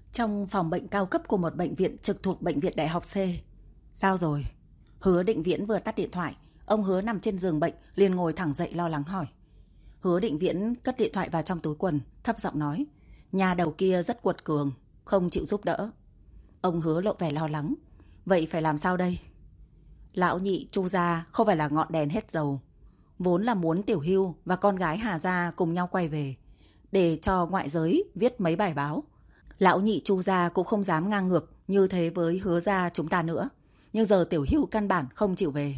Trong phòng bệnh cao cấp của một bệnh viện trực thuộc Bệnh viện Đại học C. Sao rồi? Hứa Định Viễn vừa tắt điện thoại. Ông Hứa nằm trên giường bệnh liền ngồi thẳng dậy lo lắng hỏi. Hứa Định Viễn cất điện thoại vào trong túi quần, thấp giọng nói. Nhà đầu kia rất quật cường, không chịu giúp đỡ. Ông Hứa lộ vẻ lo lắng. Vậy phải làm sao đây? Lão nhị Chu gia không phải là ngọn đèn hết dầu. Vốn là muốn Tiểu Hưu và con gái Hà gia cùng nhau quay về để cho ngoại giới viết mấy bài báo. Lão nhị Chu gia cũng không dám ngang ngược như thế với Hứa gia chúng ta nữa. Nhưng giờ Tiểu Hưu căn bản không chịu về.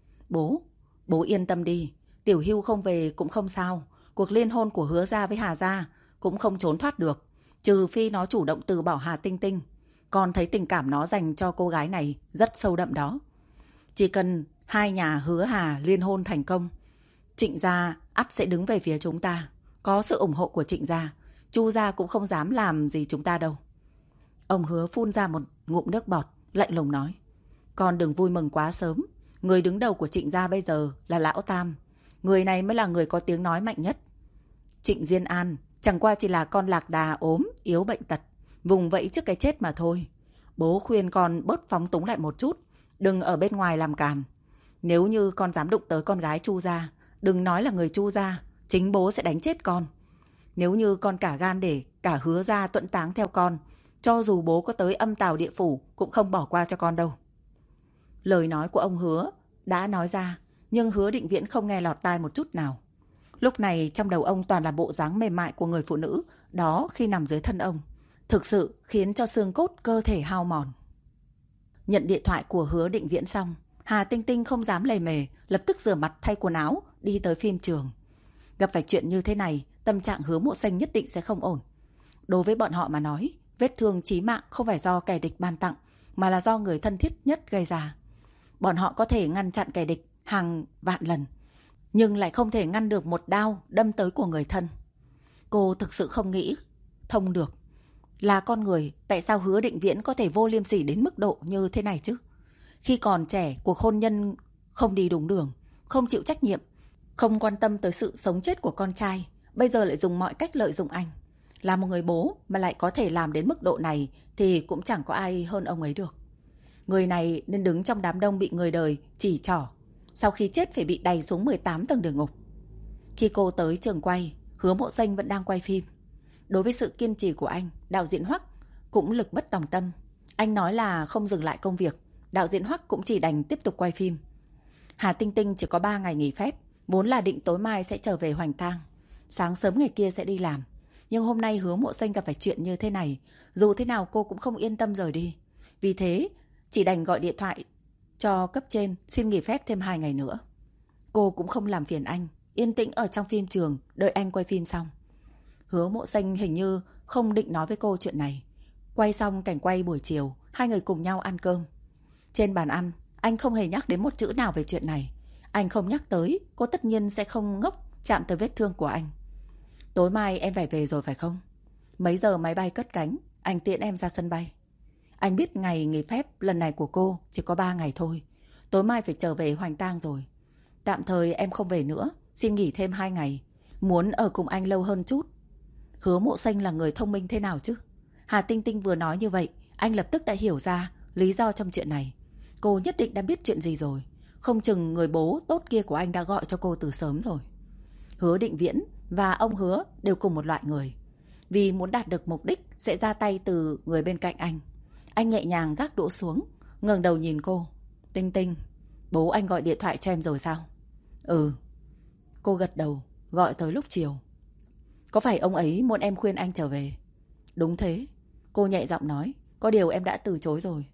Bố yên tâm đi. Tiểu Hưu không về cũng không sao. Cuộc liên hôn của Hứa gia với Hà gia cũng không trốn thoát được. Trừ phi nó chủ động từ bỏ Hà Tinh Tinh. Con thấy tình cảm nó dành cho cô gái này rất sâu đậm đó. Chỉ cần hai nhà Hứa Hà liên hôn thành công, Trịnh gia ắt sẽ đứng về phía chúng ta. Có sự ủng hộ của Trịnh gia, Chu gia cũng không dám làm gì chúng ta đâu. Ông Hứa phun ra một ngụm nước bọt, lạnh lùng nói. Con đừng vui mừng quá sớm. Người đứng đầu của Trịnh gia bây giờ là Lão Tam. Người này mới là người có tiếng nói mạnh nhất. Trịnh Diên An chẳng qua chỉ là con lạc đà ốm, yếu bệnh tật, vùng vẫy trước cái chết mà thôi. Bố khuyên con bớt phóng túng lại một chút, đừng ở bên ngoài làm càn. Nếu như con dám đụng tới con gái Chu gia, đừng nói là người Chu gia, chính bố sẽ đánh chết con. Nếu như con cả gan để cả Hứa gia tuẫn táng theo con, cho dù bố có tới âm tào địa phủ cũng không bỏ qua cho con đâu. Lời nói của ông Hứa đã nói ra, nhưng Hứa Định Viễn không nghe lọt tai một chút nào. Lúc này trong đầu ông toàn là bộ dáng mềm mại của người phụ nữ đó khi nằm dưới thân ông. Thực sự khiến cho xương cốt cơ thể hao mòn. Nhận điện thoại của Hứa Định Viễn xong, Hà Tinh Tinh không dám lề mề, lập tức rửa mặt thay quần áo, đi tới phim trường. Gặp phải chuyện như thế này, tâm trạng Hứa Mộ Xanh nhất định sẽ không ổn. Đối với bọn họ mà nói, vết thương chí mạng không phải do kẻ địch ban tặng, mà là do người thân thiết nhất gây ra. Bọn họ có thể ngăn chặn kẻ địch hàng vạn lần, nhưng lại không thể ngăn được một đao đâm tới của người thân. Cô thực sự không nghĩ thông được. Là con người, tại sao Hứa Định Viễn có thể vô liêm sỉ đến mức độ như thế này chứ? Khi còn trẻ, cuộc hôn nhân không đi đúng đường, không chịu trách nhiệm, không quan tâm tới sự sống chết của con trai, bây giờ lại dùng mọi cách lợi dụng anh. Là một người bố mà lại có thể làm đến mức độ này thì cũng chẳng có ai hơn ông ấy được. Người này nên đứng trong đám đông bị người đời chỉ trỏ, sau khi chết phải bị đày xuống 18 tầng địa ngục. Khi cô tới trường quay, Hứa Mộ Xanh vẫn đang quay phim. Đối với sự kiên trì của anh, đạo diễn Hoắc cũng lực bất tòng tâm. Anh nói là không dừng lại công việc, đạo diễn Hoắc cũng chỉ đành tiếp tục quay phim. Hà Tinh Tinh chỉ có 3 ngày nghỉ phép, vốn là định tối mai sẽ trở về Hoành Tang, sáng sớm ngày kia sẽ đi làm. Nhưng hôm nay Hứa Mộ Xanh gặp phải chuyện như thế này, dù thế nào cô cũng không yên tâm rời đi. Vì thế chỉ đành gọi điện thoại cho cấp trên xin nghỉ phép thêm 2 ngày nữa. Cô cũng không làm phiền anh, yên tĩnh ở trong phim trường đợi anh quay phim xong. Hứa Mộ Xanh hình như không định nói với cô chuyện này. Quay xong cảnh quay buổi chiều, hai người cùng nhau ăn cơm. Trên bàn ăn, anh không hề nhắc đến một chữ nào về chuyện này. Anh không nhắc tới, cô tất nhiên sẽ không ngốc chạm tới vết thương của anh. Tối mai em phải về rồi phải không? Mấy giờ máy bay cất cánh, anh tiễn em ra sân bay. Anh biết ngày nghỉ phép lần này của cô chỉ có 3 ngày thôi. Tối mai phải trở về Hoành Tang rồi. Tạm thời em không về nữa, xin nghỉ thêm 2 ngày. Muốn ở cùng anh lâu hơn chút. Hứa Mộ Xanh là người thông minh thế nào chứ? Hà Tinh Tinh vừa nói như vậy, anh lập tức đã hiểu ra lý do trong chuyện này. Cô nhất định đã biết chuyện gì rồi. Không chừng người bố tốt kia của anh đã gọi cho cô từ sớm rồi. Hứa Định Viễn và ông Hứa đều cùng một loại người. Vì muốn đạt được mục đích sẽ ra tay từ người bên cạnh anh. Anh nhẹ nhàng gác đũa xuống, ngẩng đầu nhìn cô. Tinh Tinh, bố anh gọi điện thoại cho em rồi sao? Ừ. Cô gật đầu, gọi tới lúc chiều. Có phải ông ấy muốn em khuyên anh trở về? Đúng thế. Cô nhẹ giọng nói. Có điều em đã từ chối rồi.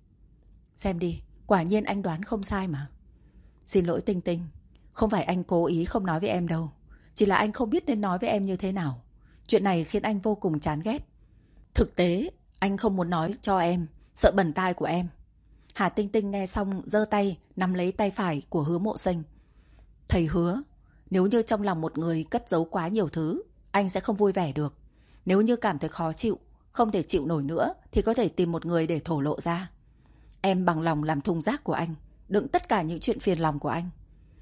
Xem đi, quả nhiên anh đoán không sai mà. Xin lỗi Tinh Tinh, không phải anh cố ý không nói với em đâu. Chỉ là anh không biết nên nói với em như thế nào. Chuyện này khiến anh vô cùng chán ghét. Thực tế, anh không muốn nói cho em, sợ bẩn tai của em. Hà Tinh Tinh nghe xong giơ tay nắm lấy tay phải của Hứa Mộ Xanh. Thầy hứa, nếu như trong lòng một người cất giấu quá nhiều thứ, anh sẽ không vui vẻ được. Nếu như cảm thấy khó chịu, không thể chịu nổi nữa, thì có thể tìm một người để thổ lộ ra. Em bằng lòng làm thùng rác của anh, đựng tất cả những chuyện phiền lòng của anh.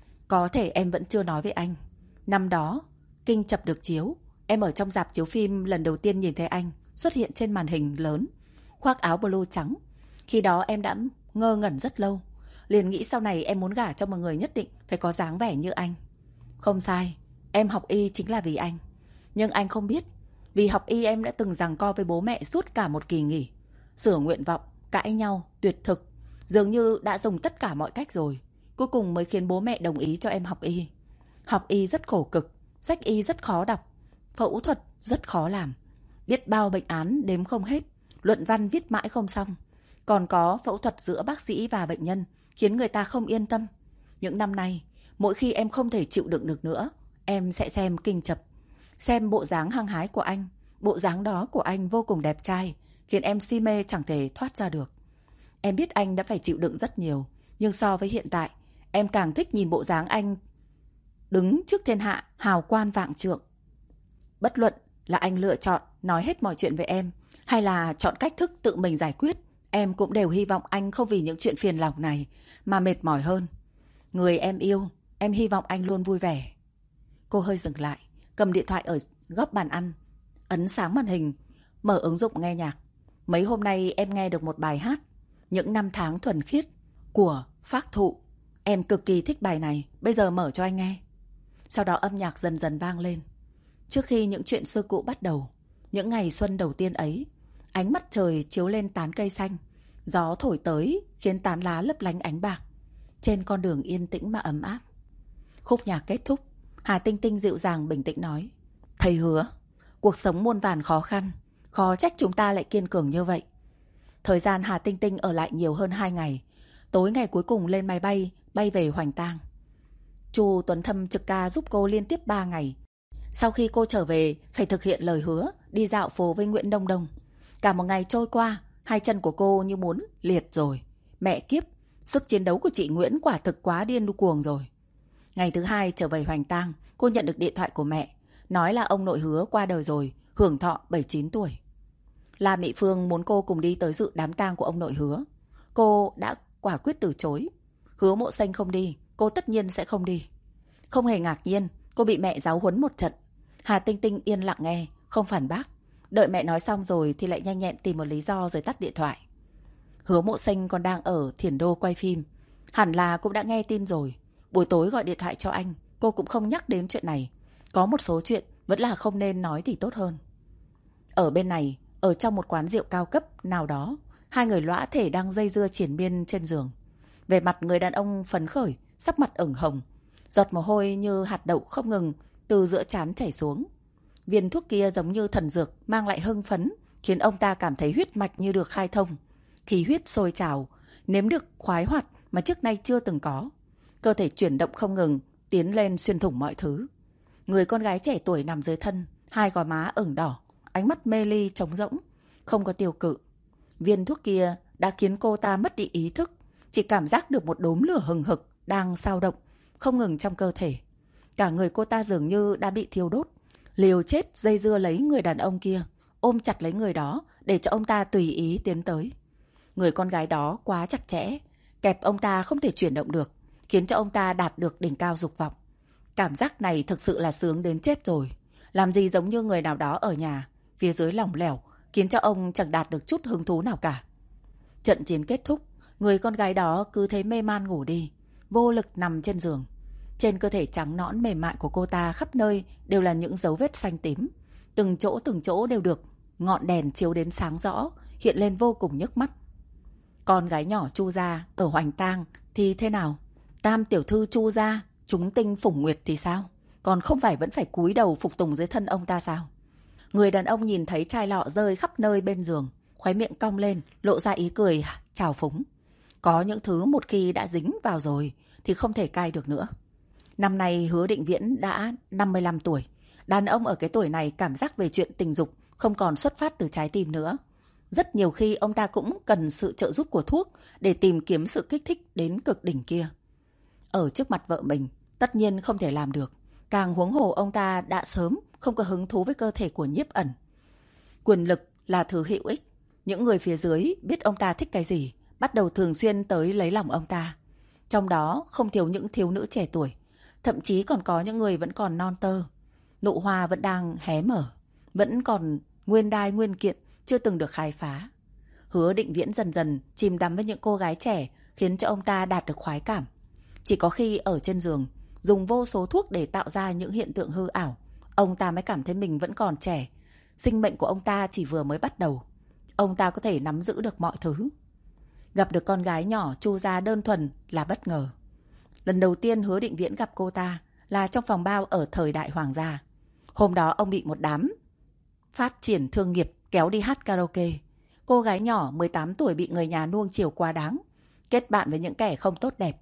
Có thể em vẫn chưa nói với anh. Năm đó, Kinh Chập được chiếu, em ở trong rạp chiếu phim lần đầu tiên nhìn thấy anh xuất hiện trên màn hình lớn. khoác áo blue trắng. Khi đó em đã ngơ ngẩn rất lâu, liền nghĩ sau này em muốn gả cho một người nhất định phải có dáng vẻ như anh. Không sai, em học y chính là vì anh. Nhưng anh không biết, vì học y em đã từng giằng co với bố mẹ suốt cả một kỳ nghỉ. Sửa nguyện vọng, cãi nhau, tuyệt thực. Dường như đã dùng tất cả mọi cách rồi. Cuối cùng mới khiến bố mẹ đồng ý cho em học y. Học y rất khổ cực, sách y rất khó đọc, phẫu thuật rất khó làm. Biết bao bệnh án đếm không hết, luận văn viết mãi không xong. Còn có phẫu thuật giữa bác sĩ và bệnh nhân, khiến người ta không yên tâm. Những năm nay, mỗi khi em không thể chịu đựng được nữa, em sẽ xem kinh chập. Xem bộ dáng hăng hái của anh, bộ dáng đó của anh vô cùng đẹp trai, khiến em si mê chẳng thể thoát ra được. Em biết anh đã phải chịu đựng rất nhiều, nhưng so với hiện tại, em càng thích nhìn bộ dáng anh đứng trước thiên hạ hào quang vạn trượng. Bất luận là anh lựa chọn nói hết mọi chuyện với em, hay là chọn cách thức tự mình giải quyết, em cũng đều hy vọng anh không vì những chuyện phiền lòng này mà mệt mỏi hơn. Người em yêu, em hy vọng anh luôn vui vẻ. Cô hơi dừng lại, cầm điện thoại ở góc bàn ăn, ấn sáng màn hình, mở ứng dụng nghe nhạc. Mấy hôm nay em nghe được một bài hát, Những năm tháng thuần khiết của Phác Thụ. Em cực kỳ thích bài này, bây giờ mở cho anh nghe. Sau đó âm nhạc dần dần vang lên. Trước khi những chuyện xưa cũ bắt đầu, những ngày xuân đầu tiên ấy, ánh mặt trời chiếu lên tán cây xanh, gió thổi tới khiến tán lá lấp lánh ánh bạc. Trên con đường yên tĩnh mà ấm áp. Khúc nhạc kết thúc, Hà Tinh Tinh dịu dàng bình tĩnh nói: Thầy hứa, cuộc sống muôn vàn khó khăn, khó trách chúng ta lại kiên cường như vậy. Thời gian Hà Tinh Tinh ở lại nhiều hơn 2 ngày. Tối ngày cuối cùng lên máy bay, bay về Hoành Tang. Chu Tuấn Thâm trực ca giúp cô liên tiếp 3 ngày. Sau khi cô trở về, phải thực hiện lời hứa đi dạo phố với Nguyễn Đông Đông. Cả một ngày trôi qua, hai chân của cô như muốn liệt rồi. Mẹ kiếp, sức chiến đấu của chị Nguyễn quả thực quá điên cuồng rồi. Ngày thứ 2 trở về Hoành Tang, cô nhận được điện thoại của mẹ, nói là ông nội Hứa qua đời rồi, hưởng thọ 79 tuổi. La Mỹ Phương muốn cô cùng đi tới dự đám tang của ông nội Hứa. Cô đã quả quyết từ chối. Hứa Mộ Xanh không đi, cô tất nhiên sẽ không đi. Không hề ngạc nhiên, cô bị mẹ giáo huấn một trận. Hà Tinh Tinh yên lặng nghe, không phản bác. Đợi mẹ nói xong rồi thì lại nhanh nhẹn tìm một lý do rồi tắt điện thoại. Hứa Mộ Xanh còn đang ở Thiền Đô quay phim. Hẳn là cũng đã nghe tin rồi. Buổi tối gọi điện thoại cho anh, cô cũng không nhắc đến chuyện này. Có một số chuyện vẫn là không nên nói thì tốt hơn. Ở bên này, ở trong một quán rượu cao cấp nào đó, hai người lõa thể đang dây dưa triền miên trên giường. Về mặt người đàn ông phấn khởi, sắc mặt ửng hồng, giọt mồ hôi như hạt đậu không ngừng từ giữa trán chảy xuống. Viên thuốc kia giống như thần dược mang lại hưng phấn, khiến ông ta cảm thấy huyết mạch như được khai thông, khí huyết sôi trào, nếm được khoái hoạt mà trước nay chưa từng có. Cơ thể chuyển động không ngừng, tiến lên xuyên thủng mọi thứ. Người con gái trẻ tuổi nằm dưới thân, hai gò má ửng đỏ, ánh mắt mê ly trống rỗng, không có tiêu cự. Viên thuốc kia đã khiến cô ta mất đi ý thức, chỉ cảm giác được một đốm lửa hừng hực đang dao động không ngừng trong cơ thể. Cả người cô ta dường như đã bị thiêu đốt, liều chết dây dưa lấy người đàn ông kia, ôm chặt lấy người đó để cho ông ta tùy ý tiến tới. Người con gái đó quá chặt chẽ, kẹp ông ta không thể chuyển động được, khiến cho ông ta đạt được đỉnh cao dục vọng. Cảm giác này thực sự là sướng đến chết rồi. Làm gì giống như người nào đó ở nhà, phía dưới lỏng lẻo, khiến cho ông chẳng đạt được chút hứng thú nào cả. Trận chiến kết thúc, người con gái đó cứ thế mê man ngủ đi, vô lực nằm trên giường. Trên cơ thể trắng nõn mềm mại của cô ta khắp nơi đều là những dấu vết xanh tím. Từng chỗ đều được ngọn đèn chiếu đến sáng rõ, hiện lên vô cùng nhức mắt. Con gái nhỏ Chu gia ở Hoành Tang thì thế nào? Tam tiểu thư Chu gia, chúng tinh phủng nguyệt thì sao? Còn không phải vẫn phải cúi đầu phục tùng dưới thân ông ta sao? Người đàn ông nhìn thấy chai lọ rơi khắp nơi bên giường, khóe miệng cong lên, lộ ra ý cười trào phúng. Có những thứ một khi đã dính vào rồi thì không thể cai được nữa. Năm nay Hứa Định Viễn đã 55 tuổi. Đàn ông ở cái tuổi này cảm giác về chuyện tình dục không còn xuất phát từ trái tim nữa. Rất nhiều khi ông ta cũng cần sự trợ giúp của thuốc để tìm kiếm sự kích thích đến cực đỉnh kia. Ở trước mặt vợ mình, tất nhiên không thể làm được. Càng huống hồ ông ta đã sớm không có hứng thú với cơ thể của Nhiếp Ẩn. Quyền lực là thứ hữu ích. Những người phía dưới biết ông ta thích cái gì, bắt đầu thường xuyên tới lấy lòng ông ta. Trong đó không thiếu những thiếu nữ trẻ tuổi, thậm chí còn có những người vẫn còn non tơ. Nụ hoa vẫn đang hé mở, vẫn còn nguyên đai nguyên kiện chưa từng được khai phá. Hứa Định Viễn dần dần chìm đắm với những cô gái trẻ, khiến cho ông ta đạt được khoái cảm. Chỉ có khi ở trên giường, dùng vô số thuốc để tạo ra những hiện tượng hư ảo, ông ta mới cảm thấy mình vẫn còn trẻ. Sinh mệnh của ông ta chỉ vừa mới bắt đầu. Ông ta có thể nắm giữ được mọi thứ. Gặp được con gái nhỏ Chu gia đơn thuần là bất ngờ. Lần đầu tiên Hứa Định Viễn gặp cô ta là trong phòng bao ở thời đại hoàng gia. Hôm đó ông bị một đám phát triển thương nghiệp kéo đi hát karaoke. Cô gái nhỏ 18 tuổi bị người nhà nuông chiều quá đáng, kết bạn với những kẻ không tốt đẹp.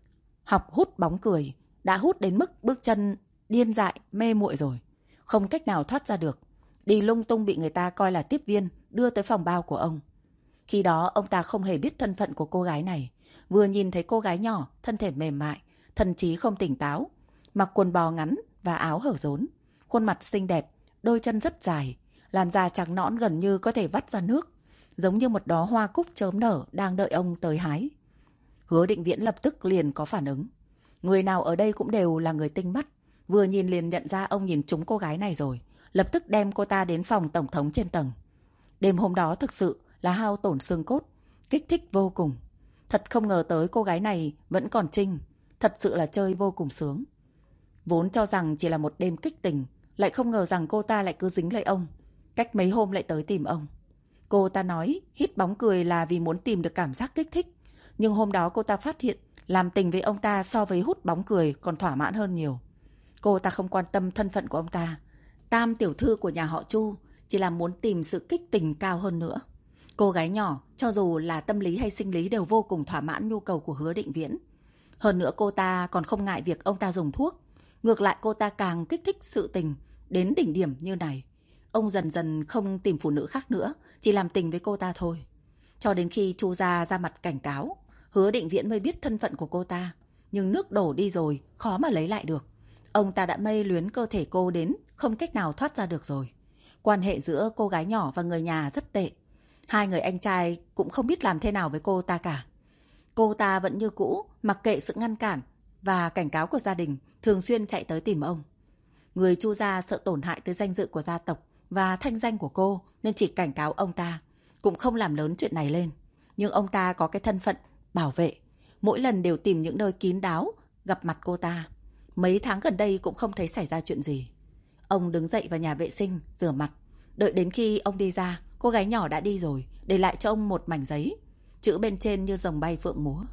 Học hút bóng cười, đã hút đến mức bước chân điên dại, mê muội rồi, không cách nào thoát ra được. Đi lung tung bị người ta coi là tiếp viên, đưa tới phòng bao của ông. Khi đó ông ta không hề biết thân phận của cô gái này. Vừa nhìn thấy cô gái nhỏ, thân thể mềm mại, thần trí không tỉnh táo, mặc quần bò ngắn và áo hở rốn, khuôn mặt xinh đẹp, đôi chân rất dài, làn da trắng nõn gần như có thể vắt ra nước, giống như một đóa hoa cúc chớm nở đang đợi ông tới hái. Hứa Định Viễn lập tức liền có phản ứng. Người nào ở đây cũng đều là người tinh mắt, vừa nhìn liền nhận ra ông nhìn trúng cô gái này rồi, lập tức đem cô ta đến phòng tổng thống trên tầng. Đêm hôm đó thực sự là hao tổn xương cốt, kích thích vô cùng. Thật không ngờ tới cô gái này vẫn còn trinh, thật sự là chơi vô cùng sướng. Vốn cho rằng chỉ là một đêm kích tình, lại không ngờ rằng cô ta lại cứ dính lấy ông. Cách mấy hôm lại tới tìm ông. Cô ta nói hít bóng cười là vì muốn tìm được cảm giác kích thích. Nhưng hôm đó cô ta phát hiện làm tình với ông ta so với hút bóng cười còn thỏa mãn hơn nhiều. Cô ta không quan tâm thân phận của ông ta. Tam tiểu thư của nhà họ Chu, chỉ là muốn tìm sự kích tình cao hơn nữa. Cô gái nhỏ, cho dù là tâm lý hay sinh lý đều vô cùng thỏa mãn nhu cầu của Hứa Định Viễn. Hơn nữa cô ta còn không ngại việc ông ta dùng thuốc. Ngược lại cô ta càng kích thích sự tình đến đỉnh điểm như này. Ông dần dần không tìm phụ nữ khác nữa, chỉ làm tình với cô ta thôi. Cho đến khi Chu gia ra mặt cảnh cáo, Hứa Định Viễn mới biết thân phận của cô ta. Nhưng nước đổ đi rồi, khó mà lấy lại được. Ông ta đã mê luyến cơ thể cô đến không cách nào thoát ra được rồi. Quan hệ giữa cô gái nhỏ và người nhà rất tệ. Hai người anh trai cũng không biết làm thế nào với cô ta cả. Cô ta vẫn như cũ, mặc kệ sự ngăn cản và cảnh cáo của gia đình, thường xuyên chạy tới tìm ông. Người Chu gia sợ tổn hại tới danh dự của gia tộc và thanh danh của cô nên chỉ cảnh cáo ông ta, cũng không làm lớn chuyện này lên. Nhưng ông ta có cái thân phận bảo vệ, mỗi lần đều tìm những nơi kín đáo gặp mặt cô ta. Mấy tháng gần đây cũng không thấy xảy ra chuyện gì. Ông đứng dậy vào nhà vệ sinh, rửa mặt. Đợi đến khi ông đi ra, cô gái nhỏ đã đi rồi, để lại cho ông một mảnh giấy. Chữ bên trên như rồng bay phượng múa.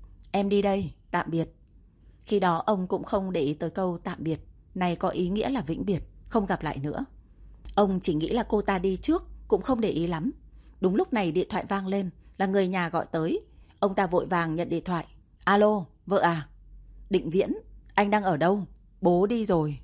Em đi đây, tạm biệt. Khi đó ông cũng không để ý tới câu tạm biệt này có ý nghĩa là vĩnh biệt, không gặp lại nữa. Ông chỉ nghĩ là cô ta đi trước, cũng không để ý lắm. Đúng lúc này điện thoại vang lên, là người nhà gọi tới. Ông ta vội vàng nhận điện thoại. Alo, vợ à? Định Viễn, anh đang ở đâu? Bố đi rồi.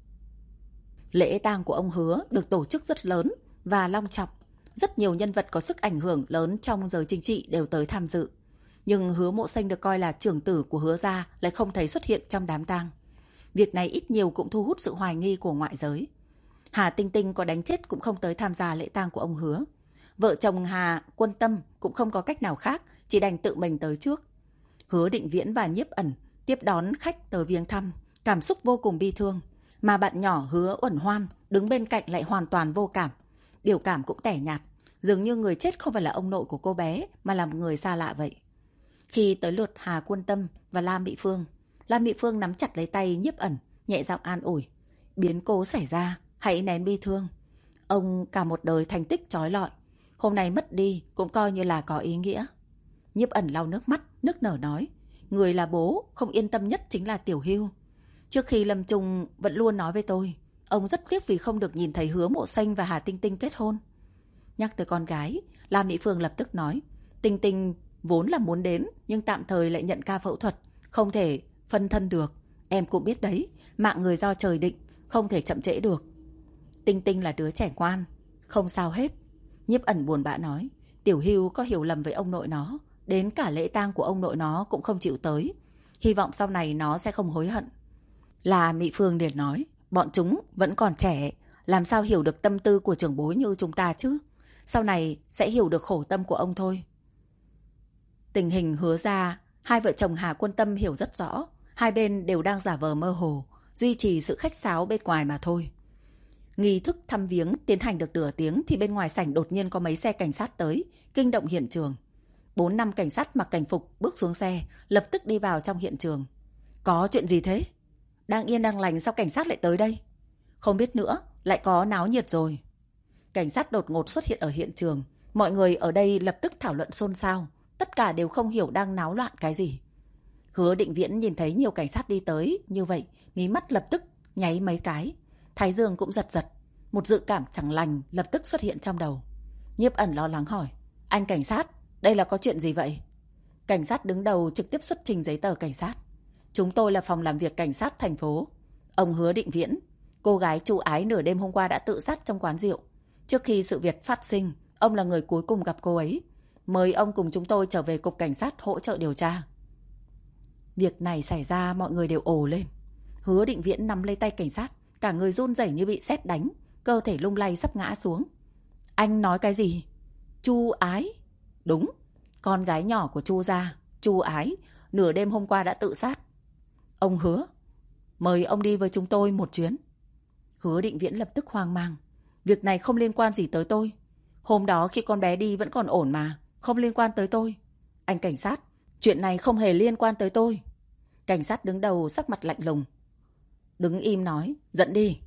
Lễ tang của ông Hứa được tổ chức rất lớn và long trọng. Rất nhiều nhân vật có sức ảnh hưởng lớn trong giới chính trị đều tới tham dự. Nhưng Hứa Mộ Xanh được coi là trưởng tử của Hứa gia lại không thấy xuất hiện trong đám tang. Việc này ít nhiều cũng thu hút sự hoài nghi của ngoại giới. Hà Tinh Tinh có đánh chết cũng không tới tham gia lễ tang của ông Hứa. Vợ chồng Hà Quân Tâm cũng không có cách nào khác, chỉ đành tự mình tới trước. Hứa Định Viễn và Nhiếp Ẩn tiếp đón khách tới viếng thăm, cảm xúc vô cùng bi thương. Mà bạn nhỏ Hứa Uẩn Hoan đứng bên cạnh lại hoàn toàn vô cảm, biểu cảm cũng tẻ nhạt, dường như người chết không phải là ông nội của cô bé mà là một người xa lạ vậy. Khi tới lượt Hà Quân Tâm và La Mỹ Phương nắm chặt lấy tay Nhiếp Ẩn, nhẹ giọng an ủi. Biến cố xảy ra, hãy nén bi thương. Ông cả một đời thành tích chói lọi, hôm nay mất đi cũng coi như là có ý nghĩa. Nhiếp Ẩn lau nước mắt, nức nở nói. Người là bố không yên tâm nhất chính là Tiểu Hưu. Trước khi lâm chung vẫn luôn nói với tôi, ông rất tiếc vì không được nhìn thấy Hứa Mộ Xanh và Hà Tinh Tinh kết hôn. Nhắc tới con gái, La Mỹ Phương lập tức nói. Tinh Tinh vốn là muốn đến, nhưng tạm thời lại nhận ca phẫu thuật, không thể phân thân được. Em cũng biết đấy, mạng người do trời định, không thể chậm trễ được. Tinh Tinh là đứa trẻ ngoan, không sao hết. Nhiếp Ẩn buồn bã nói. Tiểu Hưu có hiểu lầm với ông nội nó, đến cả lễ tang của ông nội nó cũng không chịu tới. Hy vọng sau này nó sẽ không hối hận. Là Mỹ Phương liền nói. Bọn chúng vẫn còn trẻ, làm sao hiểu được tâm tư của trưởng bối như chúng ta chứ. Sau này sẽ hiểu được khổ tâm của ông thôi. Tình hình Hứa ra, hai vợ chồng Hà Quân Tâm hiểu rất rõ. Hai bên đều đang giả vờ mơ hồ, duy trì sự khách sáo bên ngoài mà thôi. Nghi thức thăm viếng tiến hành được nửa tiếng thì bên ngoài sảnh đột nhiên có mấy xe cảnh sát tới, kinh động hiện trường. 4-5 cảnh sát mặc cảnh phục bước xuống xe, lập tức đi vào trong hiện trường. Có chuyện gì thế? Đang yên đang lành sao cảnh sát lại tới đây? Không biết nữa, lại có náo nhiệt rồi. Cảnh sát đột ngột xuất hiện ở hiện trường. Mọi người ở đây lập tức thảo luận xôn xao. Tất cả đều không hiểu đang náo loạn cái gì. Hứa Định Viễn nhìn thấy nhiều cảnh sát đi tới như vậy, mí mắt lập tức nháy mấy cái. Thái dương cũng giật giật. Một dự cảm chẳng lành lập tức xuất hiện trong đầu. Nhiếp Ẩn lo lắng hỏi: Anh cảnh sát, đây là có chuyện gì vậy? Cảnh sát đứng đầu trực tiếp xuất trình giấy tờ cảnh sát. Chúng tôi là phòng làm việc cảnh sát thành phố. Ông Hứa Định Viễn, cô gái Chu Ái nửa đêm hôm qua đã tự sát trong quán rượu. Trước khi sự việc phát sinh, ông là người cuối cùng gặp cô ấy. Mời ông cùng chúng tôi trở về cục cảnh sát hỗ trợ điều tra. Việc này xảy ra mọi người đều ồ lên. Hứa Định Viễn nắm lấy tay cảnh sát, cả người run rẩy như bị sét đánh, cơ thể lung lay sắp ngã xuống. Anh nói cái gì? Chu Ái? Đúng, con gái nhỏ của Chu gia, Chu Ái, nửa đêm hôm qua đã tự sát. Ông Hứa, mời ông đi với chúng tôi một chuyến. Hứa Định Viễn lập tức hoang mang. Việc này không liên quan gì tới tôi. Hôm đó khi con bé đi vẫn còn ổn mà, không liên quan tới tôi. Anh cảnh sát, chuyện này không hề liên quan tới tôi. Cảnh sát đứng đầu sắc mặt lạnh lùng. Đứng im nói, dẫn đi.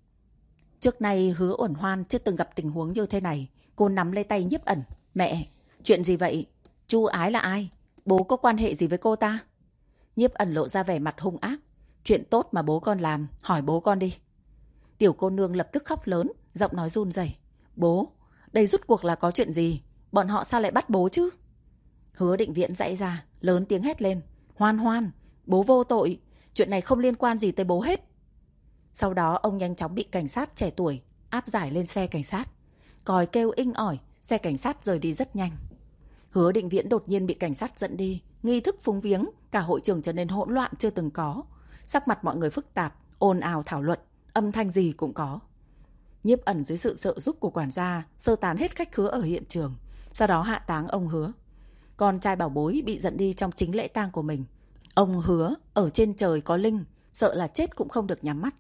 Trước nay Hứa Uẩn Hoan chưa từng gặp tình huống như thế này. Cô nắm lấy tay Nhiếp Ẩn. Mẹ, chuyện gì vậy? Chu Ái là ai? Bố có quan hệ gì với cô ta? Nhiếp Ẩn lộ ra vẻ mặt hung ác. Chuyện tốt mà bố con làm, hỏi bố con đi. Tiểu cô nương lập tức khóc lớn, giọng nói run rẩy. Bố, đây rút cuộc là có chuyện gì? Bọn họ sao lại bắt bố chứ? Hứa Định Viễn dãy ra, lớn tiếng hét lên. Hoan Hoan, bố vô tội, chuyện này không liên quan gì tới bố hết. Sau đó ông nhanh chóng bị cảnh sát trẻ tuổi áp giải lên xe cảnh sát. Còi kêu inh ỏi, xe cảnh sát rời đi rất nhanh. Hứa Định Viễn đột nhiên bị cảnh sát dẫn đi. Nghi thức phúng viếng, cả hội trường trở nên hỗn loạn chưa từng có. Sắc mặt mọi người phức tạp, ồn ào thảo luận, âm thanh gì cũng có. Nhiếp Ẩn dưới sự trợ giúp của quản gia sơ tán hết khách khứa ở hiện trường, sau đó hạ táng ông Hứa. Con trai bảo bối bị dẫn đi trong chính lễ tang của mình. Ông Hứa ở trên trời có linh, sợ là chết cũng không được nhắm mắt.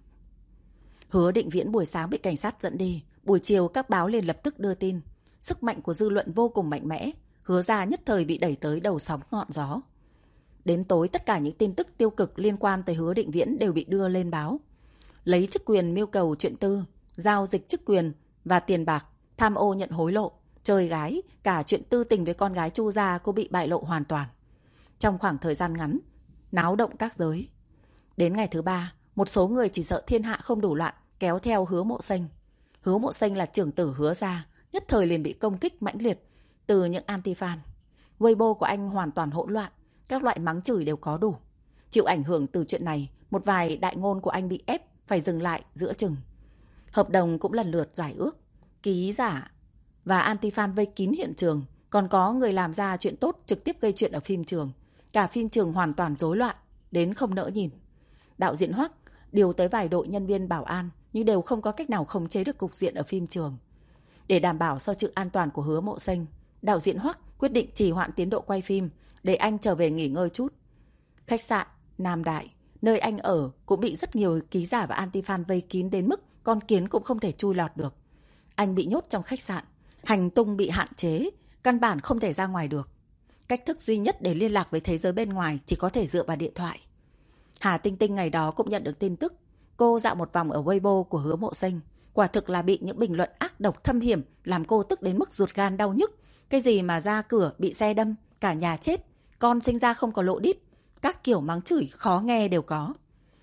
Hứa Định Viễn buổi sáng bị cảnh sát dẫn đi, buổi chiều các báo liền lập tức đưa tin. Sức mạnh của dư luận vô cùng mạnh mẽ, Hứa gia nhất thời bị đẩy tới đầu sóng ngọn gió. Đến tối tất cả những tin tức tiêu cực liên quan tới Hứa Định Viễn đều bị đưa lên báo. Lấy chức quyền mưu cầu chuyện tư, giao dịch chức quyền và tiền bạc, tham ô nhận hối lộ, chơi gái, cả chuyện tư tình với con gái Chu gia cô bị bại lộ hoàn toàn. Trong khoảng thời gian ngắn, náo động các giới. Đến ngày thứ 3, một số người chỉ sợ thiên hạ không đủ loạn, kéo theo Hứa Mộ Xanh. Hứa Mộ Xanh là trưởng tử Hứa gia, nhất thời liền bị công kích mãnh liệt từ những anti-fan. Weibo của anh hoàn toàn hỗn loạn, các loại mắng chửi đều có đủ. Chịu ảnh hưởng từ chuyện này, một vài đại ngôn của anh bị ép phải dừng lại giữa chừng. Hợp đồng cũng lần lượt giải ước, ký giả và anti-fan vây kín hiện trường. Còn có người làm ra chuyện tốt trực tiếp gây chuyện ở phim trường. Cả phim trường hoàn toàn rối loạn, đến không nỡ nhìn. Đạo diễn Hoắc điều tới vài đội nhân viên bảo an nhưng đều không có cách nào khống chế được cục diện ở phim trường. Để đảm bảo cho sự an toàn của Hứa Mộ Xanh, đạo diễn Hoắc quyết định trì hoãn tiến độ quay phim để anh trở về nghỉ ngơi chút. Khách sạn Nam Đại, nơi anh ở, cũng bị rất nhiều ký giả và anti-fan vây kín đến mức con kiến cũng không thể chui lọt được. Anh bị nhốt trong khách sạn, hành tung bị hạn chế, căn bản không thể ra ngoài được. Cách thức duy nhất để liên lạc với thế giới bên ngoài chỉ có thể dựa vào điện thoại. Hà Tinh Tinh ngày đó cũng nhận được tin tức. Cô dạo một vòng ở Weibo của Hứa Mộ Xanh. Quả thực là bị những bình luận ác độc thâm hiểm làm cô tức đến mức ruột gan đau nhức. Cái gì mà ra cửa bị xe đâm, cả nhà chết, con sinh ra không có lỗ đít, các kiểu mắng chửi khó nghe đều có.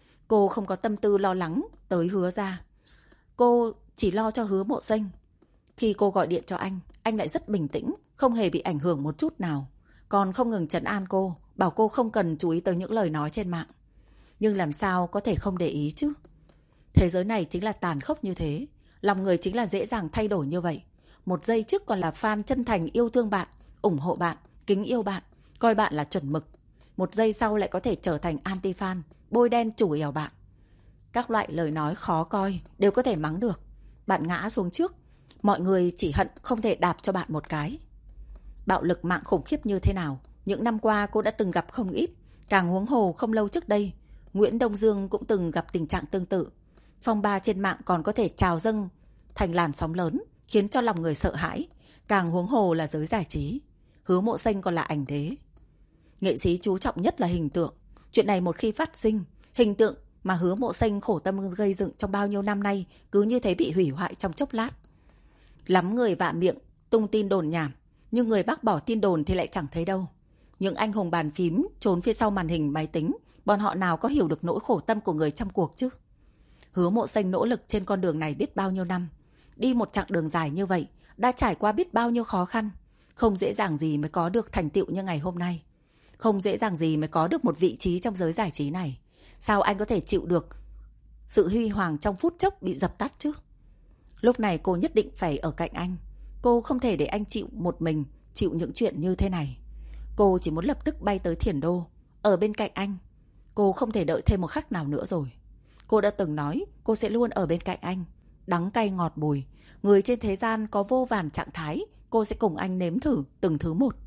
Cô không có tâm tư lo lắng tới Hứa gia. Cô chỉ lo cho Hứa Mộ Xanh. Khi cô gọi điện cho anh lại rất bình tĩnh, không hề bị ảnh hưởng một chút nào. Còn không ngừng trấn an cô, bảo cô không cần chú ý tới những lời nói trên mạng. Nhưng làm sao có thể không để ý chứ? Thế giới này chính là tàn khốc như thế. Lòng người chính là dễ dàng thay đổi như vậy. Một giây trước còn là fan chân thành yêu thương bạn, ủng hộ bạn, kính yêu bạn, coi bạn là chuẩn mực. Một giây sau lại có thể trở thành anti-fan, bôi đen chủ ẻo bạn. Các loại lời nói khó coi đều có thể mắng được. Bạn ngã xuống trước, mọi người chỉ hận không thể đạp cho bạn một cái. Bạo lực mạng khủng khiếp như thế nào, những năm qua cô đã từng gặp không ít. Càng huống hồ không lâu trước đây, Nguyễn Đông Dương cũng từng gặp tình trạng tương tự. Phong ba trên mạng còn có thể trào dâng thành làn sóng lớn, khiến cho lòng người sợ hãi, càng huống hồ là giới giải trí. Hứa Mộ Xanh còn là ảnh đế. Nghệ sĩ chú trọng nhất là hình tượng. Chuyện này một khi phát sinh, hình tượng mà Hứa Mộ Xanh khổ tâm gây dựng trong bao nhiêu năm nay cứ như thế bị hủy hoại trong chốc lát. Lắm người vạ miệng tung tin đồn nhảm, nhưng người bác bỏ tin đồn thì lại chẳng thấy đâu. Những anh hùng bàn phím trốn phía sau màn hình máy tính, bọn họ nào có hiểu được nỗi khổ tâm của người trong cuộc chứ. Hứa Mộ Xanh nỗ lực trên con đường này biết bao nhiêu năm, đi một chặng đường dài như vậy, đã trải qua biết bao nhiêu khó khăn. Không dễ dàng gì mới có được thành tựu như ngày hôm nay. Không dễ dàng gì mới có được một vị trí trong giới giải trí này. Sao anh có thể chịu được sự huy hoàng trong phút chốc bị dập tắt chứ? Lúc này cô nhất định phải ở cạnh anh. Cô không thể để anh chịu một mình, chịu những chuyện như thế này. Cô chỉ muốn lập tức bay tới Thiền Đô, ở bên cạnh anh. Cô không thể đợi thêm một khắc nào nữa rồi. Cô đã từng nói cô sẽ luôn ở bên cạnh anh. Đắng cay ngọt bùi, người trên thế gian có vô vàn trạng thái, cô sẽ cùng anh nếm thử từng thứ một.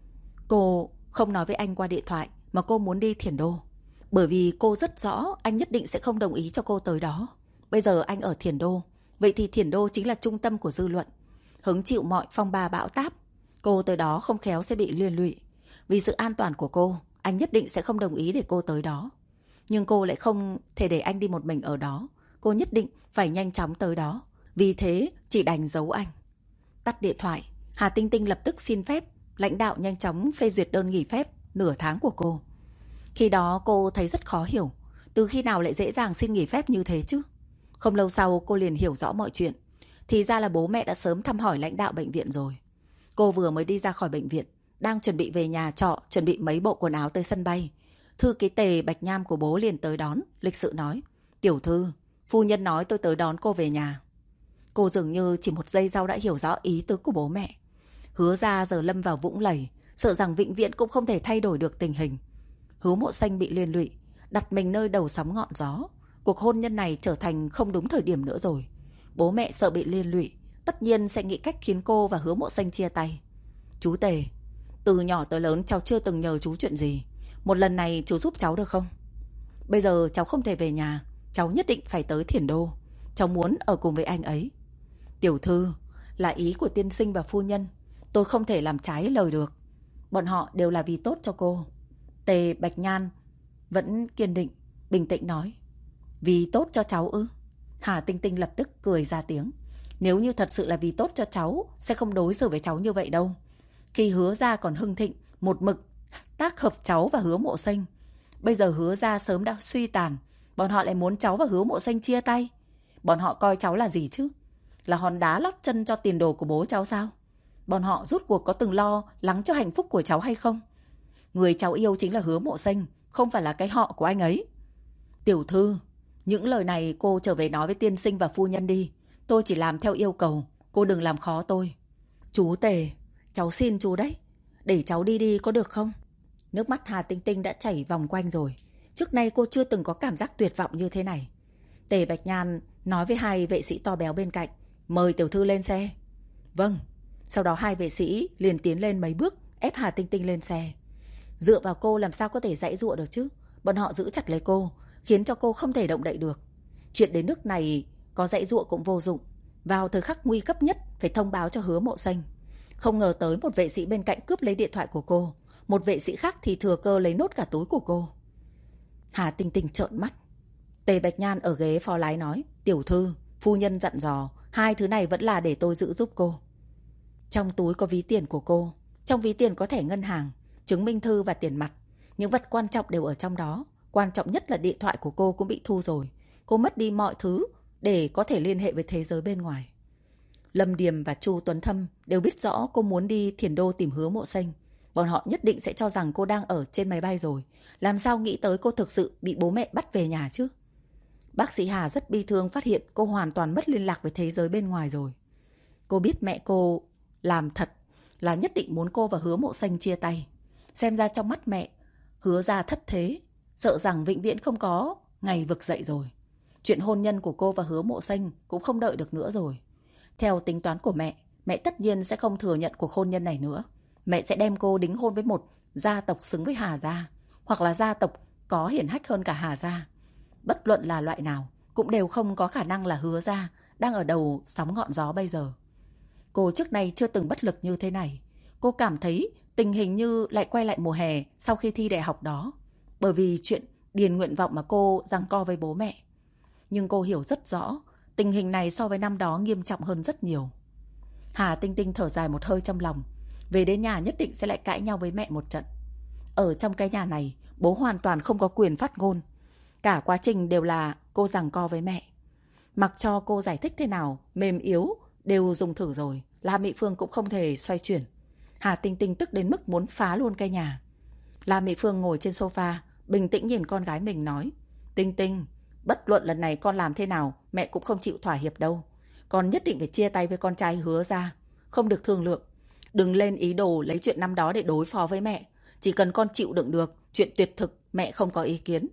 Cô không nói với anh qua điện thoại mà cô muốn đi Thiền Đô, bởi vì cô rất rõ anh nhất định sẽ không đồng ý cho cô tới đó. Bây giờ anh ở Thiền Đô, vậy thì Thiền Đô chính là trung tâm của dư luận, hứng chịu mọi phong ba bão táp. Cô tới đó không khéo sẽ bị liên lụy. Vì sự an toàn của cô, anh nhất định sẽ không đồng ý để cô tới đó. Nhưng cô lại không thể để anh đi một mình ở đó. Cô nhất định phải nhanh chóng tới đó. Vì thế chỉ đành giấu anh. Tắt điện thoại, Hà Tinh Tinh lập tức xin phép lãnh đạo nhanh chóng phê duyệt đơn nghỉ phép nửa tháng của cô. Khi đó cô thấy rất khó hiểu, từ khi nào lại dễ dàng xin nghỉ phép như thế chứ. Không lâu sau cô liền hiểu rõ mọi chuyện. Thì ra là bố mẹ đã sớm thăm hỏi lãnh đạo bệnh viện rồi. Cô vừa mới đi ra khỏi bệnh viện, đang chuẩn bị về nhà trọ, chuẩn bị mấy bộ quần áo tới sân bay. Thư ký Tề Bạch Nham của bố liền tới đón, lịch sự nói: "Tiểu thư, phu nhân nói tôi tới đón cô về nhà." Cô dường như chỉ một giây sau đã hiểu rõ ý tứ của bố mẹ. Hứa ra giờ lâm vào vũng lầy, sợ rằng vĩnh viễn cũng không thể thay đổi được tình hình. Hứa Mộ Xanh bị liên lụy, đặt mình nơi đầu sóng ngọn gió. Cuộc hôn nhân này trở thành không đúng thời điểm nữa rồi. Bố mẹ sợ bị liên lụy, tất nhiên sẽ nghĩ cách khiến cô và Hứa Mộ Xanh chia tay. "Chú Tề, từ nhỏ tới lớn cháu chưa từng nhờ chú chuyện gì. Một lần này chú giúp cháu được không? Bây giờ cháu không thể về nhà, cháu nhất định phải tới Thiền Đô. Cháu muốn ở cùng với anh ấy." "Tiểu thư, là ý của tiên sinh và phu nhân, tôi không thể làm trái lời được. Bọn họ đều là vì tốt cho cô." Tề Bạch Nhan vẫn kiên định, bình tĩnh nói: "Vì tốt cho cháu ư?" Hà Tinh Tinh lập tức cười ra tiếng: "Nếu như thật sự là vì tốt cho cháu, sẽ không đối xử với cháu như vậy đâu. Khi Hứa gia còn hưng thịnh, một mực tác hợp cháu và Hứa Mộ Xanh. Bây giờ Hứa gia sớm đã suy tàn, bọn họ lại muốn cháu và Hứa Mộ Xanh chia tay. Bọn họ coi cháu là gì chứ? Là hòn đá lót chân cho tiền đồ của bố cháu sao? Bọn họ rút cuộc có từng lo lắng cho hạnh phúc của cháu hay không? Người cháu yêu chính là Hứa Mộ Xanh, không phải là cái họ của anh ấy." "Tiểu thư, những lời này cô trở về nói với tiên sinh và phu nhân đi. Tôi chỉ làm theo yêu cầu, cô đừng làm khó tôi." "Chú Tề, cháu xin chú đấy, để cháu đi đi có được không?" Nước mắt Hà Tinh Tinh đã chảy vòng quanh rồi. Trước nay cô chưa từng có cảm giác tuyệt vọng như thế này. Tề Bạch Nhan nói với hai vệ sĩ to béo bên cạnh: "Mời tiểu thư lên xe." "Vâng." Sau đó hai vệ sĩ liền tiến lên mấy bước, ép Hà Tinh Tinh lên xe. Dựa vào cô làm sao có thể giãy giụa được chứ? Bọn họ giữ chặt lấy cô, khiến cho cô không thể động đậy được. Chuyện đến nước này có giãy giụa cũng vô dụng. Vào thời khắc nguy cấp nhất phải thông báo cho Hứa Mộ Xanh. Không ngờ tới một vệ sĩ bên cạnh cướp lấy điện thoại của cô, một vệ sĩ khác thì thừa cơ lấy nốt cả túi của cô. Hà Tinh Tinh trợn mắt. Tề Bạch Nhan ở ghế phó lái nói: "Tiểu thư, phu nhân dặn dò, hai thứ này vẫn là để tôi giữ giúp cô." Trong túi có ví tiền của cô, trong ví tiền có thẻ ngân hàng, chứng minh thư và tiền mặt. Những vật quan trọng đều ở trong đó. Quan trọng nhất là điện thoại của cô cũng bị thu rồi. Cô mất đi mọi thứ để có thể liên hệ với thế giới bên ngoài. Lâm Điềm và Chu Tuấn Thâm đều biết rõ cô muốn đi Thiền Đô tìm Hứa Mộ Xanh. Bọn họ nhất định sẽ cho rằng cô đang ở trên máy bay rồi. Làm sao nghĩ tới cô thực sự bị bố mẹ bắt về nhà chứ? Bác sĩ Hà rất bi thương phát hiện cô hoàn toàn mất liên lạc với thế giới bên ngoài rồi. Cô biết mẹ cô làm thật là nhất định muốn cô và Hứa Mộ Xanh chia tay. Xem ra trong mắt mẹ, Hứa ra thất thế, sợ rằng vĩnh viễn không có ngày vực dậy rồi. Chuyện hôn nhân của cô và Hứa Mộ Xanh cũng không đợi được nữa rồi. Theo tính toán của mẹ tất nhiên sẽ không thừa nhận cuộc hôn nhân này nữa. Mẹ sẽ đem cô đính hôn với một gia tộc xứng với Hà gia, hoặc là gia tộc có hiển hách hơn cả Hà gia. Bất luận là loại nào, cũng đều không có khả năng là Hứa Gia đang ở đầu sóng ngọn gió bây giờ. Cô trước nay chưa từng bất lực như thế này. Cô cảm thấy tình hình như lại quay lại mùa hè sau khi thi đại học đó, bởi vì chuyện điền nguyện vọng mà cô giằng co với bố mẹ. Nhưng cô hiểu rất rõ, tình hình này so với năm đó nghiêm trọng hơn rất nhiều. Hà Tinh Tinh thở dài một hơi trong lòng. Về đến nhà nhất định sẽ lại cãi nhau với mẹ một trận. Ở trong cái nhà này, bố hoàn toàn không có quyền phát ngôn. Cả quá trình đều là cô giằng co với mẹ. Mặc cho cô giải thích thế nào, mềm yếu, đều dùng thử rồi, La Mỹ Phương cũng không thể xoay chuyển. Hà Tinh Tinh tức đến mức muốn phá luôn cái nhà. La Mỹ Phương ngồi trên sofa, bình tĩnh nhìn con gái mình nói: Tinh Tinh, bất luận lần này con làm thế nào, mẹ cũng không chịu thỏa hiệp đâu. Con nhất định phải chia tay với con trai Hứa Gia, không được thương lượng. Đừng lên ý đồ lấy chuyện năm đó để đối phó với mẹ. Chỉ cần con chịu đựng được, chuyện tuyệt thực mẹ không có ý kiến.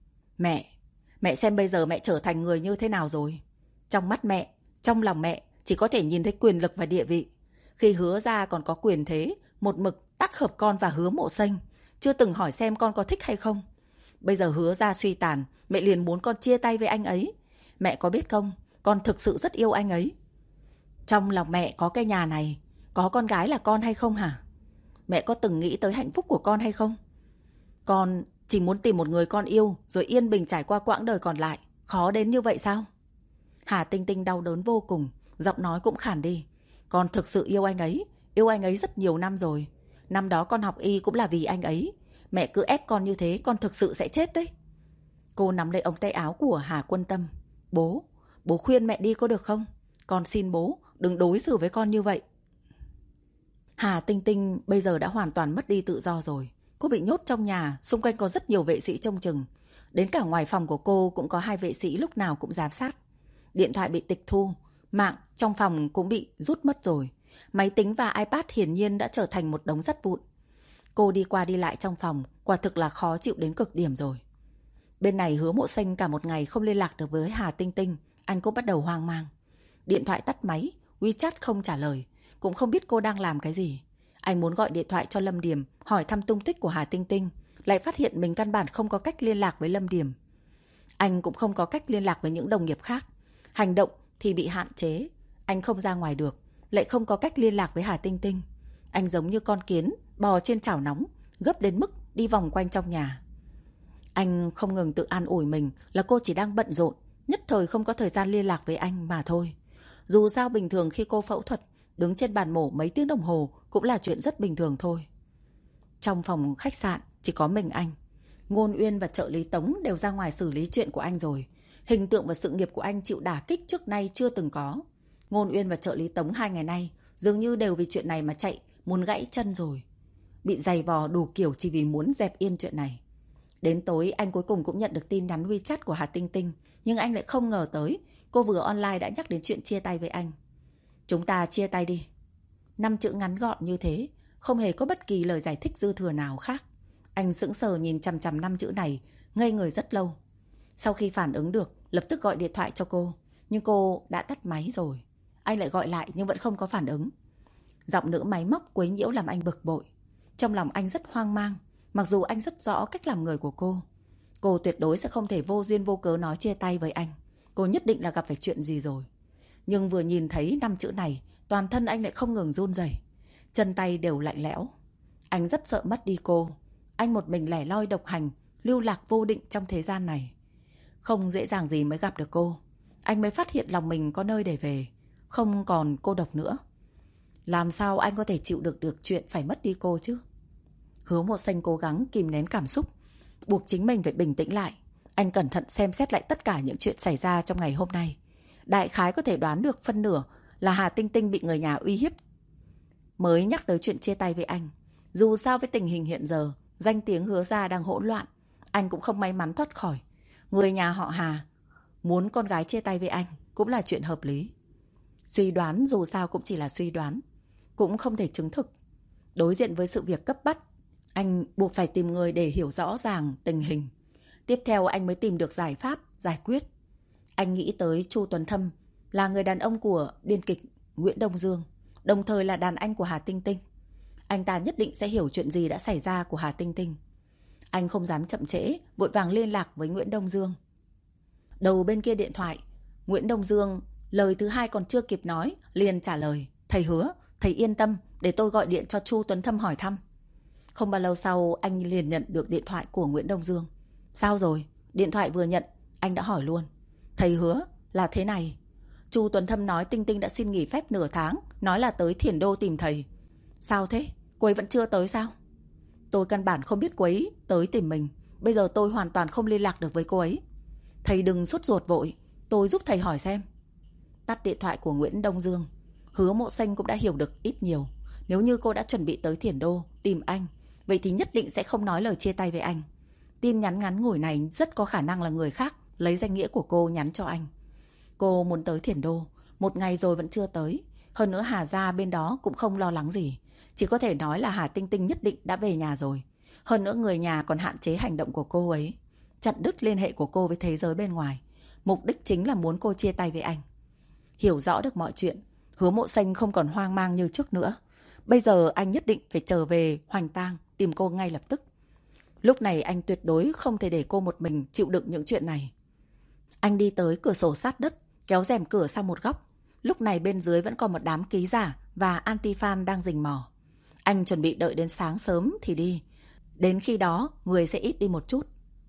Mẹ xem bây giờ mẹ trở thành người như thế nào rồi. Trong mắt mẹ, trong lòng mẹ chỉ có thể nhìn thấy quyền lực và địa vị. Khi Hứa Gia còn có quyền thế, một mực tác hợp con và Hứa Mộ Xanh, chưa từng hỏi xem con có thích hay không. Bây giờ Hứa Gia suy tàn, mẹ liền muốn con chia tay với anh ấy. Mẹ có biết không, con thực sự rất yêu anh ấy. Trong lòng mẹ có cái nhà này, có con gái là con hay không hả? Mẹ có từng nghĩ tới hạnh phúc của con hay không? Con chỉ muốn tìm một người con yêu rồi yên bình trải qua quãng đời còn lại. Khó đến như vậy sao? Hà Tinh Tinh đau đớn vô cùng, giọng nói cũng khàn đi. Con thực sự yêu anh ấy rất nhiều năm rồi. Năm đó con học y cũng là vì anh ấy. Mẹ cứ ép con như thế, con thực sự sẽ chết đấy. Cô nắm lấy ống tay áo của Hà Quân Tâm. Bố khuyên mẹ đi có được không? Con xin bố, đừng đối xử với con như vậy. Hà Tinh Tinh bây giờ đã hoàn toàn mất đi tự do rồi. Cô bị nhốt trong nhà, xung quanh có rất nhiều vệ sĩ trông chừng. Đến cả ngoài phòng của cô cũng có 2 vệ sĩ lúc nào cũng giám sát. Điện thoại bị tịch thu, mạng trong phòng cũng bị rút mất rồi. Máy tính và iPad hiển nhiên đã trở thành một đống sắt vụn. Cô đi qua đi lại trong phòng, quả thực là khó chịu đến cực điểm rồi. Bên này Hứa Mộ Xanh cả một ngày không liên lạc được với Hà Tinh Tinh, anh cũng bắt đầu hoang mang. Điện thoại tắt máy, WeChat không trả lời, cũng không biết cô đang làm cái gì. Anh muốn gọi điện thoại cho Lâm Điềm hỏi thăm tung tích của Hà Tinh Tinh, lại phát hiện mình căn bản không có cách liên lạc với Lâm Điềm. Anh cũng không có cách liên lạc với những đồng nghiệp khác. Hành động thì bị hạn chế. Anh không ra ngoài được, lại không có cách liên lạc với Hà Tinh Tinh. Anh giống như con kiến bò trên chảo nóng, gấp đến mức đi vòng quanh trong nhà. Anh không ngừng tự an ủi mình là cô chỉ đang bận rộn, nhất thời không có thời gian liên lạc với anh mà thôi. Dù sao bình thường khi cô phẫu thuật, đứng trên bàn mổ mấy tiếng đồng hồ cũng là chuyện rất bình thường thôi. Trong phòng khách sạn chỉ có mình anh. Ngôn Uyên và trợ lý Tống đều ra ngoài xử lý chuyện của anh rồi. Hình tượng và sự nghiệp của anh chịu đả kích trước nay chưa từng có. Ngôn Uyên và trợ lý Tống 2 ngày nay dường như đều vì chuyện này mà chạy, muốn gãy chân rồi. Bị giày vò đủ kiểu chỉ vì muốn dẹp yên chuyện này. Đến tối anh cuối cùng cũng nhận được tin nhắn WeChat của Hà Tinh Tinh, nhưng anh lại không ngờ tới cô vừa online đã nhắc đến chuyện chia tay với anh. Chúng ta chia tay đi. 5 chữ ngắn gọn như thế, không hề có bất kỳ lời giải thích dư thừa nào khác. Anh sững sờ nhìn chằm chằm 5 chữ này, ngây người rất lâu. Sau khi phản ứng được, lập tức gọi điện thoại cho cô, nhưng cô đã tắt máy rồi. Anh lại gọi lại nhưng vẫn không có phản ứng. Giọng nữ máy móc quấy nhiễu làm anh bực bội. Trong lòng anh rất hoang mang, mặc dù anh rất rõ cách làm người của cô. Cô tuyệt đối sẽ không thể vô duyên vô cớ nói chia tay với anh. Cô nhất định là gặp phải chuyện gì rồi. Nhưng vừa nhìn thấy 5 chữ này, toàn thân anh lại không ngừng run rẩy, chân tay đều lạnh lẽo. Anh rất sợ mất đi cô. Anh một mình lẻ loi độc hành, lưu lạc vô định trong thế gian này. Không dễ dàng gì mới gặp được cô. Anh mới phát hiện lòng mình có nơi để về, không còn cô độc nữa. Làm sao anh có thể chịu được chuyện phải mất đi cô chứ? Hứa Mộ Xanh cố gắng kìm nén cảm xúc, buộc chính mình phải bình tĩnh lại. Anh cẩn thận xem xét lại tất cả những chuyện xảy ra trong ngày hôm nay. Đại khái có thể đoán được phân nửa là Hà Tinh Tinh bị người nhà uy hiếp mới nhắc tới chuyện chia tay với anh. Dù sao với tình hình hiện giờ, danh tiếng Hứa Gia đang hỗn loạn, anh cũng không may mắn thoát khỏi. Người nhà họ Hà muốn con gái chia tay với anh cũng là chuyện hợp lý. Suy đoán dù sao cũng chỉ là suy đoán, cũng không thể chứng thực. Đối diện với sự việc cấp bách, anh buộc phải tìm người để hiểu rõ ràng tình hình. Tiếp theo anh mới tìm được giải pháp, giải quyết. Anh nghĩ tới Chu Tuấn Thâm, là người đàn ông của biên kịch Nguyễn Đông Dương, đồng thời là đàn anh của Hà Tinh Tinh. Anh ta nhất định sẽ hiểu chuyện gì đã xảy ra của Hà Tinh Tinh. Anh không dám chậm trễ, vội vàng liên lạc với Nguyễn Đông Dương. Đầu bên kia điện thoại, Nguyễn Đông Dương lời thứ hai còn chưa kịp nói liền trả lời: thầy hứa, thầy yên tâm, để tôi gọi điện cho Chu Tuấn Thâm hỏi thăm. Không bao lâu sau, anh liền nhận được điện thoại của Nguyễn Đông Dương. Sao rồi? Điện thoại vừa nhận, anh đã hỏi luôn. Thầy hứa, là thế này. Chu Tuấn Thâm nói Tinh Tinh đã xin nghỉ phép nửa tháng, nói là tới Thiền Đô tìm thầy. Sao thế? Cô ấy vẫn chưa tới sao? Tôi căn bản không biết cô ấy tới tìm mình. Bây giờ tôi hoàn toàn không liên lạc được với cô ấy. Thầy đừng sốt ruột vội, tôi giúp thầy hỏi xem. Tắt điện thoại của Nguyễn Đông Dương. Hứa Mộ Xanh cũng đã hiểu được ít nhiều. Nếu như cô đã chuẩn bị tới Thiền Đô tìm anh, vậy thì nhất định sẽ không nói lời chia tay với anh. Tin nhắn ngắn ngủi này rất có khả năng là người khác lấy danh nghĩa của cô nhắn cho anh. Cô muốn tới Thiền Đô, một ngày rồi vẫn chưa tới. Hơn nữa Hà gia bên đó cũng không lo lắng gì. Chỉ có thể nói là Hà Tinh Tinh nhất định đã về nhà rồi. Hơn nữa người nhà còn hạn chế hành động của cô ấy, chặn đứt liên hệ của cô với thế giới bên ngoài. Mục đích chính là muốn cô chia tay với anh. Hiểu rõ được mọi chuyện, Hứa Mộ Xanh không còn hoang mang như trước nữa. Bây giờ anh nhất định phải trở về Hoành Tang tìm cô ngay lập tức. Lúc này anh tuyệt đối không thể để cô một mình chịu đựng những chuyện này. Anh đi tới cửa sổ sát đất, kéo rèm cửa sang một góc. Lúc này bên dưới vẫn còn một đám ký giả và anti-fan đang rình mò. Anh chuẩn bị đợi đến sáng sớm thì đi. Đến khi đó người sẽ ít đi một chút.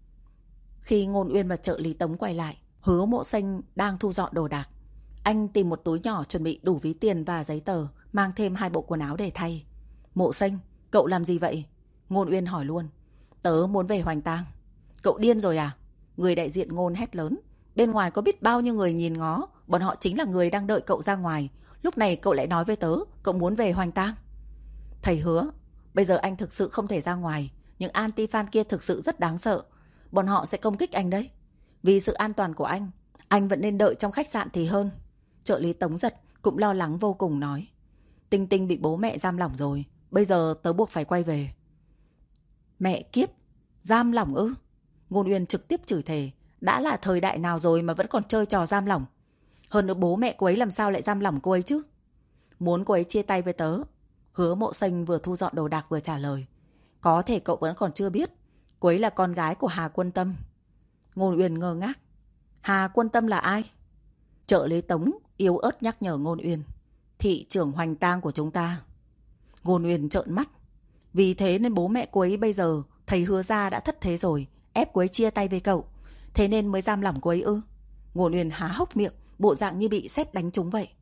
Khi Ngôn Uyên và trợ lý Tống quay lại, Hứa Mộ Xanh đang thu dọn đồ đạc. Anh tìm một túi nhỏ chuẩn bị đủ ví tiền và giấy tờ, mang thêm 2 bộ quần áo để thay. Mộ Xanh, cậu làm gì vậy? Ngôn Uyên hỏi luôn. Tớ muốn về Hoành Tang. Cậu điên rồi à? Người đại diện Ngôn hét lớn. Bên ngoài có biết bao nhiêu người nhìn ngó, bọn họ chính là người đang đợi cậu ra ngoài. Lúc này cậu lại nói với tớ, cậu muốn về Hoành Tang. Thầy hứa, bây giờ anh thực sự không thể ra ngoài. Những anti-fan kia thực sự rất đáng sợ. Bọn họ sẽ công kích anh đấy. Vì sự an toàn của anh vẫn nên đợi trong khách sạn thì hơn. Trợ lý Tống Giật cũng lo lắng vô cùng nói. Tinh Tinh bị bố mẹ giam lỏng rồi. Bây giờ tớ buộc phải quay về. Mẹ kiếp, giam lỏng ư? Ngôn Uyên trực tiếp chửi thề. Đã là thời đại nào rồi mà vẫn còn chơi trò giam lỏng. Hơn nữa bố mẹ cô ấy làm sao lại giam lỏng cô ấy chứ? Muốn cô ấy chia tay với tớ. Hứa Mộ Xanh vừa thu dọn đồ đạc vừa trả lời. Có thể cậu vẫn còn chưa biết, cô ấy là con gái của Hà Quân Tâm. Ngôn Uyên ngơ ngác. Hà Quân Tâm là ai? Trợ lý Tống yếu ớt nhắc nhở Ngôn Uyên. Thị trưởng Hoành Tang của chúng ta. Ngôn Uyên trợn mắt. Vì thế nên bố mẹ cô ấy bây giờ thầy Hứa gia đã thất thế rồi, ép cô ấy chia tay với cậu. Thế nên mới giam lỏng cô ấy ư? Ngôn Uyên há hốc miệng, bộ dạng như bị sét đánh trúng vậy.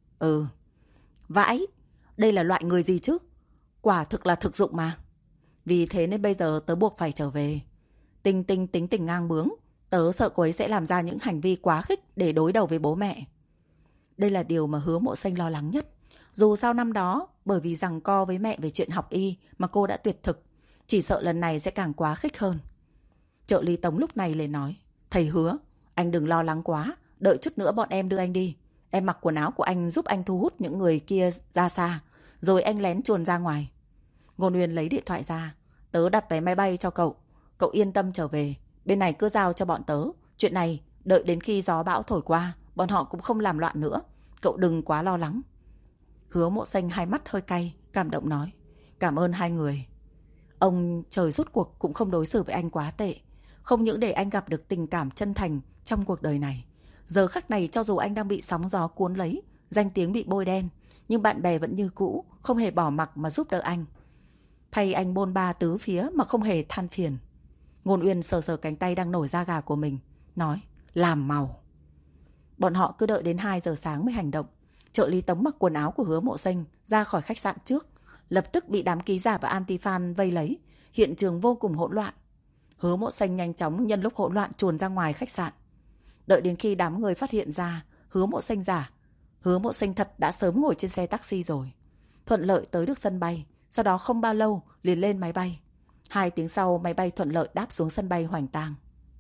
Vãi, đây là loại người gì chứ? Quả thực là thực dụng mà. Vì thế nên bây giờ tớ buộc phải trở về. Tinh Tinh tính tình ngang bướng, tớ sợ cô ấy sẽ làm ra những hành vi quá khích để đối đầu với bố mẹ. Đây là điều mà Hứa Mộ Xanh lo lắng nhất. Dù sao năm đó, bởi vì giằng co với mẹ về chuyện học y mà cô đã tuyệt thực, chỉ sợ lần này sẽ càng quá khích hơn. Trợ lý Tống lúc này liền nói. Thầy Hứa, anh đừng lo lắng quá, đợi chút nữa bọn em đưa anh đi. Em mặc quần áo của anh giúp anh thu hút những người kia ra xa, rồi anh lén chuồn ra ngoài. Ngôn Uyên lấy điện thoại ra. Tớ đặt vé máy bay cho cậu. Cậu yên tâm trở về. Bên này cứ giao cho bọn tớ. Chuyện này đợi đến khi gió bão thổi qua, bọn họ cũng không làm loạn nữa. Cậu đừng quá lo lắng. Hứa Mộ Xanh hai mắt hơi cay, cảm động nói. Cảm ơn hai người. Ông trời rốt cuộc cũng không đối xử với anh quá tệ. Không những để anh gặp được tình cảm chân thành trong cuộc đời này. Giờ khắc này cho dù anh đang bị sóng gió cuốn lấy, danh tiếng bị bôi đen, nhưng bạn bè vẫn như cũ, không hề bỏ mặc mà giúp đỡ anh. Thay anh bôn ba tứ phía mà không hề than phiền. Ngôn Uyên sờ sờ cánh tay đang nổi da gà của mình, nói, làm màu. Bọn họ cứ đợi đến 2 giờ sáng mới hành động. Trợ lý Tống mặc quần áo của Hứa Mộ Xanh ra khỏi khách sạn trước, lập tức bị đám ký giả và anti-fan vây lấy. Hiện trường vô cùng hỗn loạn. Hứa Mộ Xanh nhanh chóng nhân lúc hỗn loạn chuồn ra ngoài khách sạn. Đợi đến khi đám người phát hiện ra Hứa Mộ Xanh giả, Hứa Mộ Xanh thật đã sớm ngồi trên xe taxi rồi. Thuận lợi tới được sân bay. Sau đó không bao lâu liền lên máy bay. 2 tiếng sau máy bay thuận lợi đáp xuống sân bay Hoành Tang.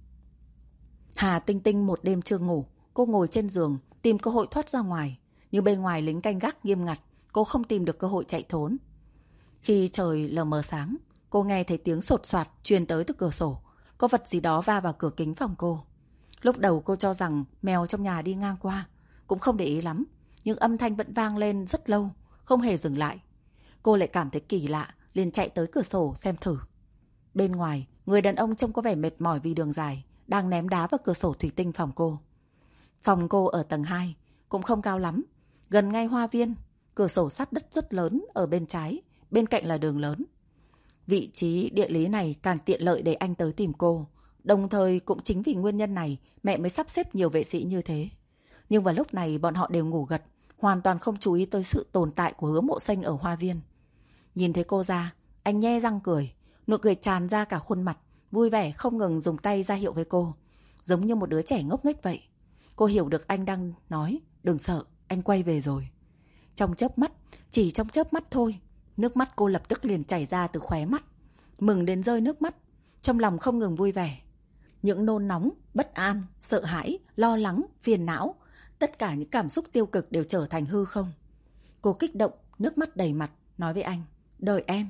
Hà Tinh Tinh một đêm chưa ngủ. Cô ngồi trên giường tìm cơ hội thoát ra ngoài. Nhưng bên ngoài lính canh gác nghiêm ngặt, cô không tìm được cơ hội chạy trốn. Khi trời lờ mờ sáng, cô nghe thấy tiếng sột soạt truyền tới từ cửa sổ. Có vật gì đó va vào cửa kính phòng cô. Lúc đầu cô cho rằng mèo trong nhà đi ngang qua, cũng không để ý lắm. Nhưng âm thanh vẫn vang lên rất lâu, không hề dừng lại. Cô lại cảm thấy kỳ lạ, liền chạy tới cửa sổ xem thử. Bên ngoài, người đàn ông trông có vẻ mệt mỏi vì đường dài, đang ném đá vào cửa sổ thủy tinh phòng cô. Phòng cô ở tầng 2, cũng không cao lắm, gần ngay hoa viên, cửa sổ sắt đất rất lớn ở bên trái, bên cạnh là đường lớn. Vị trí địa lý này càng tiện lợi để anh tới tìm cô. Đồng thời cũng chính vì nguyên nhân này mẹ mới sắp xếp nhiều vệ sĩ như thế. Nhưng vào lúc này bọn họ đều ngủ gật, hoàn toàn không chú ý tới sự tồn tại của Hứa Mộ Xanh ở hoa viên. Nhìn thấy cô ra, anh nhe răng cười, nụ cười tràn ra cả khuôn mặt, vui vẻ không ngừng dùng tay ra hiệu với cô, giống như một đứa trẻ ngốc nghếch vậy. Cô hiểu được anh đang nói, đừng sợ, anh quay về rồi. Trong chớp mắt, chỉ trong chớp mắt thôi, nước mắt cô lập tức liền chảy ra từ khóe mắt, mừng đến rơi nước mắt, trong lòng không ngừng vui vẻ. Những nôn nóng, bất an, sợ hãi, lo lắng, phiền não, tất cả những cảm xúc tiêu cực đều trở thành hư không. Cô kích động, nước mắt đầy mặt, nói với anh, đợi em.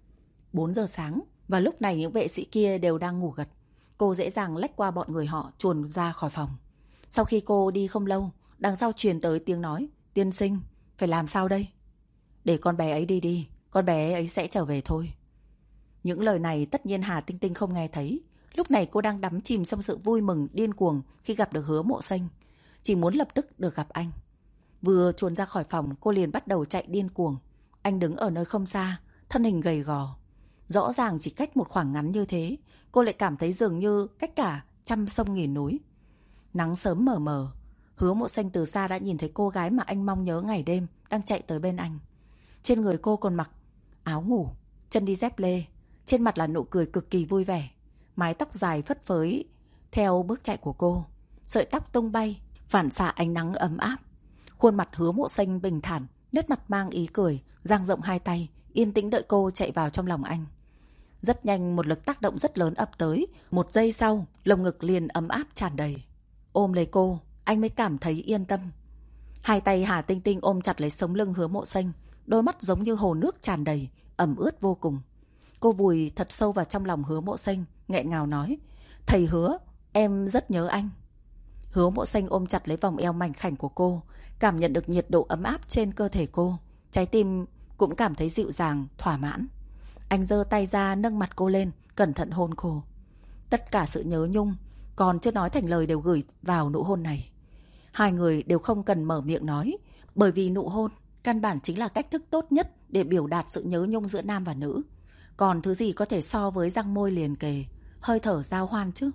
4 giờ sáng, và lúc này những vệ sĩ kia đều đang ngủ gật. Cô dễ dàng lách qua bọn người họ, chuồn ra khỏi phòng. Sau khi cô đi không lâu, đằng sau truyền tới tiếng nói, tiên sinh, phải làm sao đây? Để con bé ấy đi đi, con bé ấy sẽ trở về thôi. Những lời này tất nhiên Hà Tinh Tinh không nghe thấy. Lúc này cô đang đắm chìm trong sự vui mừng điên cuồng khi gặp được Hứa Mộ Xanh, chỉ muốn lập tức được gặp anh. Vừa chuồn ra khỏi phòng, cô liền bắt đầu chạy điên cuồng. Anh đứng ở nơi không xa, thân hình gầy gò. Rõ ràng chỉ cách một khoảng ngắn như thế, cô lại cảm thấy dường như cách cả trăm sông nghìn núi. Nắng sớm mờ mờ, Hứa Mộ Xanh từ xa đã nhìn thấy cô gái mà anh mong nhớ ngày đêm đang chạy tới bên anh. Trên người cô còn mặc áo ngủ, chân đi dép lê, trên mặt là nụ cười cực kỳ vui vẻ. Mái tóc dài phất phới theo bước chạy của cô, sợi tóc tung bay, phản xạ ánh nắng ấm áp. Khuôn mặt Hứa Mộ Xanh bình thản, nét mặt mang ý cười, dang rộng hai tay, yên tĩnh đợi cô chạy vào trong lòng anh. Rất nhanh một lực tác động rất lớn ập tới, một giây sau, lồng ngực liền ấm áp tràn đầy. Ôm lấy cô, anh mới cảm thấy yên tâm. Hai tay Hà Tinh Tinh ôm chặt lấy sống lưng Hứa Mộ Xanh, đôi mắt giống như hồ nước tràn đầy, ẩm ướt vô cùng. Cô vùi thật sâu vào trong lòng Hứa Mộ Xanh, nghẹn ngào nói, thầy Hứa, em rất nhớ anh. Hứa Mộ Xanh ôm chặt lấy vòng eo mảnh khảnh của cô, cảm nhận được nhiệt độ ấm áp trên cơ thể cô, trái tim cũng cảm thấy dịu dàng, thỏa mãn. Anh giơ tay ra nâng mặt cô lên, cẩn thận hôn cô. Tất cả sự nhớ nhung, còn chưa nói thành lời đều gửi vào nụ hôn này. Hai người đều không cần mở miệng nói, bởi vì nụ hôn căn bản chính là cách thức tốt nhất để biểu đạt sự nhớ nhung giữa nam và nữ. Còn thứ gì có thể so với răng môi liền kề, hơi thở giao hoan chứ?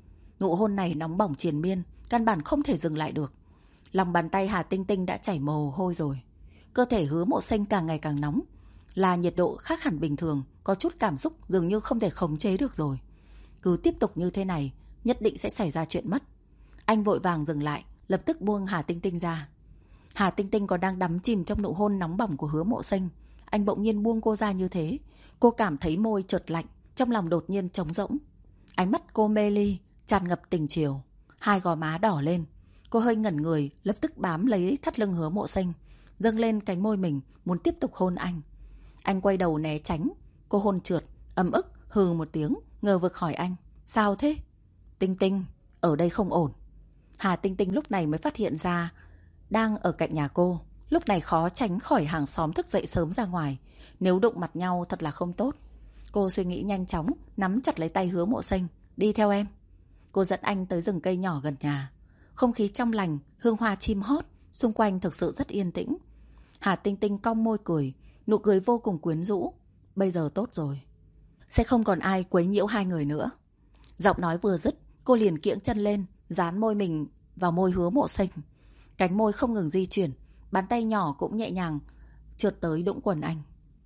Nụ hôn này nóng bỏng triền miên, căn bản không thể dừng lại được. Lòng bàn tay Hà Tinh Tinh đã chảy mồ hôi rồi. Cơ thể Hứa Mộ Xanh càng ngày càng nóng, là nhiệt độ khác hẳn bình thường, có chút cảm xúc dường như không thể khống chế được rồi. Cứ tiếp tục như thế này, nhất định sẽ xảy ra chuyện mất. Anh vội vàng dừng lại, lập tức buông Hà Tinh Tinh ra. Hà Tinh Tinh còn đang đắm chìm trong nụ hôn nóng bỏng của Hứa Mộ Xanh. Anh bỗng nhiên buông cô ra như thế, cô cảm thấy môi chợt lạnh, trong lòng đột nhiên trống rỗng. Ánh mắt cô mê ly, tràn ngập tình chiều, hai gò má đỏ lên. Cô hơi ngẩn người, lập tức bám lấy thắt lưng Hứa Mộ Xanh, dâng lên cánh môi mình, muốn tiếp tục hôn anh. Anh quay đầu né tránh, cô hôn trượt, ấm ức, hừ một tiếng, ngờ vực hỏi anh, sao thế? Tinh Tinh, ở đây không ổn. Hà Tinh Tinh lúc này mới phát hiện ra đang ở cạnh nhà cô. Lúc này khó tránh khỏi hàng xóm thức dậy sớm ra ngoài, nếu đụng mặt nhau thật là không tốt. Cô suy nghĩ nhanh chóng, nắm chặt lấy tay Hứa Mộ Xanh, đi theo em. Cô dẫn anh tới rừng cây nhỏ gần nhà. Không khí trong lành, hương hoa chim hót, xung quanh thực sự rất yên tĩnh. Hà Tinh Tinh cong môi cười, nụ cười vô cùng quyến rũ. Bây giờ tốt rồi, sẽ không còn ai quấy nhiễu hai người nữa. Giọng nói vừa dứt, cô liền kiễng chân lên, dán môi mình vào môi Hứa Mộ Xanh. Cánh môi không ngừng di chuyển, bàn tay nhỏ cũng nhẹ nhàng trượt tới đũng quần anh.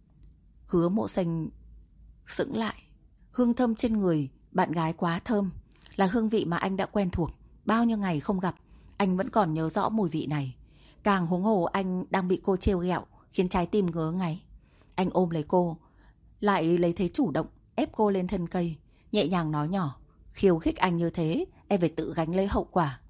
Hứa Mộ Xanh sững lại. Hương thơm trên người bạn gái quá thơm, là hương vị mà anh đã quen thuộc. Bao nhiêu ngày không gặp, anh vẫn còn nhớ rõ mùi vị này. Càng huống hồ anh đang bị cô trêu ghẹo, khiến trái tim ngứa ngáy. Anh ôm lấy cô, lại lấy thế chủ động, ép cô lên thân cây, nhẹ nhàng nói nhỏ, khiêu khích anh như thế, em phải tự gánh lấy hậu quả.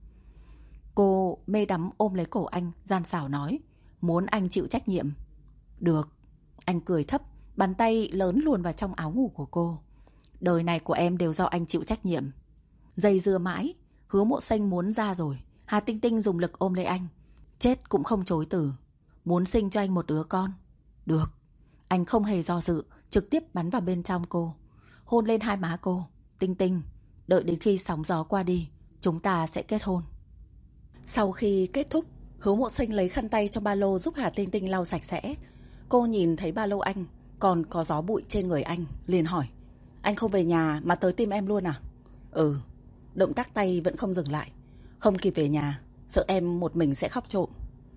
Cô mê đắm ôm lấy cổ anh, gian xảo nói, muốn anh chịu trách nhiệm. Được. Anh cười thấp, bàn tay lớn luồn vào trong áo ngủ của cô. Đời này của em đều do anh chịu trách nhiệm. Dây dưa mãi, Hứa Mộ Xanh muốn ra rồi. Hà Tinh Tinh dùng lực ôm lấy anh, chết cũng không chối từ. Muốn sinh cho anh một đứa con. Được. Anh không hề do dự, trực tiếp bắn vào bên trong cô, hôn lên hai má cô. Tinh Tinh, đợi đến khi sóng gió qua đi, chúng ta sẽ kết hôn. Sau khi kết thúc, Hứa Mộ Sinh lấy khăn tay trong ba lô giúp Hà Tinh Tinh lau sạch sẽ. Cô nhìn thấy ba lô anh còn có gió bụi trên người anh, liền hỏi: Anh không về nhà mà tới tìm em luôn à? Ừ. Động tác tay vẫn không dừng lại. Không kịp về nhà, sợ em một mình sẽ khóc trộm.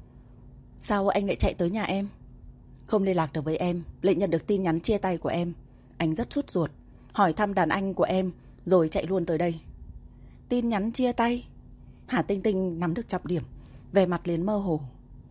Sao anh lại chạy tới nhà em? Không liên lạc được với em, lại nhận được tin nhắn chia tay của em. Anh rất sốt ruột, hỏi thăm đàn anh của em, rồi chạy luôn tới đây. Tin nhắn chia tay? Hà Tinh Tinh nắm được trọng điểm, vẻ mặt liền mơ hồ.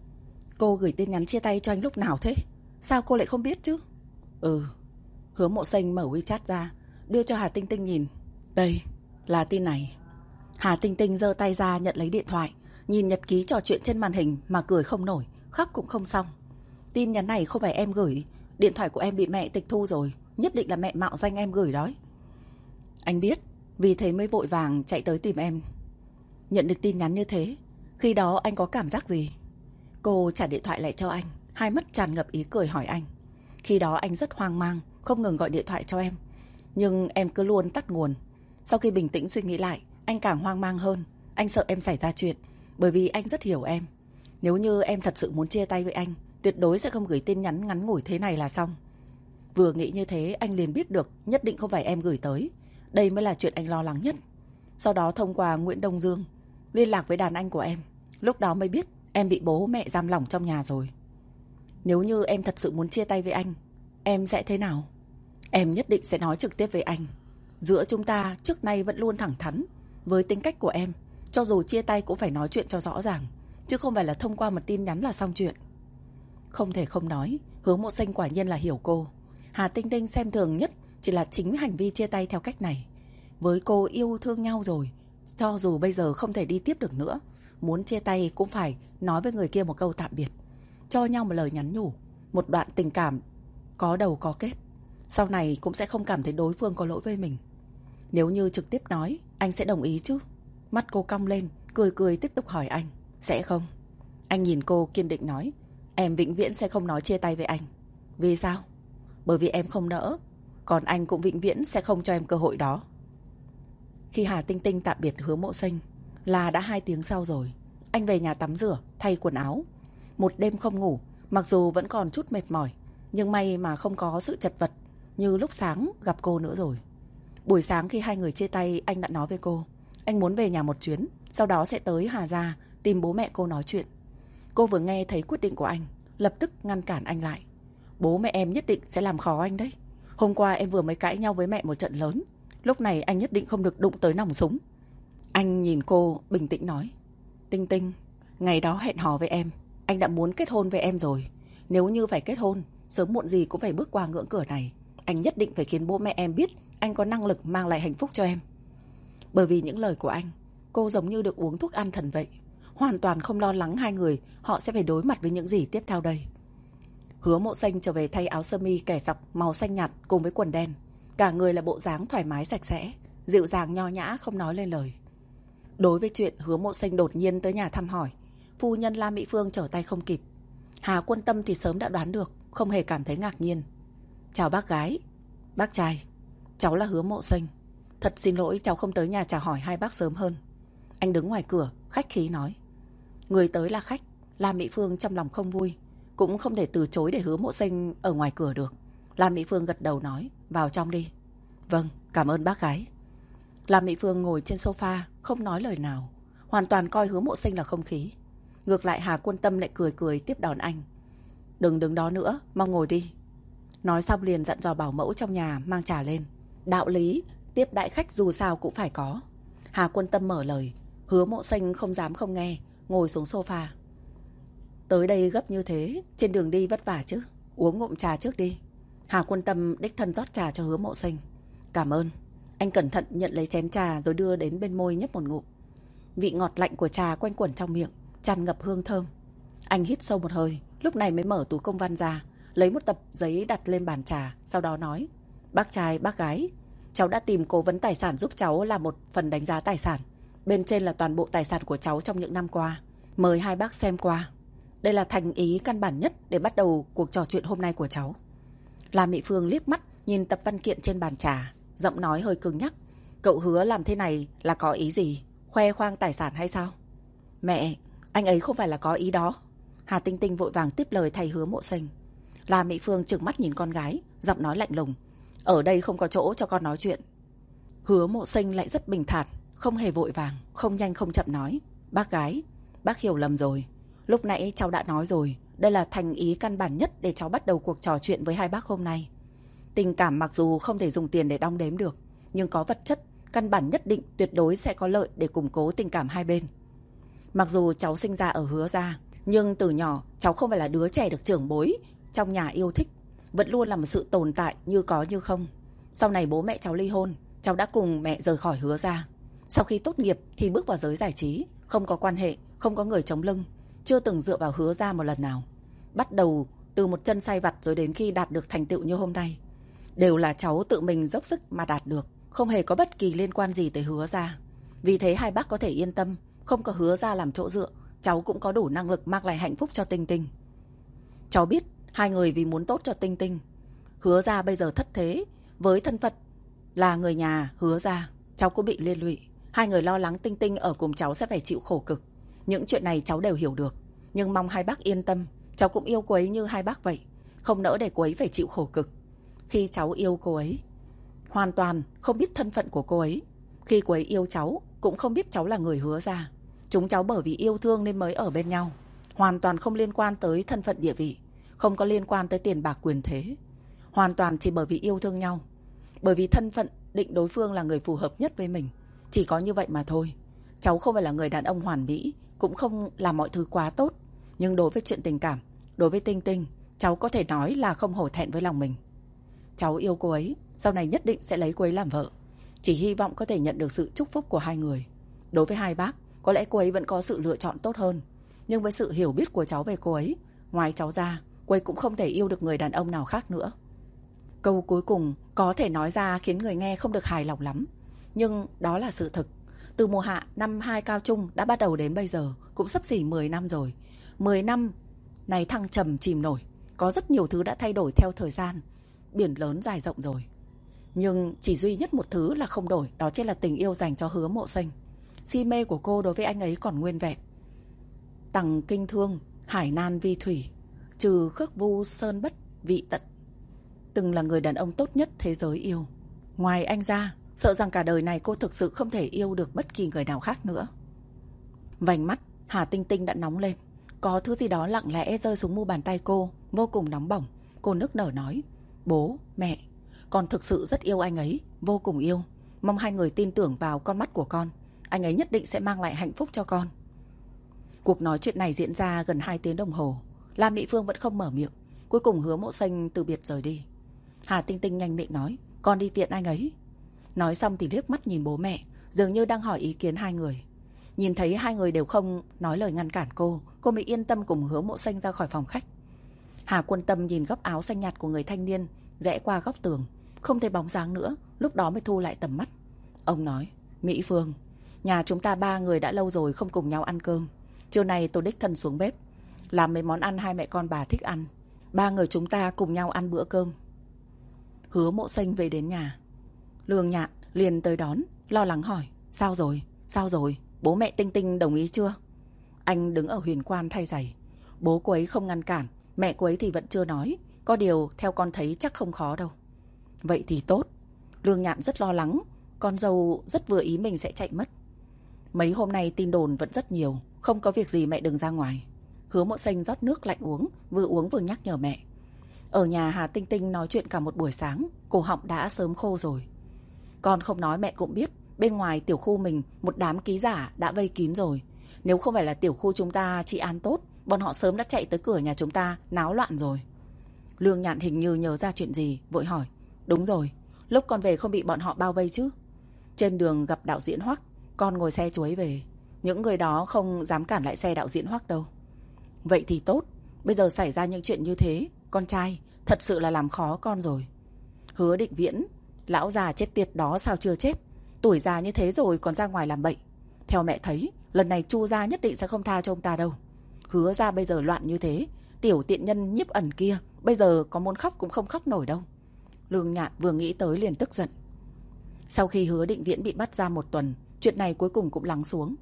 Cô gửi tin nhắn chia tay cho anh lúc nào thế? Sao cô lại không biết chứ? Ừ. Hứa Mộ Sinh mở WeChat ra, đưa cho Hà Tinh Tinh nhìn. Đây là tin này. Hà Tinh Tinh giơ tay ra nhận lấy điện thoại, nhìn nhật ký trò chuyện trên màn hình mà cười không nổi, khóc cũng không xong. Tin nhắn này không phải em gửi, điện thoại của em bị mẹ tịch thu rồi, nhất định là mẹ mạo danh em gửi đó. Anh biết, vì thế mới vội vàng chạy tới tìm em. Nhận được tin nhắn như thế, khi đó anh có cảm giác gì? Cô trả điện thoại lại cho anh, hai mắt tràn ngập ý cười hỏi anh. Khi đó anh rất hoang mang, không ngừng gọi điện thoại cho em, nhưng em cứ luôn tắt nguồn. Sau khi bình tĩnh suy nghĩ lại, anh càng hoang mang hơn. Anh sợ em xảy ra chuyện, bởi vì anh rất hiểu em. Nếu như em thật sự muốn chia tay với anh, tuyệt đối sẽ không gửi tin nhắn ngắn ngủi thế này là xong. Vừa nghĩ như thế, anh liền biết được nhất định không phải em gửi tới. Đây mới là chuyện anh lo lắng nhất. Sau đó thông qua Nguyễn Đông Dương liên lạc với đàn anh của em. Lúc đó mới biết em bị bố mẹ giam lỏng trong nhà rồi. Nếu như em thật sự muốn chia tay với anh, em sẽ thế nào? Em nhất định sẽ nói trực tiếp với anh. Giữa chúng ta trước nay vẫn luôn thẳng thắn. Với tính cách của em, cho dù chia tay cũng phải nói chuyện cho rõ ràng, chứ không phải là thông qua một tin nhắn là xong chuyện. Không thể không nói, Hứa Mộ Sinh quả nhiên là hiểu cô. Hà Tinh Tinh xem thường nhất chỉ là chính hành vi chia tay theo cách này. Với cô yêu thương nhau rồi, cho dù bây giờ không thể đi tiếp được nữa, muốn chia tay cũng phải nói với người kia một câu tạm biệt, cho nhau một lời nhắn nhủ, một đoạn tình cảm có đầu có kết. Sau này cũng sẽ không cảm thấy đối phương có lỗi với mình. Nếu như trực tiếp nói, anh sẽ đồng ý chứ? Mắt cô cong lên, cười cười tiếp tục hỏi anh. Sẽ không. Anh nhìn cô kiên định nói, em vĩnh viễn sẽ không nói chia tay với anh. Vì sao? Bởi vì em không nỡ, còn anh cũng vĩnh viễn sẽ không cho em cơ hội đó. Khi Hà Tinh Tinh tạm biệt Hứa Mộ Sinh là đã 2 tiếng sau rồi. Anh về nhà tắm rửa, thay quần áo. Một đêm không ngủ, mặc dù vẫn còn chút mệt mỏi, nhưng may mà không có sự chật vật như lúc sáng gặp cô nữa rồi. Buổi sáng khi hai người chia tay, anh đã nói với cô anh muốn về nhà một chuyến, sau đó sẽ tới Hà Gia tìm bố mẹ cô nói chuyện. Cô vừa nghe thấy quyết định của anh, lập tức ngăn cản anh lại. Bố mẹ em nhất định sẽ làm khó anh đấy. Hôm qua em vừa mới cãi nhau với mẹ một trận lớn, lúc này anh nhất định không được đụng tới nòng súng. Anh nhìn cô bình tĩnh nói, Tinh Tinh, ngày đó hẹn hò với em, anh đã muốn kết hôn với em rồi. Nếu như phải kết hôn, sớm muộn gì cũng phải bước qua ngưỡng cửa này. Anh nhất định phải khiến bố mẹ em biết anh có năng lực mang lại hạnh phúc cho em. Bởi vì những lời của anh, cô giống như được uống thuốc an thần vậy, hoàn toàn không lo lắng hai người họ sẽ phải đối mặt với những gì tiếp theo đây. Hứa Mộ Sinh trở về thay áo sơ mi kẻ sọc màu xanh nhạt cùng với quần đen. Cả người là bộ dáng thoải mái sạch sẽ, dịu dàng nho nhã không nói lên lời. Đối với chuyện Hứa Mộ Sinh đột nhiên tới nhà thăm hỏi, phu nhân La Mỹ Phương trở tay không kịp. Hà Quân Tâm thì sớm đã đoán được, không hề cảm thấy ngạc nhiên. Chào bác gái. Bác trai, cháu là Hứa Mộ Sinh. Thật xin lỗi cháu không tới nhà chào hỏi hai bác sớm hơn. Anh đứng ngoài cửa, khách khí nói. Người tới là khách, La Mỹ Phương trong lòng không vui, cũng không thể từ chối để Hứa Mộ Sinh ở ngoài cửa được. La Mỹ Phương gật đầu nói, vào trong đi. Vâng, cảm ơn bác gái. La Mỹ Phương ngồi trên sofa, không nói lời nào, hoàn toàn coi Hứa Mộ Sinh là không khí. Ngược lại Hà Quân Tâm lại cười cười tiếp đón anh. Đừng đứng đó nữa, mau ngồi đi. Nói xong liền dặn dò bảo mẫu trong nhà mang trà lên. Đạo lý, tiếp đãi khách dù sao cũng phải có. Hà Quân Tâm mở lời, Hứa Mộ Sinh không dám không nghe, ngồi xuống sofa. Tới đây gấp như thế, trên đường đi vất vả chứ, uống ngụm trà trước đi. Hà Quân Tâm đích thân rót trà cho Hứa Mộ Sinh. Cảm ơn. Anh cẩn thận nhận lấy chén trà rồi đưa đến bên môi nhấp một ngụm. Vị ngọt lạnh của trà quanh quẩn trong miệng, tràn ngập hương thơm. Anh hít sâu một hơi, lúc này mới mở túi công văn ra, lấy một tập giấy đặt lên bàn trà, sau đó nói, bác trai, bác gái, cháu đã tìm cố vấn tài sản giúp cháu làm một phần đánh giá tài sản. Bên trên là toàn bộ tài sản của cháu trong những năm qua. Mời hai bác xem qua. Đây là thành ý căn bản nhất để bắt đầu cuộc trò chuyện hôm nay của cháu. La Mỹ Phương liếc mắt nhìn tập văn kiện trên bàn trà, giọng nói hơi cứng nhắc. Cậu Hứa làm thế này là có ý gì? Khoe khoang tài sản hay sao? Mẹ, anh ấy không phải là có ý đó. Hà Tinh Tinh vội vàng tiếp lời thay Hứa Mộ Sinh. La Mỹ Phương trừng mắt nhìn con gái, giọng nói lạnh lùng. Ở đây không có chỗ cho con nói chuyện. Hứa Mộ Sinh lại rất bình thản, không hề vội vàng, không nhanh không chậm nói. Bác gái, bác hiểu lầm rồi. Lúc nãy cháu đã nói rồi, đây là thành ý căn bản nhất để cháu bắt đầu cuộc trò chuyện với hai bác hôm nay. Tình cảm mặc dù không thể dùng tiền để đong đếm được, nhưng có vật chất, căn bản nhất định tuyệt đối sẽ có lợi để củng cố tình cảm hai bên. Mặc dù cháu sinh ra ở Hứa gia, nhưng từ nhỏ cháu không phải là đứa trẻ được trưởng bối trong nhà yêu thích, vẫn luôn là một sự tồn tại như có như không. Sau này bố mẹ cháu ly hôn, cháu đã cùng mẹ rời khỏi Hứa gia. Sau khi tốt nghiệp thì bước vào giới giải trí, không có quan hệ, không có người chống lưng, chưa từng dựa vào Hứa gia một lần nào. Bắt đầu từ một chân sai vặt rồi đến khi đạt được thành tựu như hôm nay, đều là cháu tự mình dốc sức mà đạt được, không hề có bất kỳ liên quan gì tới Hứa gia. Vì thế hai bác có thể yên tâm, không có Hứa gia làm chỗ dựa, cháu cũng có đủ năng lực mang lại hạnh phúc cho Tinh Tinh. Cháu biết hai người vì muốn tốt cho Tinh Tinh, Hứa gia bây giờ thất thế, với thân phận là người nhà Hứa gia, cháu cũng bị liên lụy. Hai người lo lắng Tinh Tinh ở cùng cháu sẽ phải chịu khổ cực. Những chuyện này cháu đều hiểu được, nhưng mong hai bác yên tâm, cháu cũng yêu cô ấy như hai bác vậy, không nỡ để cô ấy phải chịu khổ cực. Khi cháu yêu cô ấy, hoàn toàn không biết thân phận của cô ấy. Khi cô ấy yêu cháu, cũng không biết cháu là người Hứa gia. Chúng cháu bởi vì yêu thương nên mới ở bên nhau, hoàn toàn không liên quan tới thân phận địa vị, không có liên quan tới tiền bạc quyền thế. Hoàn toàn chỉ bởi vì yêu thương nhau, bởi vì thân phận định đối phương là người phù hợp nhất với mình. Chỉ có như vậy mà thôi. Cháu không phải là người đàn ông hoàn mỹ, cũng không làm mọi thứ quá tốt, nhưng đối với chuyện tình cảm, đối với Tinh Tinh, cháu có thể nói là không hổ thẹn với lòng mình. Cháu yêu cô ấy, sau này nhất định sẽ lấy cô ấy làm vợ. Chỉ hy vọng có thể nhận được sự chúc phúc của hai người. Đối với hai bác, có lẽ cô ấy vẫn có sự lựa chọn tốt hơn, nhưng với sự hiểu biết của cháu về cô ấy, ngoài cháu ra, cô ấy cũng không thể yêu được người đàn ông nào khác nữa. Câu cuối cùng có thể nói ra khiến người nghe không được hài lòng lắm, nhưng đó là sự thực. Từ mùa hạ năm 2 cao trung đã bắt đầu đến bây giờ, cũng xấp xỉ 10 năm rồi. 10 năm này thăng trầm chìm nổi, có rất nhiều thứ đã thay đổi theo thời gian. Biển lớn dài rộng rồi, nhưng chỉ duy nhất một thứ là không đổi, đó chính là tình yêu dành cho Hứa Mộ Sinh. Si mê của cô đối với anh ấy còn nguyên vẹn. Tằng kinh thương, hải nan vi thủy, trừ khước vu sơn bất vị tận. Từng là người đàn ông tốt nhất thế giới yêu. Ngoài anh ra, sợ rằng cả đời này cô thực sự không thể yêu được bất kỳ người nào khác nữa. Vành mắt Hà Tinh Tinh đã nóng lên. Có thứ gì đó lặng lẽ rơi xuống mu bàn tay cô, vô cùng nóng bỏng. Cô nức nở nói: Bố, mẹ, con thực sự rất yêu anh ấy, vô cùng yêu. Mong hai người tin tưởng vào con mắt của con, anh ấy nhất định sẽ mang lại hạnh phúc cho con. Cuộc nói chuyện này diễn ra gần 2 tiếng đồng hồ. La Mỹ Phương vẫn không mở miệng. Cuối cùng Hứa Mộ Sinh từ biệt rời đi. Hà Tinh Tinh nhanh miệng nói: Con đi tiện anh ấy. Nói xong thì liếc mắt nhìn bố mẹ, dường như đang hỏi ý kiến hai người. Nhìn thấy hai người đều không nói lời ngăn cản cô mới yên tâm cùng Hứa Mộ Sinh ra khỏi phòng khách. Hà Quân Tâm nhìn góc áo xanh nhạt của người thanh niên rẽ qua góc tường, không thấy bóng dáng nữa, lúc đó mới thu lại tầm mắt. Ông nói: Mỹ Phương, nhà chúng ta 3 người đã lâu rồi không cùng nhau ăn cơm. Trưa nay tôi đích thân xuống bếp làm mấy món ăn hai mẹ con bà thích ăn. 3 người chúng ta cùng nhau ăn bữa cơm. Hứa Mộ Sinh về đến nhà, Lương Nhạn liền tới đón, lo lắng hỏi: Sao rồi, bố mẹ Tinh Tinh đồng ý chưa? Anh đứng ở huyền quan thay giày. Bố cô ấy không ngăn cản, mẹ cô ấy thì vẫn chưa nói. Có điều theo con thấy chắc không khó đâu. Vậy thì tốt. Lương Nhạn rất lo lắng, con dâu rất vừa ý mình sẽ chạy mất. Mấy hôm nay tin đồn vẫn rất nhiều, không có việc gì mẹ đừng ra ngoài. Hứa Mộ Sinh rót nước lạnh uống vừa nhắc nhở mẹ. Ở nhà Hà Tinh Tinh nói chuyện cả một buổi sáng, cổ họng đã sớm khô rồi. Con không nói mẹ cũng biết, bên ngoài tiểu khu mình một đám ký giả đã vây kín rồi. Nếu không phải là tiểu khu chúng ta trị an tốt, bọn họ sớm đã chạy tới cửa nhà chúng ta náo loạn rồi. Lương Nhạn hình như nhớ ra chuyện gì, vội hỏi: Đúng rồi, lúc con về không bị bọn họ bao vây chứ? Trên đường gặp đạo diễn Hoắc, con ngồi xe chuối về. Những người đó không dám cản lại xe đạo diễn Hoắc đâu. Vậy thì tốt, bây giờ xảy ra những chuyện như thế, con trai thật sự là làm khó con rồi. Hứa Định Viễn, lão già chết tiệt đó sao chưa chết? Tuổi già như thế rồi còn ra ngoài làm bậy. Theo mẹ thấy, lần này Chu gia nhất định sẽ không tha cho ông ta đâu. Hứa gia bây giờ loạn như thế, tiểu tiện nhân Nhiếp Ẩn kia bây giờ có muốn khóc cũng không khóc nổi đâu. Lương Nhạn vừa nghĩ tới liền tức giận. Sau khi Hứa Định Viễn bị bắt ra 1 tuần, chuyện này cuối cùng cũng lắng xuống.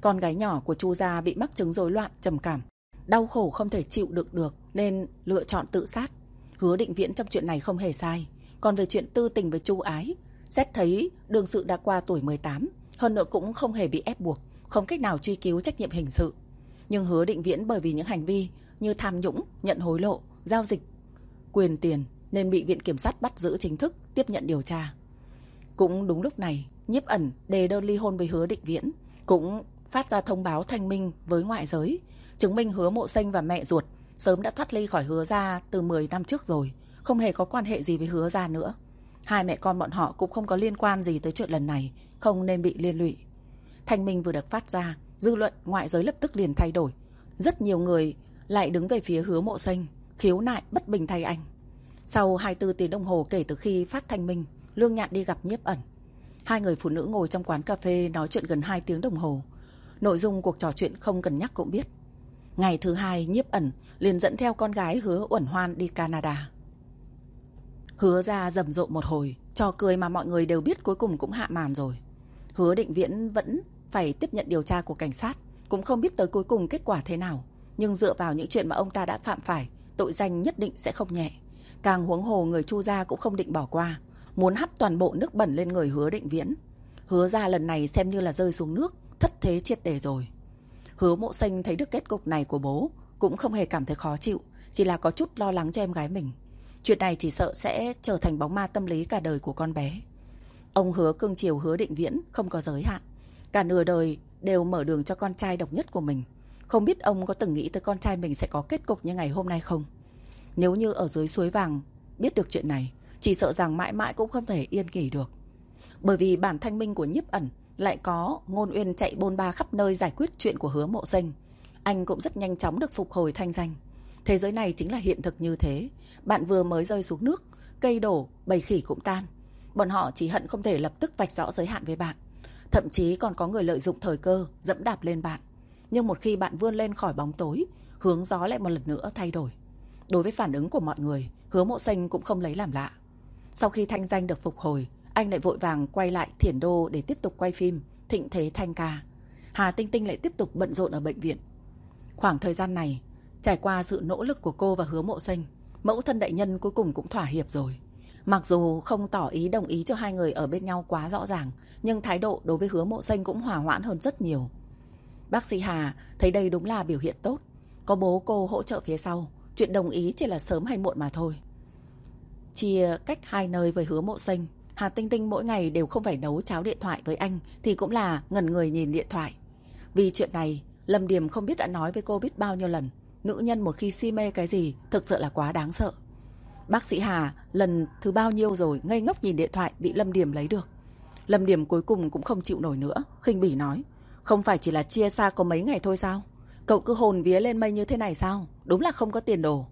Con gái nhỏ của Chu gia bị mắc chứng rối loạn trầm cảm, đau khổ không thể chịu đựng được nên lựa chọn tự sát. Hứa Định Viễn trong chuyện này không hề sai. Còn về chuyện tư tình với Chu Ái, xét thấy đương sự đã qua tuổi 18, hơn nữa cũng không hề bị ép buộc, không cách nào truy cứu trách nhiệm hình sự. Nhưng Hứa Định Viễn bởi vì những hành vi như tham nhũng, nhận hối lộ, giao dịch quyền tiền nên bị Viện Kiểm sát bắt giữ chính thức tiếp nhận điều tra. Cũng đúng lúc này, Nhiếp Ẩn đề đơn ly hôn với Hứa Định Viễn, cũng phát ra thông báo thanh minh với ngoại giới, chứng minh Hứa Mộ Xanh và mẹ ruột sớm đã thoát ly khỏi Hứa gia từ 10 năm trước rồi, không hề có quan hệ gì với Hứa gia nữa. Hai mẹ con bọn họ cũng không có liên quan gì tới chuyện lần này, không nên bị liên lụy. Thanh minh vừa được phát ra, dư luận ngoại giới lập tức liền thay đổi. Rất nhiều người lại đứng về phía Hứa Mộ Xanh, khiếu nại bất bình thay anh. Sau 24 tiếng đồng hồ kể từ khi phát thanh minh, Lương Nhạn đi gặp Nhiếp Ẩn. Hai người phụ nữ ngồi trong quán cà phê nói chuyện gần 2 tiếng đồng hồ. Nội dung cuộc trò chuyện không cần nhắc cũng biết. Ngày thứ hai, Nhiếp Ẩn liền dẫn theo con gái Hứa Uẩn Hoan đi Canada. Hứa ra rầm rộ một hồi, trò cười mà mọi người đều biết cuối cùng cũng hạ màn rồi. Hứa Định Viễn vẫn phải tiếp nhận điều tra của cảnh sát, cũng không biết tới cuối cùng kết quả thế nào. Nhưng dựa vào những chuyện mà ông ta đã phạm phải, tội danh nhất định sẽ không nhẹ. Càng huống hồ người Chu gia cũng không định bỏ qua, muốn hắt toàn bộ nước bẩn lên người Hứa Định Viễn. Hứa gia lần này xem như là rơi xuống nước, thất thế triệt để rồi. Hứa Mộ Xanh thấy được kết cục này của bố cũng không hề cảm thấy khó chịu, chỉ là có chút lo lắng cho em gái mình. Chuyện này chỉ sợ sẽ trở thành bóng ma tâm lý cả đời của con bé. Ông Hứa cưng chiều Hứa Định Viễn không có giới hạn, cả nửa đời đều mở đường cho con trai độc nhất của mình. Không biết ông có từng nghĩ tới con trai mình sẽ có kết cục như ngày hôm nay không? Nếu như ở dưới suối vàng biết được chuyện này, chỉ sợ rằng mãi mãi cũng không thể yên nghỉ được. Bởi vì bản thanh minh của Nhiếp Ẩn lại có Ngôn Uyên chạy bôn ba khắp nơi giải quyết chuyện của Hứa Mộ Xanh, anh cũng rất nhanh chóng được phục hồi thanh danh. Thế giới này chính là hiện thực như thế. Bạn vừa mới rơi xuống nước, cây đổ, bầy khỉ cũng tan. Bọn họ chỉ hận không thể lập tức vạch rõ giới hạn với bạn. Thậm chí còn có người lợi dụng thời cơ dẫm đạp lên bạn. Nhưng một khi bạn vươn lên khỏi bóng tối, hướng gió lại một lần nữa thay đổi. Đối với phản ứng của mọi người, Hứa Mộ Xanh cũng không lấy làm lạ. Sau khi thanh danh được phục hồi, anh lại vội vàng quay lại Thiển Đô để tiếp tục quay phim Thịnh Thế Thanh Ca. Hà Tinh Tinh lại tiếp tục bận rộn ở bệnh viện. Khoảng thời gian này, trải qua sự nỗ lực của cô và Hứa Mộ Xanh, mẫu thân đại nhân cuối cùng cũng thỏa hiệp rồi. Mặc dù không tỏ ý đồng ý cho hai người ở bên nhau quá rõ ràng, nhưng thái độ đối với Hứa Mộ Xanh cũng hòa hoãn hơn rất nhiều. Bác sĩ Hà thấy đây đúng là biểu hiện tốt. Có bố cô hỗ trợ phía sau, chuyện đồng ý chỉ là sớm hay muộn mà thôi. Chia cách hai nơi với Hứa Mộ Xanh, Hà Tinh Tinh mỗi ngày đều không phải nấu cháo điện thoại với anh thì cũng là ngẩn người nhìn điện thoại. Vì chuyện này, Lâm Điềm không biết đã nói với cô biết bao nhiêu lần, nữ nhân một khi si mê cái gì thực sự là quá đáng sợ. Bác sĩ Hà lần thứ bao nhiêu rồi ngây ngốc nhìn điện thoại bị Lâm Điềm lấy được. Lâm Điềm cuối cùng cũng không chịu nổi nữa, khinh bỉ nói: "Không phải chỉ là chia xa có mấy ngày thôi sao? Cậu cứ hồn vía lên mây như thế này sao? Đúng là không có tiền đồ."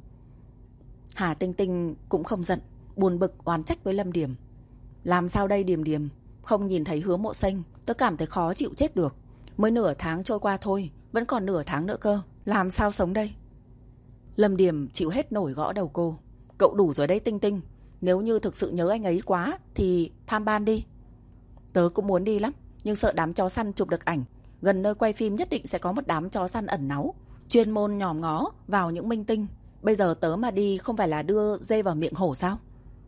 Hà Tinh Tinh cũng không giận, buồn bực oán trách với Lâm Điềm: "Làm sao đây Điềm Điềm, không nhìn thấy Hứa Mộ Xanh, tớ cảm thấy khó chịu chết được. Mới nửa tháng trôi qua thôi, vẫn còn nửa tháng nữa cơ, làm sao sống đây?" Lâm Điềm chịu hết nổi gõ đầu cô: "Cậu đủ rồi đấy Tinh Tinh, nếu như thực sự nhớ anh ấy quá thì tham ban đi." "Tớ cũng muốn đi lắm, nhưng sợ đám chó săn chụp được ảnh, gần nơi quay phim nhất định sẽ có một đám chó săn ẩn náu, chuyên môn nhòm ngó vào những minh tinh. Bây giờ tớ mà đi không phải là đưa dê vào miệng hổ sao?"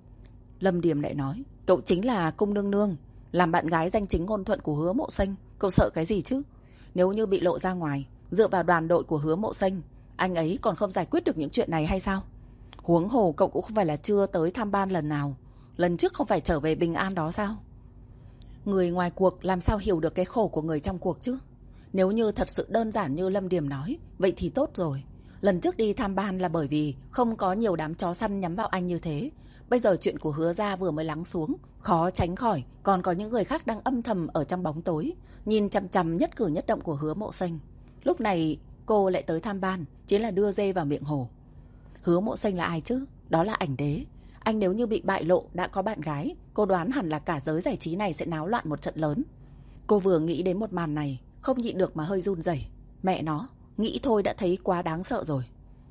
Lâm Điềm lại nói: "Cậu chính là cung nương nương, làm bạn gái danh chính ngôn thuận của Hứa Mộ Xanh, cậu sợ cái gì chứ? Nếu như bị lộ ra ngoài, dựa vào đoàn đội của Hứa Mộ Xanh, anh ấy còn không giải quyết được những chuyện này hay sao? Huống hồ cậu cũng không phải là chưa tới thăm ban lần nào, lần trước không phải trở về bình an đó sao? Người ngoài cuộc làm sao hiểu được cái khổ của người trong cuộc chứ? Nếu như thật sự đơn giản như Lâm Điềm nói, vậy thì tốt rồi. Lần trước đi tham ban là bởi vì không có nhiều đám chó săn nhắm vào anh như thế. Bây giờ chuyện của Hứa gia vừa mới lắng xuống, khó tránh khỏi còn có những người khác đang âm thầm ở trong bóng tối, nhìn chằm chằm nhất cử nhất động của Hứa Mộ Xanh. Lúc này cô lại tới tham ban, chính là đưa dê vào miệng hổ. Hứa Mộ Xanh là ai chứ? Đó là ảnh đế. Anh nếu như bị bại lộ đã có bạn gái, cô đoán hẳn là cả giới giải trí này sẽ náo loạn một trận lớn. Cô vừa nghĩ đến một màn này, không nhịn được mà hơi run rẩy. Mẹ nó, nghĩ thôi đã thấy quá đáng sợ rồi.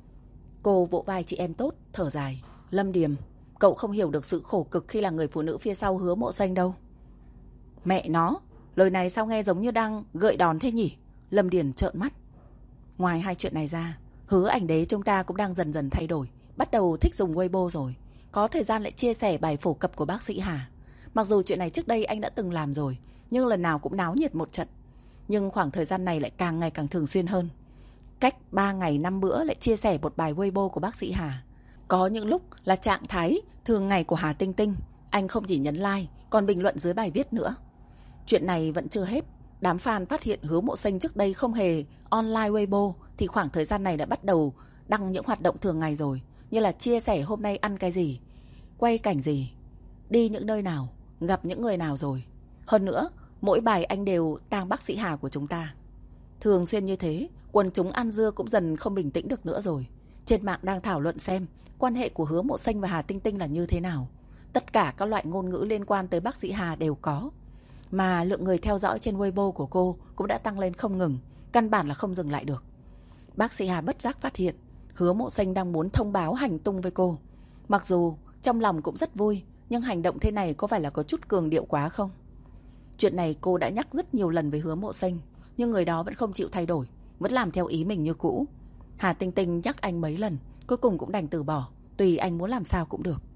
Cô vỗ vai chị em tốt, thở dài: "Lâm Điềm, cậu không hiểu được sự khổ cực khi là người phụ nữ phía sau Hứa Mộ Xanh đâu." Mẹ nó, lời này sao nghe giống như đang gợi đòn thế nhỉ? Lâm Điền trợn mắt. Ngoài hai chuyện này ra, Hứa ảnh đế chúng ta cũng đang dần dần thay đổi, bắt đầu thích dùng Weibo rồi. Có thời gian lại chia sẻ bài phổ cập của bác sĩ Hà. Mặc dù chuyện này trước đây anh đã từng làm rồi, nhưng lần nào cũng náo nhiệt một trận. Nhưng khoảng thời gian này lại càng ngày càng thường xuyên hơn. Cách 3 ngày 5 bữa lại chia sẻ một bài Weibo của bác sĩ Hà. Có những lúc là trạng thái thường ngày của Hà Tinh Tinh. Anh không chỉ nhấn like, còn bình luận dưới bài viết nữa. Chuyện này vẫn chưa hết. Đám fan phát hiện Hứa Mộ Xanh trước đây không hề online Weibo, thì khoảng thời gian này đã bắt đầu đăng những hoạt động thường ngày rồi. Như là chia sẻ hôm nay ăn cái gì, quay cảnh gì, đi những nơi nào, gặp những người nào rồi. Hơn nữa, mỗi bài anh đều tag bác sĩ Hà của chúng ta. Thường xuyên như thế, quần chúng ăn dưa cũng dần không bình tĩnh được nữa rồi. Trên mạng đang thảo luận xem quan hệ của Hứa Mộ Xanh và Hà Tinh Tinh là như thế nào. Tất cả các loại ngôn ngữ liên quan tới bác sĩ Hà đều có. Mà lượng người theo dõi trên Weibo của cô cũng đã tăng lên không ngừng, căn bản là không dừng lại được. Bác sĩ Hà bất giác phát hiện Hứa Mộ Xanh đang muốn thông báo hành tung với cô. Mặc dù trong lòng cũng rất vui, nhưng hành động thế này có phải là có chút cường điệu quá không? Chuyện này cô đã nhắc rất nhiều lần với Hứa Mộ Xanh, nhưng người đó vẫn không chịu thay đổi, vẫn làm theo ý mình như cũ. Hà Tinh Tinh nhắc anh mấy lần, cuối cùng cũng đành từ bỏ, tùy anh muốn làm sao cũng được.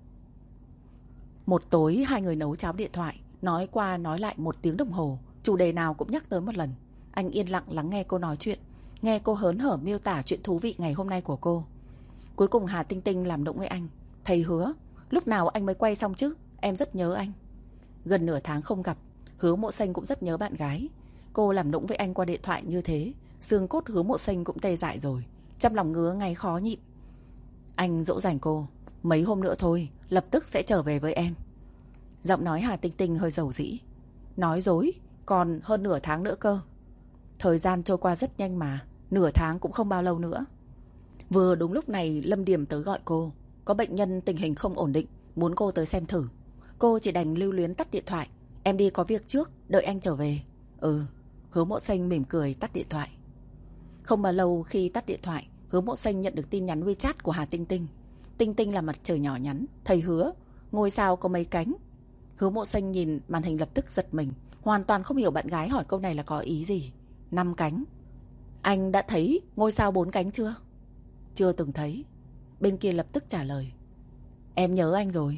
Một tối hai người nấu cháo điện thoại, nói qua nói lại 1 tiếng đồng hồ, chủ đề nào cũng nhắc tới một lần. Anh yên lặng lắng nghe cô nói chuyện, nghe cô hớn hở miêu tả chuyện thú vị ngày hôm nay của cô. Cuối cùng Hà Tinh Tinh làm nũng với anh. Thầy Hứa, lúc nào anh mới quay xong chứ? Em rất nhớ anh. Gần nửa tháng không gặp, Hứa Mộ Xanh cũng rất nhớ bạn gái. Cô làm nũng với anh qua điện thoại như thế, xương cốt Hứa Mộ Xanh cũng tê dại rồi, trong lòng ngứa ngáy khó nhịn. Anh dỗ dành cô, mấy hôm nữa thôi, lập tức sẽ trở về với em. Giọng nói Hà Tinh Tinh hơi dầu dĩ. Nói dối, còn hơn nửa tháng nữa cơ. Thời gian trôi qua rất nhanh mà, nửa tháng cũng không bao lâu nữa. Vừa đúng lúc này Lâm Điềm tới gọi cô. Có bệnh nhân tình hình không ổn định, muốn cô tới xem thử. Cô chỉ đành lưu luyến tắt điện thoại. Em đi có việc trước, đợi anh trở về. Hứa Mộ Xanh mỉm cười tắt điện thoại. Không bao lâu khi tắt điện thoại, Hứa Mộ Xanh nhận được tin nhắn WeChat của Hà Tinh Tinh. Tinh Tinh là mặt trời nhỏ nhắn. Thầy Hứa, ngôi sao có mấy cánh? Hứa Mộ Xanh nhìn màn hình lập tức giật mình, hoàn toàn không hiểu bạn gái hỏi câu này là có ý gì. 5 cánh. Anh đã thấy ngôi sao 4 cánh chưa? Chưa từng thấy. Bên kia lập tức trả lời. Em nhớ anh rồi.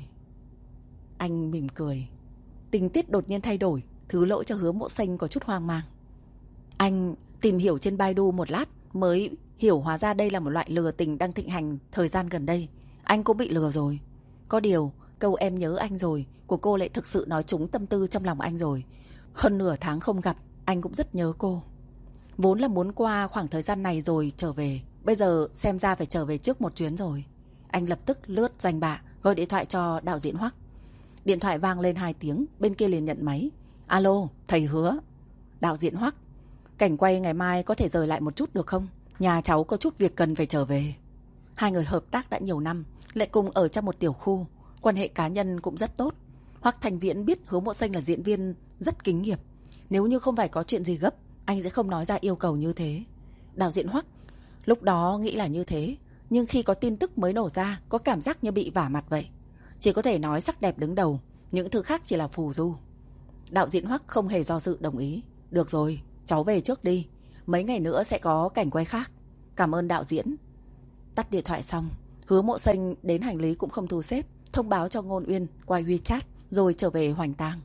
Anh mỉm cười. Tình tiết đột nhiên thay đổi, thứ lỗi cho Hứa Mộ Xanh có chút hoang mang. Anh tìm hiểu trên Baidu một lát mới hiểu hóa ra đây là một loại lừa tình đang thịnh hành thời gian gần đây. Anh cũng bị lừa rồi. Có điều câu em nhớ anh rồi của cô lại thực sự nói trúng tâm tư trong lòng anh rồi. Hơn nửa tháng không gặp, anh cũng rất nhớ cô. Vốn là muốn qua khoảng thời gian này rồi trở về, bây giờ xem ra phải trở về trước một chuyến rồi. Anh lập tức lướt danh bạ, gọi điện thoại cho đạo diễn Hoắc. Điện thoại vang lên 2 tiếng, bên kia liền nhận máy. Alo, thầy Hứa. Đạo diễn Hoắc, cảnh quay ngày mai có thể rời lại một chút được không? Nhà cháu có chút việc cần phải trở về. Hai người hợp tác đã nhiều năm, lại cùng ở trong một tiểu khu, quan hệ cá nhân cũng rất tốt. Hoắc Thành Viễn biết Hứa Mộ Xanh là diễn viên rất kính nghiệp. Nếu như không phải có chuyện gì gấp, anh sẽ không nói ra yêu cầu như thế. Đạo diễn Hoắc lúc đó nghĩ là như thế, nhưng khi có tin tức mới nổ ra, có cảm giác như bị vả mặt vậy. Chỉ có thể nói sắc đẹp đứng đầu, những thứ khác chỉ là phù du. Đạo diễn Hoắc không hề do dự đồng ý. Được rồi, cháu về trước đi, mấy ngày nữa sẽ có cảnh quay khác. Cảm ơn đạo diễn. Tắt điện thoại xong, Hứa Mộ Xanh đến hành lý cũng không thu xếp, thông báo cho Ngôn Uyên qua WeChat rồi trở về Hoành Tang.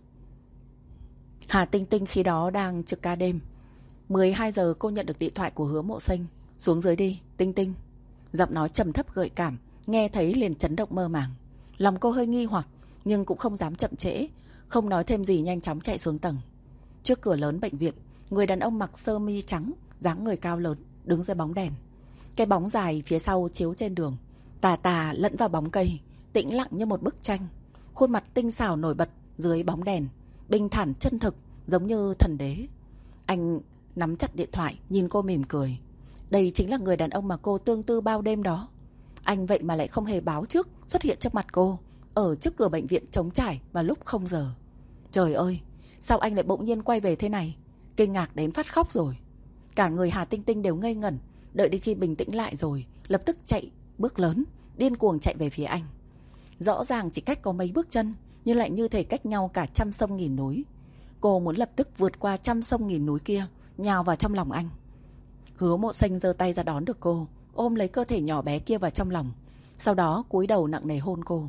Hà Tinh Tinh khi đó đang trực ca đêm. 12 giờ cô nhận được điện thoại của Hứa Mộ Xanh. Xuống dưới đi, Tinh Tinh. Giọng nói trầm thấp gợi cảm, nghe thấy liền chấn động mơ màng. Lòng cô hơi nghi hoặc, nhưng cũng không dám chậm trễ, không nói thêm gì nhanh chóng chạy xuống tầng. Trước cửa lớn bệnh viện, người đàn ông mặc sơ mi trắng, dáng người cao lớn, đứng dưới bóng đèn. Cái bóng dài phía sau chiếu trên đường, tà tà lẫn vào bóng cây, tĩnh lặng như một bức tranh. Khuôn mặt tinh xảo nổi bật dưới bóng đèn, bình thản chân thực, giống như thần đế. Anh nắm chặt điện thoại, nhìn cô mỉm cười. Đây chính là người đàn ông mà cô tương tư bao đêm đó. Anh vậy mà lại không hề báo trước, xuất hiện trước mặt cô, ở trước cửa bệnh viện trống trải vào lúc 0 giờ. Trời ơi, sao anh lại bỗng nhiên quay về thế này? Kinh ngạc đến phát khóc rồi. Cả người Hà Tinh Tinh đều ngây ngẩn, đợi đến khi bình tĩnh lại rồi, lập tức chạy bước lớn, điên cuồng chạy về phía anh. Rõ ràng chỉ cách có mấy bước chân, nhưng lại như thể cách nhau cả 100 sông nghìn núi. Cô muốn lập tức vượt qua 100 sông nghìn núi kia, nhào vào trong lòng anh, Hứa Mộ Xanh giơ tay ra đón được cô, ôm lấy cơ thể nhỏ bé kia vào trong lòng, sau đó cúi đầu nặng nề hôn cô.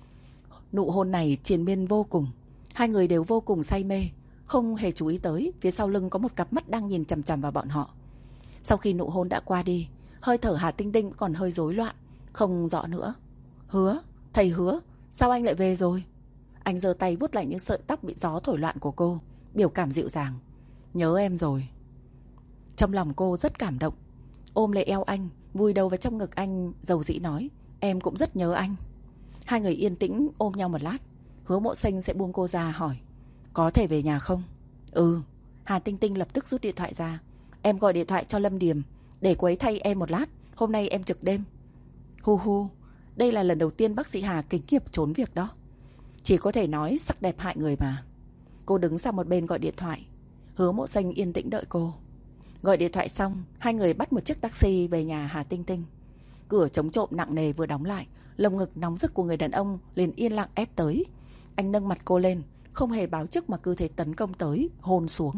Nụ hôn này triền miên vô cùng, hai người đều vô cùng say mê, không hề chú ý tới phía sau lưng có một cặp mắt đang nhìn chằm chằm vào bọn họ. Sau khi nụ hôn đã qua đi, hơi thở Hà Tinh Tinh còn hơi rối loạn, không rõ nữa. Hứa, thầy Hứa, sao anh lại về rồi? Anh giơ tay vuốt lại những sợi tóc bị gió thổi loạn của cô, biểu cảm dịu dàng. Nhớ em rồi. Trong lòng cô rất cảm động, ôm lấy eo anh, vùi đầu vào trong ngực anh, dầu dĩ nói, em cũng rất nhớ anh. Hai người yên tĩnh ôm nhau một lát, Hứa Mộ Xanh sẽ buông cô ra hỏi, có thể về nhà không? Ừ. Hà Tinh Tinh lập tức rút điện thoại ra. Em gọi điện thoại cho Lâm Điềm, để cô ấy thay em một lát, hôm nay em trực đêm. Hu hu, đây là lần đầu tiên bác sĩ Hà kính nghiệp trốn việc đó. Chỉ có thể nói sắc đẹp hại người mà. Cô đứng sang một bên gọi điện thoại. Hứa Mộ Xanh yên tĩnh đợi cô. Gọi điện thoại xong, hai người bắt một chiếc taxi về nhà Hà Tinh Tinh. Cửa chống trộm nặng nề vừa đóng lại, lồng ngực nóng rực của người đàn ông liền yên lặng ép tới. Anh nâng mặt cô lên, không hề báo trước mà cứ thế tấn công tới, hôn xuống.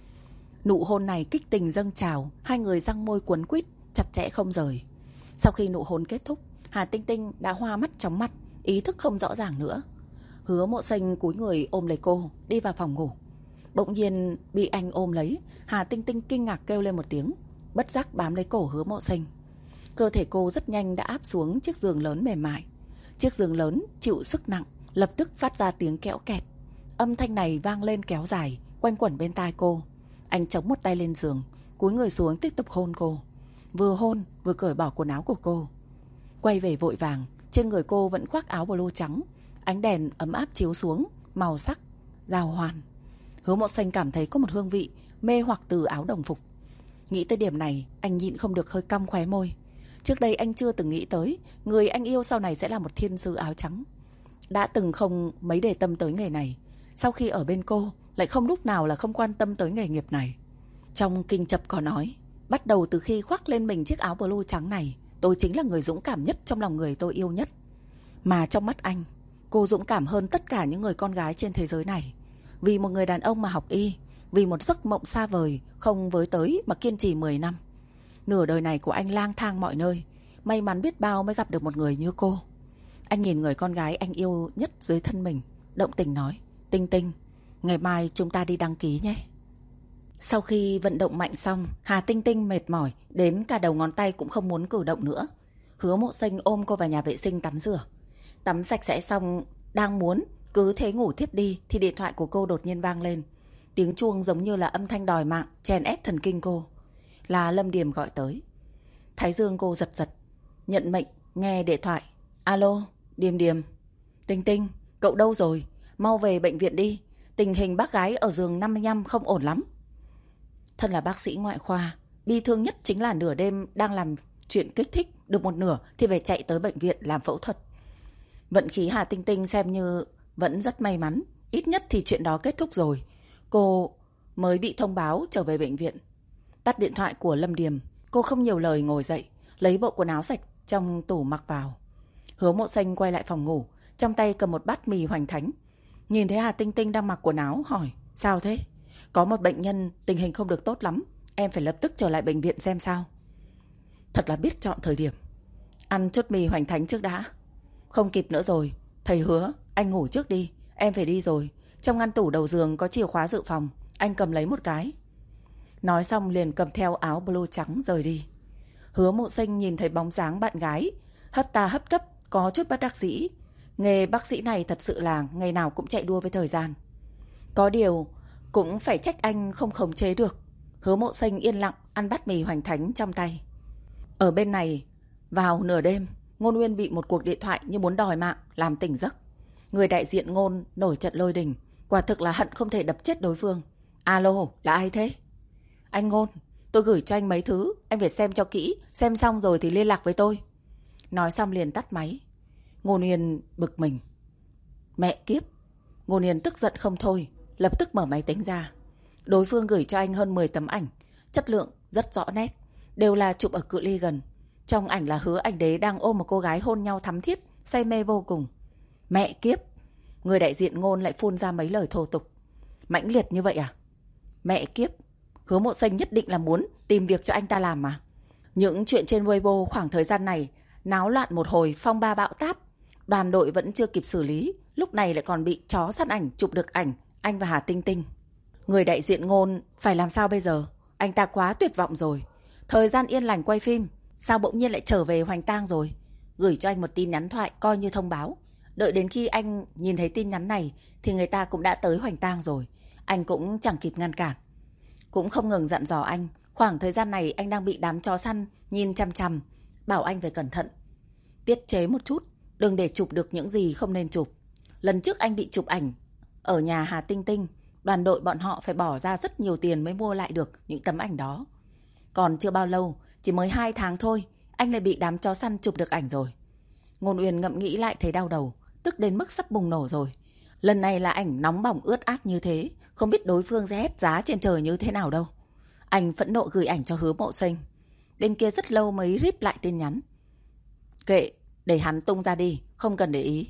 Nụ hôn này kích tình dâng trào, hai người răng môi quấn quýt, chặt chẽ không rời. Sau khi nụ hôn kết thúc, Hà Tinh Tinh đã hoa mắt chóng mặt, ý thức không rõ ràng nữa. Hứa Mộ Xanh cúi người ôm lấy cô, đi vào phòng ngủ. Bỗng nhiên bị anh ôm lấy, Hà Tinh Tinh kinh ngạc kêu lên một tiếng, bất giác bám lấy cổ Hứa Mộ Xanh. Cơ thể cô rất nhanh đã áp xuống chiếc giường lớn mềm mại. Chiếc giường lớn chịu sức nặng, lập tức phát ra tiếng kẽo kẹt. Âm thanh này vang lên kéo dài, quanh quẩn bên tai cô. Anh chống một tay lên giường, cúi người xuống tiếp tục hôn cô. Vừa hôn vừa cởi bỏ quần áo của cô. Quay về vội vàng, trên người cô vẫn khoác áo blue trắng. Ánh đèn ấm áp chiếu xuống, màu sắc giao hoàn. Hứa Mộ Xanh cảm thấy có một hương vị mê hoặc từ áo đồng phục. Nghĩ tới điểm này, anh nhịn không được hơi cong khóe môi. Trước đây anh chưa từng nghĩ tới người anh yêu sau này sẽ là một thiên sứ áo trắng. Đã từng không mấy để tâm tới nghề này, sau khi ở bên cô lại không lúc nào là không quan tâm tới nghề nghiệp này. Trong kinh chập có nói, bắt đầu từ khi khoác lên mình chiếc áo blue trắng này, tôi chính là người dũng cảm nhất trong lòng người tôi yêu nhất. Mà trong mắt anh, cô dũng cảm hơn tất cả những người con gái trên thế giới này. Vì một người đàn ông mà học y, vì một giấc mộng xa vời không với tới mà kiên trì 10 năm. Nửa đời này của anh lang thang mọi nơi, may mắn biết bao mới gặp được một người như cô. Anh nhìn người con gái anh yêu nhất dưới thân mình, động tình nói, Tinh Tinh, ngày mai chúng ta đi đăng ký nhé. Sau khi vận động mạnh xong, Hà Tinh Tinh mệt mỏi, đến cả đầu ngón tay cũng không muốn cử động nữa. Hứa Mộ Xanh ôm cô vào nhà vệ sinh tắm rửa. Tắm sạch sẽ xong, đang muốn cứ thế ngủ thiếp đi thì điện thoại của cô đột nhiên vang lên. Tiếng chuông giống như là âm thanh đòi mạng, chèn ép thần kinh cô. Là Lâm Điềm gọi tới. Thái dương cô giật giật, nhận mệnh, nghe điện thoại. Alo, Điềm Điềm. Tinh Tinh, cậu đâu rồi? Mau về bệnh viện đi. Tình hình bác gái ở giường 55 không ổn lắm. Thân là bác sĩ ngoại khoa, bi thương nhất chính là nửa đêm đang làm chuyện kích thích, được một nửa thì phải chạy tới bệnh viện làm phẫu thuật. Vận khí Hà Tinh Tinh xem như vẫn rất may mắn, ít nhất thì chuyện đó kết thúc rồi. Cô mới bị thông báo trở về bệnh viện. Tắt điện thoại của Lâm Điềm, cô không nhiều lời ngồi dậy, lấy bộ quần áo sạch trong tủ mặc vào. Hứa Mộ Xanh quay lại phòng ngủ, trong tay cầm một bát mì hoành thánh. Nhìn thấy Hà Tinh Tinh đang mặc quần áo, hỏi, sao thế? Có một bệnh nhân tình hình không được tốt lắm, em phải lập tức trở lại bệnh viện xem sao. Thật là biết chọn thời điểm. Ăn chút mì hoành thánh trước đã. Không kịp nữa rồi, thầy Hứa, anh ngủ trước đi, em phải đi rồi. Trong ngăn tủ đầu giường có chìa khóa dự phòng, anh cầm lấy một cái. Nói xong liền cầm theo áo blue trắng rời đi. Hứa Mộ Xanh nhìn thấy bóng dáng bạn gái hấp ta hấp tấp, có chút bất đắc dĩ. Nghề bác sĩ này thật sự là ngày nào cũng chạy đua với thời gian. Có điều cũng phải trách anh không khống chế được. Hứa Mộ Xanh yên lặng ăn bát mì hoành thánh trong tay. Ở bên này, vào nửa đêm, Ngôn Nguyên bị một cuộc điện thoại như muốn đòi mạng làm tỉnh giấc. Người đại diện Ngôn nổi trận lôi đình, quả thực là hận không thể đập chết đối phương. Alo, là ai thế? Anh Ngôn, tôi gửi cho anh mấy thứ, anh phải xem cho kỹ, xem xong rồi thì liên lạc với tôi. Nói xong liền tắt máy. Ngôn Nguyên bực mình. Mẹ kiếp. Ngôn Nguyên tức giận không thôi, lập tức mở máy tính ra. Đối phương gửi cho anh hơn 10 tấm ảnh, chất lượng rất rõ nét, đều là chụp ở cự ly gần. Trong ảnh là Hứa Anh Đế đang ôm một cô gái hôn nhau thắm thiết, say mê vô cùng. Mẹ kiếp. Người đại diện Ngôn lại phun ra mấy lời thô tục. Mãnh liệt như vậy à? Mẹ kiếp. Hứa Mộ Xanh nhất định là muốn tìm việc cho anh ta làm mà. Những chuyện trên Weibo khoảng thời gian này náo loạn một hồi phong ba bão táp. Đoàn đội vẫn chưa kịp xử lý, lúc này lại còn bị chó săn ảnh chụp được ảnh anh và Hà Tinh Tinh. Người đại diện Ngôn phải làm sao bây giờ? Anh ta quá tuyệt vọng rồi. Thời gian yên lành quay phim, sao bỗng nhiên lại trở về Hoành Tang rồi? Gửi cho anh một tin nhắn thoại coi như thông báo. Đợi đến khi anh nhìn thấy tin nhắn này thì người ta cũng đã tới Hoành Tang rồi. Anh cũng chẳng kịp ngăn cản. Cũng không ngừng dặn dò anh, khoảng thời gian này anh đang bị đám chó săn nhìn chằm chằm, bảo anh phải cẩn thận, tiết chế một chút, đừng để chụp được những gì không nên chụp. Lần trước anh bị chụp ảnh ở nhà Hà Tinh Tinh, đoàn đội bọn họ phải bỏ ra rất nhiều tiền mới mua lại được những tấm ảnh đó. Còn chưa bao lâu, chỉ mới 2 tháng thôi, anh lại bị đám chó săn chụp được ảnh rồi. Ngôn Uyên ngẫm nghĩ lại thấy đau đầu, tức đến mức sắp bùng nổ rồi. Lần này là ảnh nóng bỏng ướt át như thế, không biết đối phương sẽ hét giá trên trời như thế nào đâu. Anh phẫn nộ gửi ảnh cho Hứa Mộ Xanh. Bên kia rất lâu mới rip lại tin nhắn. Kệ, để hắn tung ra đi, không cần để ý.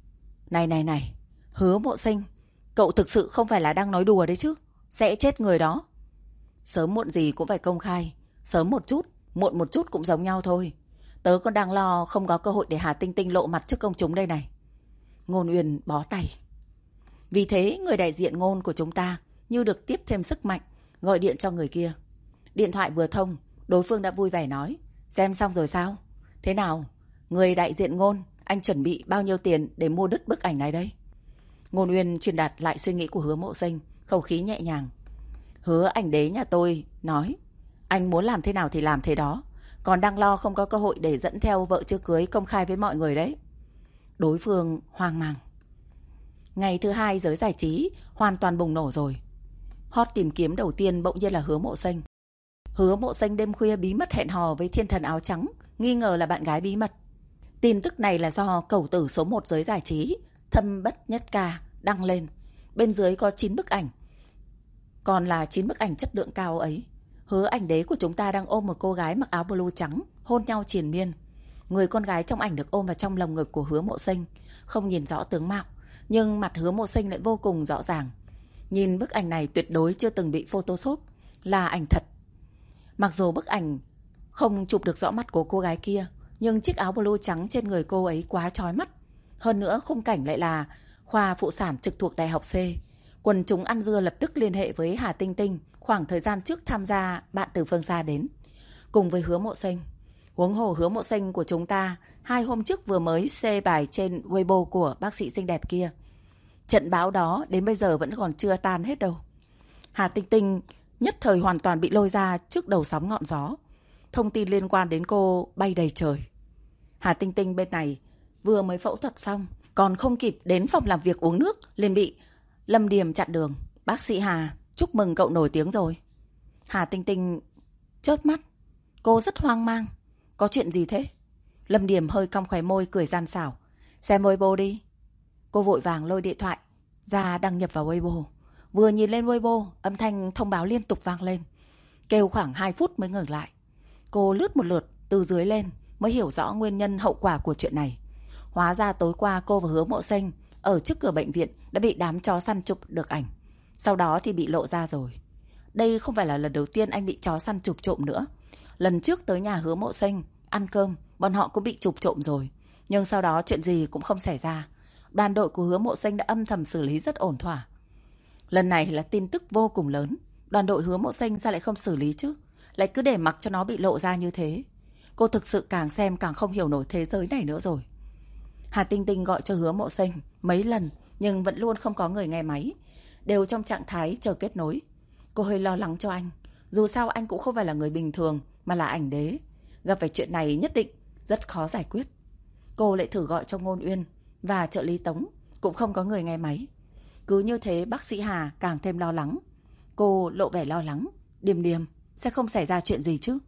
Này, Hứa Mộ Xanh, cậu thực sự không phải là đang nói đùa đấy chứ? Sẽ chết người đó. Sớm muộn gì cũng phải công khai. Sớm một chút, muộn một chút cũng giống nhau thôi. Tớ còn đang lo không có cơ hội để Hà Tinh Tinh lộ mặt trước công chúng đây này. Ngôn Uyên bó tay. Vì thế người đại diện Ngôn của chúng ta như được tiếp thêm sức mạnh, gọi điện cho người kia. Điện thoại vừa thông, đối phương đã vui vẻ nói: xem xong rồi sao? Thế nào? Người đại diện Ngôn, anh chuẩn bị bao nhiêu tiền để mua đứt bức ảnh này đây? Ngôn Uyên truyền đạt lại suy nghĩ của Hứa Mộ Xanh, khẩu khí nhẹ nhàng. Hứa ảnh đế nhà tôi nói, anh muốn làm thế nào thì làm thế đó, còn đang lo không có cơ hội để dẫn theo vợ chưa cưới công khai với mọi người đấy. Đối phương hoang mang. Ngày thứ 2 giới giải trí hoàn toàn bùng nổ rồi. Hot tìm kiếm đầu tiên bỗng nhiên là Hứa Mộ Xanh. Hứa Mộ Xanh đêm khuya bí mật hẹn hò với thiên thần áo trắng, nghi ngờ là bạn gái bí mật. Tin tức này là do cẩu tử số 1 giới giải trí, Thâm Bất Nhất Ca đăng lên. Bên dưới có 9 bức ảnh. Còn là 9 bức ảnh chất lượng cao ấy. Hứa ảnh đế của chúng ta đang ôm một cô gái mặc áo blue trắng, hôn nhau triền miên. Người con gái trong ảnh được ôm vào trong lồng ngực của Hứa Mộ Xanh, không nhìn rõ tướng mạo, nhưng mặt Hứa Mộ Xanh lại vô cùng rõ ràng. Nhìn bức ảnh này tuyệt đối chưa từng bị photoshop, là ảnh thật. Mặc dù bức ảnh không chụp được rõ mặt của cô gái kia, nhưng chiếc áo blue trắng trên người cô ấy quá chói mắt. Hơn nữa khung cảnh lại là khoa phụ sản trực thuộc Đại học C. Quần chúng ăn dưa lập tức liên hệ với Hà Tinh Tinh, khoảng thời gian trước tham gia bạn từ phương xa đến, cùng với Hứa Mộ Xanh. Huống hồ Hứa Mộ Xanh của chúng ta 2 hôm trước vừa mới share bài trên Weibo của bác sĩ xinh đẹp kia. Trận bão đó đến bây giờ vẫn còn chưa tan hết đâu. Hà Tinh Tinh nhất thời hoàn toàn bị lôi ra trước đầu sóng ngọn gió. Thông tin liên quan đến cô bay đầy trời. Hà Tinh Tinh bên này vừa mới phẫu thuật xong, còn không kịp đến phòng làm việc uống nước liền bị Lâm Điềm chặn đường. Bác sĩ Hà, chúc mừng cậu nổi tiếng rồi. Hà Tinh Tinh chớp mắt, cô rất hoang mang. Có chuyện gì thế? Lâm Điềm hơi cong khóe môi cười gian xảo. Xem Weibo đi. Cô vội vàng lôi điện thoại ra đăng nhập vào Weibo. Vừa nhìn lên Weibo, âm thanh thông báo liên tục vang lên. Kêu khoảng 2 phút mới ngừng lại. Cô lướt một lượt từ dưới lên mới hiểu rõ nguyên nhân hậu quả của chuyện này. Hóa ra tối qua cô và Hứa Mộ Xanh ở trước cửa bệnh viện đã bị đám chó săn chụp được ảnh. Sau đó thì bị lộ ra rồi. Đây không phải là lần đầu tiên anh bị chó săn chụp trộm nữa. Lần trước tới nhà Hứa Mộ Xanh ăn cơm, bọn họ cũng bị chụp trộm rồi. Nhưng sau đó chuyện gì cũng không xảy ra. Đoàn đội của Hứa Mộ Xanh đã âm thầm xử lý rất ổn thỏa. Lần này là tin tức vô cùng lớn. Đoàn đội Hứa Mộ Xanh sao lại không xử lý chứ? Lại cứ để mặc cho nó bị lộ ra như thế. Cô thực sự càng xem càng không hiểu nổi thế giới này nữa rồi. Hà Tinh Tinh gọi cho Hứa Mộ Xanh mấy lần nhưng vẫn luôn không có người nghe máy, đều trong trạng thái chờ kết nối. Cô hơi lo lắng cho anh. Dù sao anh cũng không phải là người bình thường mà là ảnh đế. Gặp phải chuyện này nhất định rất khó giải quyết. Cô lại thử gọi cho Ngôn Uyên và trợ lý Tống, cũng không có người nghe máy. Cứ như thế bác sĩ Hà càng thêm lo lắng. Cô lộ vẻ lo lắng. Điềm Điềm, sẽ không xảy ra chuyện gì chứ?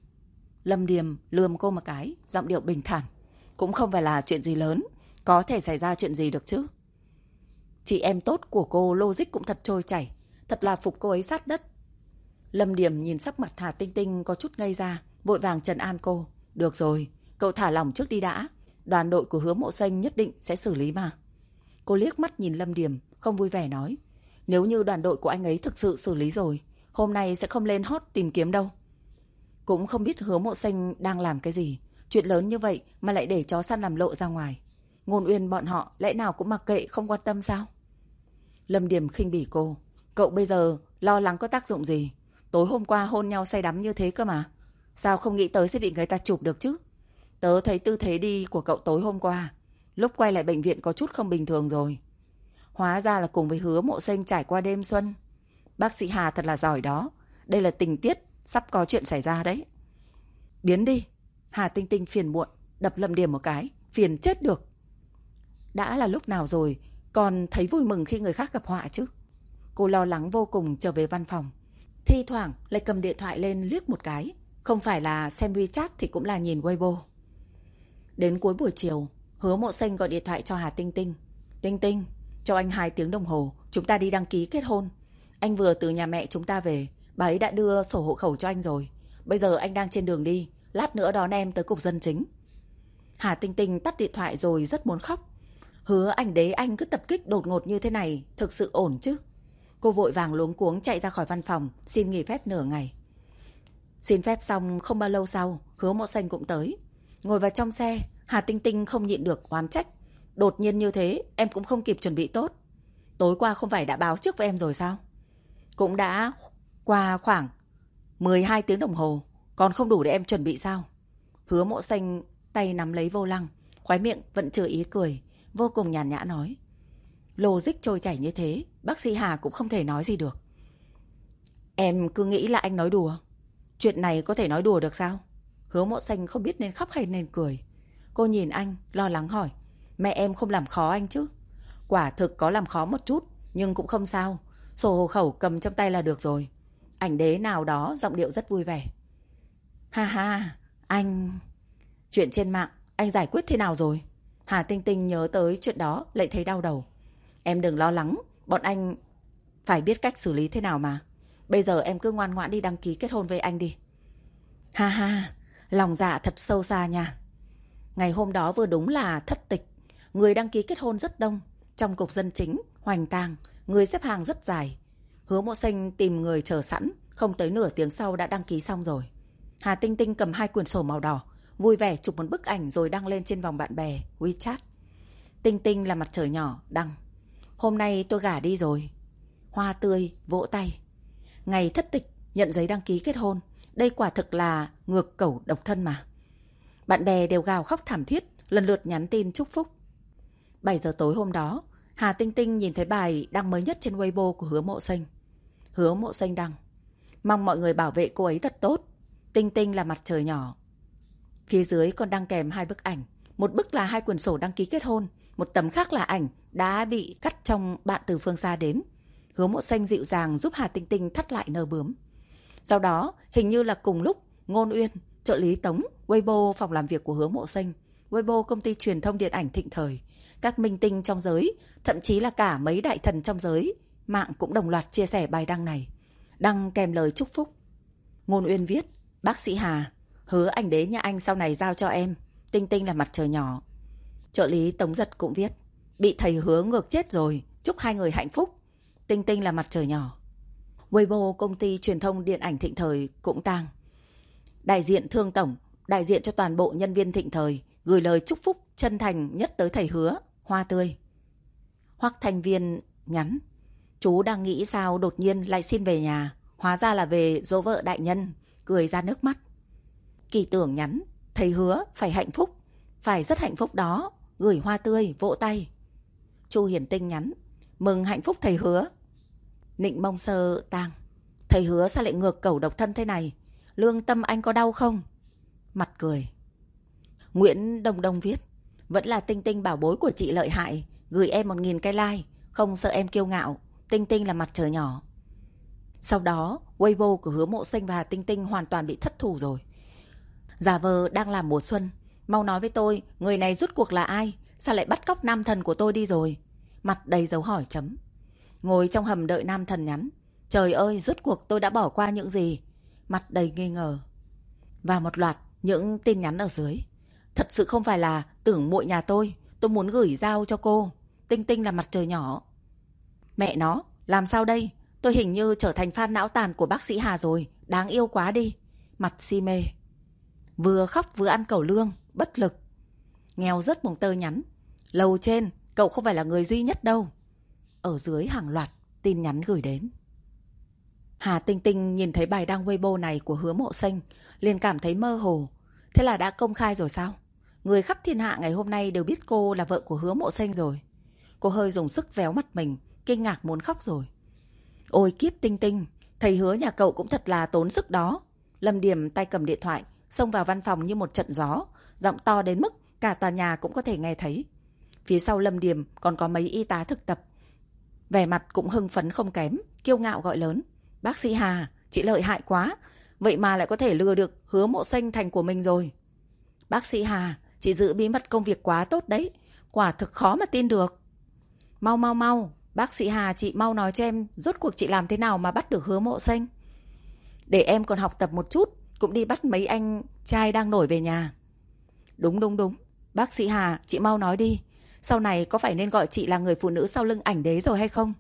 Lâm Điềm lườm cô một cái, giọng điệu bình thản. Cũng không phải là chuyện gì lớn, có thể xảy ra chuyện gì được chứ? Chị em tốt của cô logic cũng thật trôi chảy, thật là phục cô ấy sát đất. Lâm Điềm nhìn sắc mặt Hà Tinh Tinh có chút ngây ra, vội vàng trấn an cô. Được rồi, cậu thả lỏng trước đi đã. Đoàn đội của Hứa Mộ Xanh nhất định sẽ xử lý mà. Cô liếc mắt nhìn Lâm Điềm, không vui vẻ nói. Nếu như đoàn đội của anh ấy thực sự xử lý rồi, Hôm nay sẽ không lên hot tìm kiếm đâu. Cũng không biết Hứa Mộ Xanh đang làm cái gì. Chuyện lớn như vậy mà lại để chó săn làm lộ ra ngoài. Ngôn Uyên bọn họ lẽ nào cũng mặc kệ không quan tâm sao? Lâm Điềm khinh bỉ cô. Cậu bây giờ lo lắng có tác dụng gì? Tối hôm qua hôn nhau say đắm như thế cơ mà. Sao không nghĩ tới sẽ bị người ta chụp được chứ? Tớ thấy tư thế đi của cậu tối hôm qua, lúc quay lại bệnh viện có chút không bình thường rồi. Hóa ra là cùng với Hứa Mộ Xanh trải qua đêm xuân. Bác sĩ Hà thật là giỏi đó. Đây là tình tiết sắp có chuyện xảy ra đấy. Biến đi. Hà Tinh Tinh phiền muộn đập Lâm Điềm một cái. Phiền chết được. Đã là lúc nào rồi còn thấy vui mừng khi người khác gặp họa chứ? Cô lo lắng vô cùng trở về văn phòng. Thi thoảng lại cầm điện thoại lên liếc một cái. Không phải là xem WeChat thì cũng là nhìn Weibo. Đến cuối buổi chiều, Hứa Mộ Xanh gọi điện thoại cho Hà Tinh Tinh. Tinh Tinh, cho anh 2 tiếng đồng hồ, chúng ta đi đăng ký kết hôn. Anh vừa từ nhà mẹ chúng ta về, bà ấy đã đưa sổ hộ khẩu cho anh rồi. Bây giờ anh đang trên đường đi, lát nữa đón em tới cục dân chính. Hà Tinh Tinh tắt điện thoại rồi rất muốn khóc. Hứa Ảnh Đế anh cứ tập kích đột ngột như thế này, thực sự ổn chứ? Cô vội vàng luống cuống chạy ra khỏi văn phòng, xin nghỉ phép nửa ngày. Xin phép xong không bao lâu sau, Hứa Mộ Xanh cũng tới. Ngồi vào trong xe, Hà Tinh Tinh không nhịn được oán trách. Đột nhiên như thế, em cũng không kịp chuẩn bị tốt. Tối qua không phải đã báo trước với em rồi sao? Cũng đã qua khoảng 12 tiếng đồng hồ, còn không đủ để em chuẩn bị sao? Hứa Mộ Xanh tay nắm lấy vô lăng, khóe miệng vẫn chưa ý cười, vô cùng nhàn nhã nói. Logic trôi chảy như thế, bác sĩ Hà cũng không thể nói gì được. Em cứ nghĩ là anh nói đùa. Chuyện này có thể nói đùa được sao? Hứa Mộ Xanh không biết nên khóc hay nên cười. Cô nhìn anh, lo lắng hỏi. Mẹ em không làm khó anh chứ? Quả thực có làm khó một chút, nhưng cũng không sao. Sổ hộ khẩu cầm trong tay là được rồi. Ảnh Đế nào đó giọng điệu rất vui vẻ. Ha ha, anh... Chuyện trên mạng, anh giải quyết thế nào rồi? Hà Tinh Tinh nhớ tới chuyện đó lại thấy đau đầu. Em đừng lo lắng, bọn anh phải biết cách xử lý thế nào mà. Bây giờ em cứ ngoan ngoãn đi đăng ký kết hôn với anh đi. Ha ha, lòng dạ thật sâu xa nha. Ngày hôm đó vừa đúng là thất tịch. Người đăng ký kết hôn rất đông. Trong cục dân chính, hoành tàng, người xếp hàng rất dài. Hứa Mộ Xanh tìm người chờ sẵn, không tới nửa tiếng sau đã đăng ký xong rồi. Hà Tinh Tinh cầm 2 quyển sổ màu đỏ, vui vẻ chụp một bức ảnh rồi đăng lên trên vòng bạn bè WeChat. Tinh Tinh là mặt trời nhỏ, đăng. Hôm nay tôi gả đi rồi. Hoa tươi, vỗ tay. Ngày thất tịch, nhận giấy đăng ký kết hôn. Đây quả thực là ngược cẩu độc thân mà. Bạn bè đều gào khóc thảm thiết, lần lượt nhắn tin chúc phúc. 7 giờ tối hôm đó, Hà Tinh Tinh nhìn thấy bài đăng mới nhất trên Weibo của Hứa Mộ Xanh. Hứa Mộ Xanh đăng. Mong mọi người bảo vệ cô ấy thật tốt. Tinh Tinh là mặt trời nhỏ. Phía dưới còn đăng kèm 2 bức ảnh. Một bức là 2 quyển sổ đăng ký kết hôn. Một tấm khác là ảnh đã bị cắt trong bạn từ phương xa đến. Hứa Mộ Xanh dịu dàng giúp Hà Tinh Tinh thắt lại nơ bướm. Sau đó, hình như là cùng lúc, Ngôn Uyên, trợ lý Tống, Weibo phòng làm việc của Hứa Mộ Xanh, Weibo công ty truyền thông điện ảnh Thịnh Thời, các minh tinh trong giới, thậm chí là cả mấy đại thần trong giới mạng cũng đồng loạt chia sẻ bài đăng này, đăng kèm lời chúc phúc. Ngôn Uyên viết: Bác sĩ Hà, Hứa Ảnh Đế nhà anh sau này giao cho em. Tinh Tinh là mặt trời nhỏ. Trợ lý Tống Giật cũng viết: Bị thầy Hứa ngược chết rồi, chúc hai người hạnh phúc. Tinh Tinh là mặt trời nhỏ. Weibo công ty truyền thông điện ảnh Thịnh Thời cũng tang. Đại diện Thương Tổng, đại diện cho toàn bộ nhân viên Thịnh Thời gửi lời chúc phúc chân thành nhất tới thầy Hứa, hoa tươi. Hoắc Thành Viên nhắn: Chú đang nghĩ sao đột nhiên lại xin về nhà, hóa ra là về dỗ vợ đại nhân, cười ra nước mắt. Kỳ Tưởng nhắn: Thầy Hứa phải hạnh phúc, phải rất hạnh phúc đó, gửi hoa tươi, vỗ tay. Chu Hiển Tinh nhắn: Mừng hạnh phúc thầy Hứa. Nịnh Mông Sơ tang: Thầy Hứa sao lại ngược cẩu độc thân thế này, lương tâm anh có đau không? Mặt cười. Nguyễn Đông Đông viết: Vẫn là Tinh Tinh bảo bối của chị lợi hại, gửi em 1000 cái like, không sợ em kiêu ngạo, Tinh Tinh là mặt trời nhỏ. Sau đó, Weibo của Hứa Mộ Xanh và Hà Tinh Tinh hoàn toàn bị thất thủ rồi. Giả vờ đang làm mùa xuân, mau nói với tôi, người này rút cuộc là ai? Sao lại bắt cóc nam thần của tôi đi rồi? Mặt đầy dấu hỏi chấm. Ngồi trong hầm đợi nam thần nhắn: Trời ơi, rút cuộc tôi đã bỏ qua những gì? Mặt đầy nghi ngờ. Và một loạt những tin nhắn ở dưới. Thật sự không phải là tưởng muội nhà tôi muốn gửi giao cho cô. Tinh Tinh là mặt trời nhỏ. Mẹ nó, làm sao đây? Tôi hình như trở thành fan não tàn của bác sĩ Hà rồi. Đáng yêu quá đi. Mặt si mê. Vừa khóc vừa ăn cẩu lương. Bất lực. Nghèo rớt mồng tơ nhắn. Lầu trên, cậu không phải là người duy nhất đâu. Ở dưới hàng loạt tin nhắn gửi đến. Hà Tinh Tinh nhìn thấy bài đăng Weibo này của Hứa Mộ Xanh, liền cảm thấy mơ hồ. Thế là đã công khai rồi sao? Người khắp thiên hạ ngày hôm nay đều biết cô là vợ của Hứa Mộ Xanh rồi. Cô hơi dùng sức véo mặt mình, kinh ngạc muốn khóc rồi. Ôi kiếp Tinh Tinh, thầy Hứa nhà cậu cũng thật là tốn sức đó. Lâm Điềm tay cầm điện thoại, xông vào văn phòng như một trận gió, giọng to đến mức cả tòa nhà cũng có thể nghe thấy. Phía sau Lâm Điềm còn có mấy y tá thực tập. Vẻ mặt cũng hưng phấn không kém, kiêu ngạo gọi lớn. Bác sĩ Hà, chị lợi hại quá. Vậy mà lại có thể lừa được Hứa Mộ Xanh thành của mình rồi. Bác sĩ Hà, chị giữ bí mật công việc quá tốt đấy. Quả thực khó mà tin được. Mau, bác sĩ Hà, chị mau nói cho em rốt cuộc chị làm thế nào mà bắt được Hứa Mộ Xanh. Để em còn học tập một chút, cũng đi bắt mấy anh trai đang nổi về nhà. Đúng. Bác sĩ Hà, chị mau nói đi. Sau này có phải nên gọi chị là người phụ nữ sau lưng ảnh đế rồi hay không?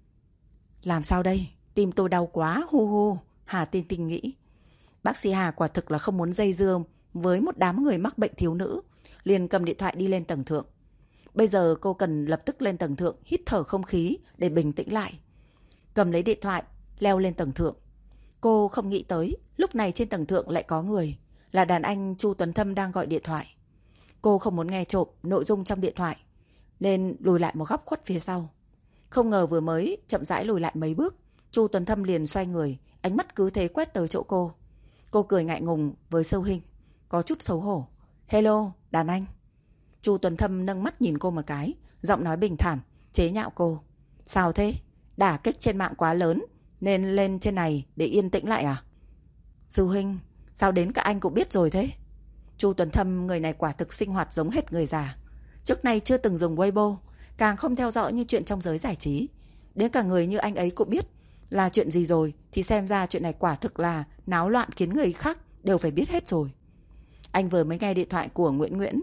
Làm sao đây? Tim tôi đau quá, hu. Hà Tinh Tinh nghĩ. Bác sĩ Hà quả thực là không muốn dây dưa với một đám người mắc bệnh thiếu nữ, liền cầm điện thoại đi lên tầng thượng. Bây giờ cô cần lập tức lên tầng thượng, hít thở không khí để bình tĩnh lại. Cầm lấy điện thoại, leo lên tầng thượng. Cô không nghĩ tới, lúc này trên tầng thượng lại có người, là đàn anh Chu Tuấn Thâm đang gọi điện thoại. Cô không muốn nghe trộm nội dung trong điện thoại, nên lùi lại một góc khuất phía sau. Không ngờ vừa mới chậm rãi lùi lại mấy bước, Chu Tuấn Thâm liền xoay người, ánh mắt cứ thế quét tới chỗ cô. Cô cười ngại ngùng với Sâu Hinh, có chút xấu hổ. Hello, đàn anh. Chu Tuấn Thâm nâng mắt nhìn cô một cái, giọng nói bình thản, chế nhạo cô. Sao thế? Đả kích trên mạng quá lớn, nên lên trên này để yên tĩnh lại à? Sư huynh, sao đến cả anh cũng biết rồi thế? Chu Tuấn Thâm, người này quả thực sinh hoạt giống hết người già. Trước nay chưa từng dùng Weibo, càng không theo dõi những chuyện trong giới giải trí. Đến cả người như anh ấy cũng biết là chuyện gì rồi, thì xem ra chuyện này quả thực là náo loạn khiến người khác đều phải biết hết rồi. Anh vừa mới nghe điện thoại của Nguyễn.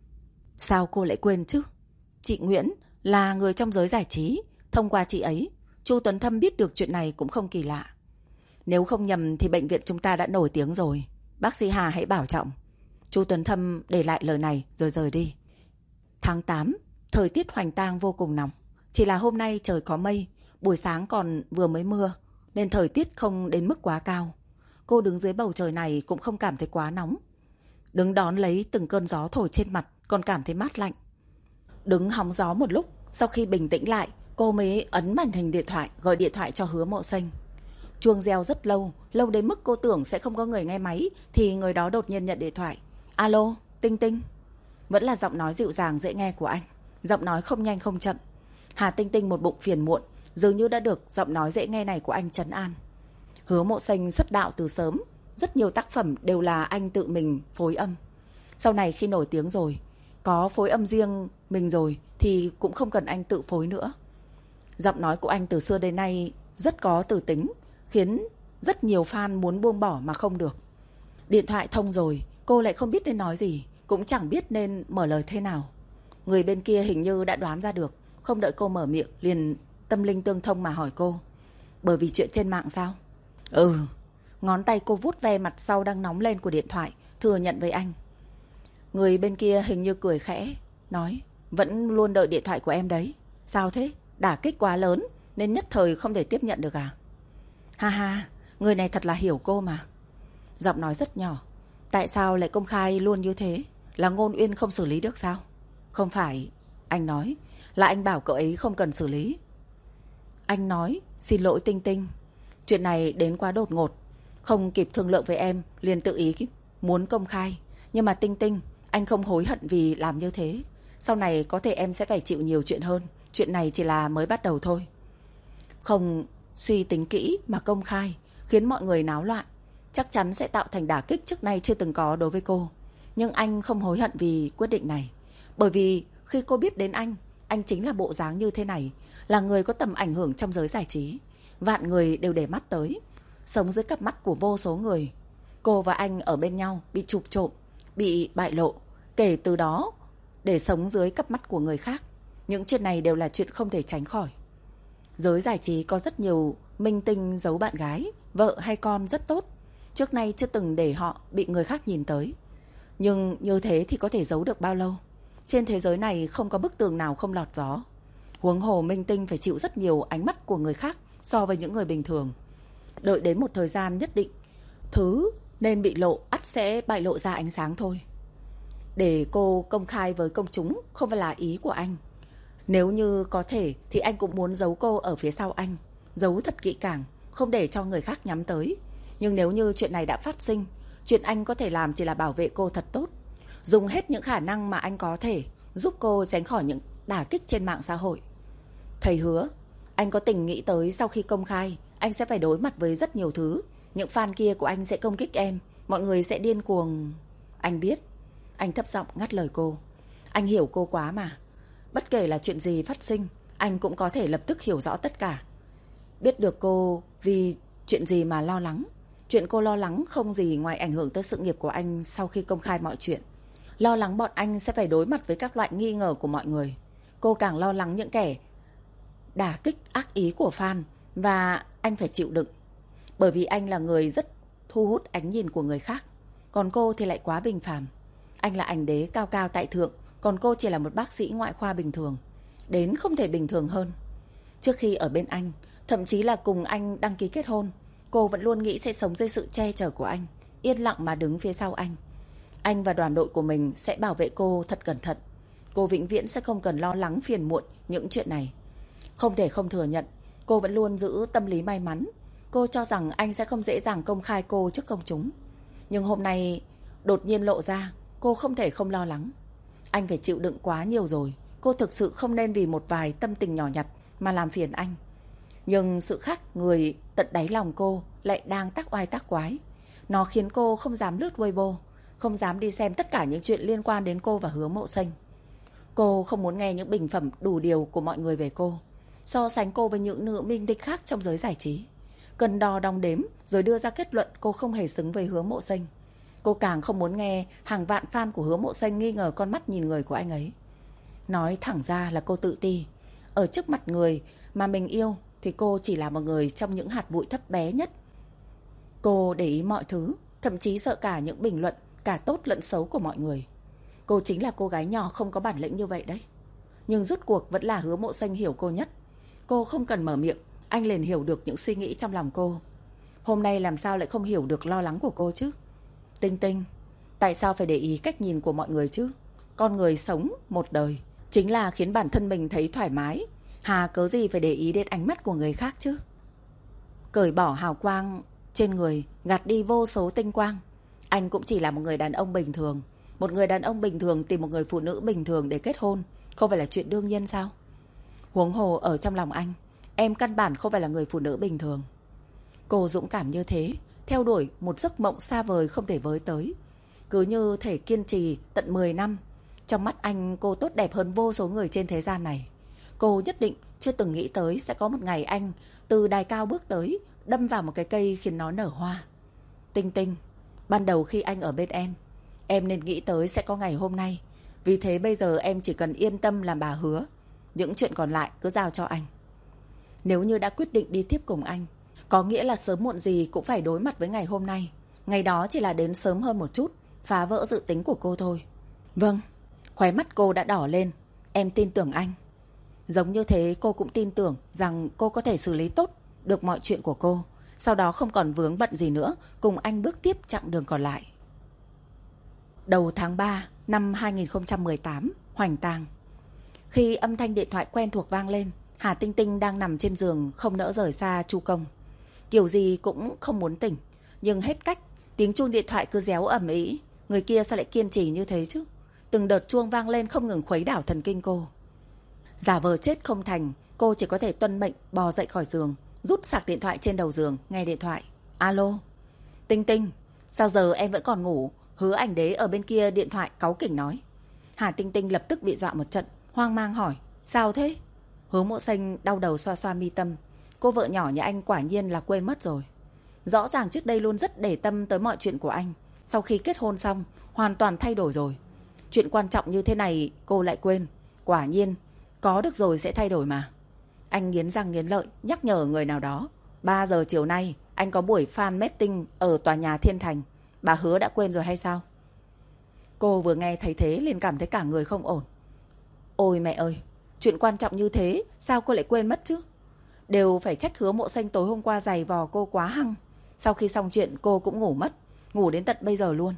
Sao cô lại quên chứ? Chị Nguyễn là người trong giới giải trí. Thông qua chị ấy, Chu Tuấn Thâm biết được chuyện này cũng không kỳ lạ. Nếu không nhầm thì bệnh viện chúng ta đã nổi tiếng rồi. Bác sĩ Hà hãy bảo trọng. Chu Tuấn Thâm để lại lời này rồi rời đi. Tháng 8, thời tiết hoành tang vô cùng nóng. Chỉ là hôm nay trời có mây, buổi sáng còn vừa mới mưa, nên thời tiết không đến mức quá cao. Cô đứng dưới bầu trời này cũng không cảm thấy quá nóng. Đứng đón lấy từng cơn gió thổi trên mặt còn cảm thấy mát lạnh. Đứng hóng gió một lúc, sau khi bình tĩnh lại, cô mới ấn màn hình điện thoại, gọi điện thoại cho Hứa Mộ Xanh. Chuông reo rất lâu, lâu đến mức cô tưởng sẽ không có người nghe máy, thì người đó đột nhiên nhận điện thoại. Alo, Tinh Tinh. Vẫn là giọng nói dịu dàng dễ nghe của anh, giọng nói không nhanh không chậm. Hà Tinh Tinh một bụng phiền muộn, dường như đã được giọng nói dễ nghe này của anh trấn an. Hứa Mộ Xanh xuất đạo từ sớm, rất nhiều tác phẩm đều là anh tự mình phối âm. Sau này khi nổi tiếng rồi, có phối âm riêng mình rồi thì cũng không cần anh tự phối nữa. Giọng nói của anh từ xưa đến nay rất có từ tính, khiến rất nhiều fan muốn buông bỏ mà không được. Điện thoại thông rồi, cô lại không biết nên nói gì, cũng chẳng biết nên mở lời thế nào. Người bên kia hình như đã đoán ra được, không đợi cô mở miệng liền tâm linh tương thông mà hỏi cô. Bởi vì chuyện trên mạng sao? Ừ. Ngón tay cô vuốt ve mặt sau đang nóng lên của điện thoại, thừa nhận với anh. Người bên kia hình như cười khẽ, nói, vẫn luôn đợi điện thoại của em đấy. Sao thế? Đả kích quá lớn nên nhất thời không thể tiếp nhận được à? Ha ha, người này thật là hiểu cô mà. Giọng nói rất nhỏ. Tại sao lại công khai luôn như thế? Là Ngôn Uyên không xử lý được sao? Không phải, anh nói, là anh bảo cậu ấy không cần xử lý. Anh nói, xin lỗi Tinh Tinh, chuyện này đến quá đột ngột, không kịp thương lượng với em, liền tự ý muốn công khai. Nhưng mà Tinh Tinh, anh không hối hận vì làm như thế. Sau này có thể em sẽ phải chịu nhiều chuyện hơn. Chuyện này chỉ là mới bắt đầu thôi. Không suy tính kỹ mà công khai, khiến mọi người náo loạn, chắc chắn sẽ tạo thành đả kích trước nay chưa từng có đối với cô. Nhưng anh không hối hận vì quyết định này. Bởi vì khi cô biết đến anh chính là bộ dáng như thế này, là người có tầm ảnh hưởng trong giới giải trí. Vạn người đều để mắt tới, sống dưới cặp mắt của vô số người. Cô và anh ở bên nhau, bị chụp trộm, bị bại lộ. Kể từ đó, để sống dưới cặp mắt của người khác, những chuyện này đều là chuyện không thể tránh khỏi. Giới giải trí có rất nhiều minh tinh giấu bạn gái, vợ hay con rất tốt. Trước nay chưa từng để họ bị người khác nhìn tới. Nhưng như thế thì có thể giấu được bao lâu? Trên thế giới này không có bức tường nào không lọt gió. Huống hồ minh tinh phải chịu rất nhiều ánh mắt của người khác so với những người bình thường. Đợi đến một thời gian nhất định, thứ nên bị lộ ắt sẽ bại lộ ra ánh sáng thôi. Để cô công khai với công chúng không phải là ý của anh. Nếu như có thể thì anh cũng muốn giấu cô ở phía sau anh, giấu thật kỹ càng, không để cho người khác nhắm tới. Nhưng nếu như chuyện này đã phát sinh, chuyện anh có thể làm chỉ là bảo vệ cô thật tốt, dùng hết những khả năng mà anh có thể, giúp cô tránh khỏi những đả kích trên mạng xã hội. Thầy hứa, anh có từng nghĩ tới sau khi công khai, anh sẽ phải đối mặt với rất nhiều thứ. Những fan kia của anh sẽ công kích em, mọi người sẽ điên cuồng. Anh biết. Anh thấp giọng ngắt lời cô. Anh hiểu cô quá mà. Bất kể là chuyện gì phát sinh, anh cũng có thể lập tức hiểu rõ tất cả. Biết được cô vì chuyện gì mà lo lắng. Chuyện cô lo lắng không gì ngoài ảnh hưởng tới sự nghiệp của anh sau khi công khai mọi chuyện. Lo lắng bọn anh sẽ phải đối mặt với các loại nghi ngờ của mọi người. Cô càng lo lắng những kẻ đả kích ác ý của fan, và anh phải chịu đựng. Bởi vì anh là người rất thu hút ánh nhìn của người khác, còn cô thì lại quá bình phàm. Anh là ảnh đế cao cao tại thượng, còn cô chỉ là một bác sĩ ngoại khoa bình thường, đến không thể bình thường hơn. Trước khi ở bên anh, thậm chí là cùng anh đăng ký kết hôn, cô vẫn luôn nghĩ sẽ sống dưới sự che chở của anh, yên lặng mà đứng phía sau anh. Anh và đoàn đội của mình sẽ bảo vệ cô thật cẩn thận. Cô vĩnh viễn sẽ không cần lo lắng phiền muộn những chuyện này. Không thể không thừa nhận, cô vẫn luôn giữ tâm lý may mắn. Cô cho rằng anh sẽ không dễ dàng công khai cô trước công chúng. Nhưng hôm nay đột nhiên lộ ra, cô không thể không lo lắng. Anh phải chịu đựng quá nhiều rồi. Cô thực sự không nên vì một vài tâm tình nhỏ nhặt mà làm phiền anh. Nhưng sự khác người tận đáy lòng cô lại đang tác oai tác quái. Nó khiến cô không dám lướt Weibo, không dám đi xem tất cả những chuyện liên quan đến cô và Hứa Mộ Xanh. Cô không muốn nghe những bình phẩm đủ điều của mọi người về cô, so sánh cô với những nữ minh tinh khác trong giới giải trí, cân đo đong đếm rồi đưa ra kết luận cô không hề xứng với Hứa Mộ Xanh. Cô càng không muốn nghe hàng vạn fan của Hứa Mộ Xanh nghi ngờ con mắt nhìn người của anh ấy. Nói thẳng ra là cô tự ti. Ở trước mặt người mà mình yêu thì cô chỉ là một người trong những hạt bụi thấp bé nhất. Cô để ý mọi thứ, thậm chí sợ cả những bình luận, cả tốt lẫn xấu của mọi người. Cô chính là cô gái nhỏ không có bản lĩnh như vậy đấy. Nhưng rốt cuộc vẫn là Hứa Mộ Xanh hiểu cô nhất. Cô không cần mở miệng, anh liền hiểu được những suy nghĩ trong lòng cô. Hôm nay làm sao lại không hiểu được lo lắng của cô chứ? Tinh Tinh, tại sao phải để ý cách nhìn của mọi người chứ? Con người sống một đời chính là khiến bản thân mình thấy thoải mái. Hà cớ gì phải để ý đến ánh mắt của người khác chứ? Cởi bỏ hào quang trên người, gạt đi vô số tinh quang. Anh cũng chỉ là một người đàn ông bình thường. Một người đàn ông bình thường tìm một người phụ nữ bình thường để kết hôn, không phải là chuyện đương nhiên sao? Huống hồ ở trong lòng anh, em căn bản không phải là người phụ nữ bình thường. Cô dũng cảm như thế, theo đuổi một giấc mộng xa vời không thể với tới. Cứ như thể kiên trì tận 10 năm. Trong mắt anh, cô tốt đẹp hơn vô số người trên thế gian này. Cô nhất định chưa từng nghĩ tới sẽ có một ngày anh từ đài cao bước tới, đâm vào một cái cây khiến nó nở hoa. Tinh Tinh, ban đầu khi anh ở bên em nên nghĩ tới sẽ có ngày hôm nay. Vì thế bây giờ em chỉ cần yên tâm làm bà Hứa. Những chuyện còn lại cứ giao cho anh. Nếu như đã quyết định đi tiếp cùng anh, có nghĩa là sớm muộn gì cũng phải đối mặt với ngày hôm nay. Ngày đó chỉ là đến sớm hơn một chút, phá vỡ dự tính của cô thôi. Vâng, khóe mắt cô đã đỏ lên. Em tin tưởng anh. Giống như thế cô cũng tin tưởng rằng cô có thể xử lý tốt được mọi chuyện của cô. Sau đó không còn vướng bận gì nữa, cùng anh bước tiếp chặng đường còn lại. Đầu tháng 3 năm 2018, Hoành Tàng. Khi âm thanh điện thoại quen thuộc vang lên, Hà Tinh Tinh đang nằm trên giường không nỡ rời xa Chu Công. Kiểu gì cũng không muốn tỉnh, nhưng hết cách, tiếng chuông điện thoại cứ réo ầm ĩ. Người kia sao lại kiên trì như thế chứ? Từng đợt chuông vang lên không ngừng khuấy đảo thần kinh cô. Giả vờ chết không thành, cô chỉ có thể tuân mệnh bò dậy khỏi giường, rút sạc điện thoại trên đầu giường, nghe điện thoại. Alo, Tinh Tinh, sao giờ em vẫn còn ngủ? Hứa ảnh đế ở bên kia điện thoại cáu kỉnh nói. Hà Tinh Tinh lập tức bị dọa một trận, hoang mang hỏi, sao thế? Hứa Mộ Xanh đau đầu xoa xoa mi tâm. Cô vợ nhỏ nhà anh quả nhiên là quên mất rồi. Rõ ràng trước đây luôn rất để tâm tới mọi chuyện của anh, sau khi kết hôn xong hoàn toàn thay đổi rồi. Chuyện quan trọng như thế này cô lại quên. Quả nhiên có được rồi sẽ thay đổi mà. Anh nghiến răng nghiến lợi nhắc nhở người nào đó. 3 giờ chiều nay anh có buổi fan meeting ở tòa nhà Thiên Thành. Bà Hứa đã quên rồi hay sao? Cô vừa nghe thấy thế liền cảm thấy cả người không ổn. Ôi mẹ ơi, chuyện quan trọng như thế sao cô lại quên mất chứ? Đều phải trách Hứa Mộ Xanh tối hôm qua giày vò cô quá hăng. Sau khi xong chuyện cô cũng ngủ mất, ngủ đến tận bây giờ luôn.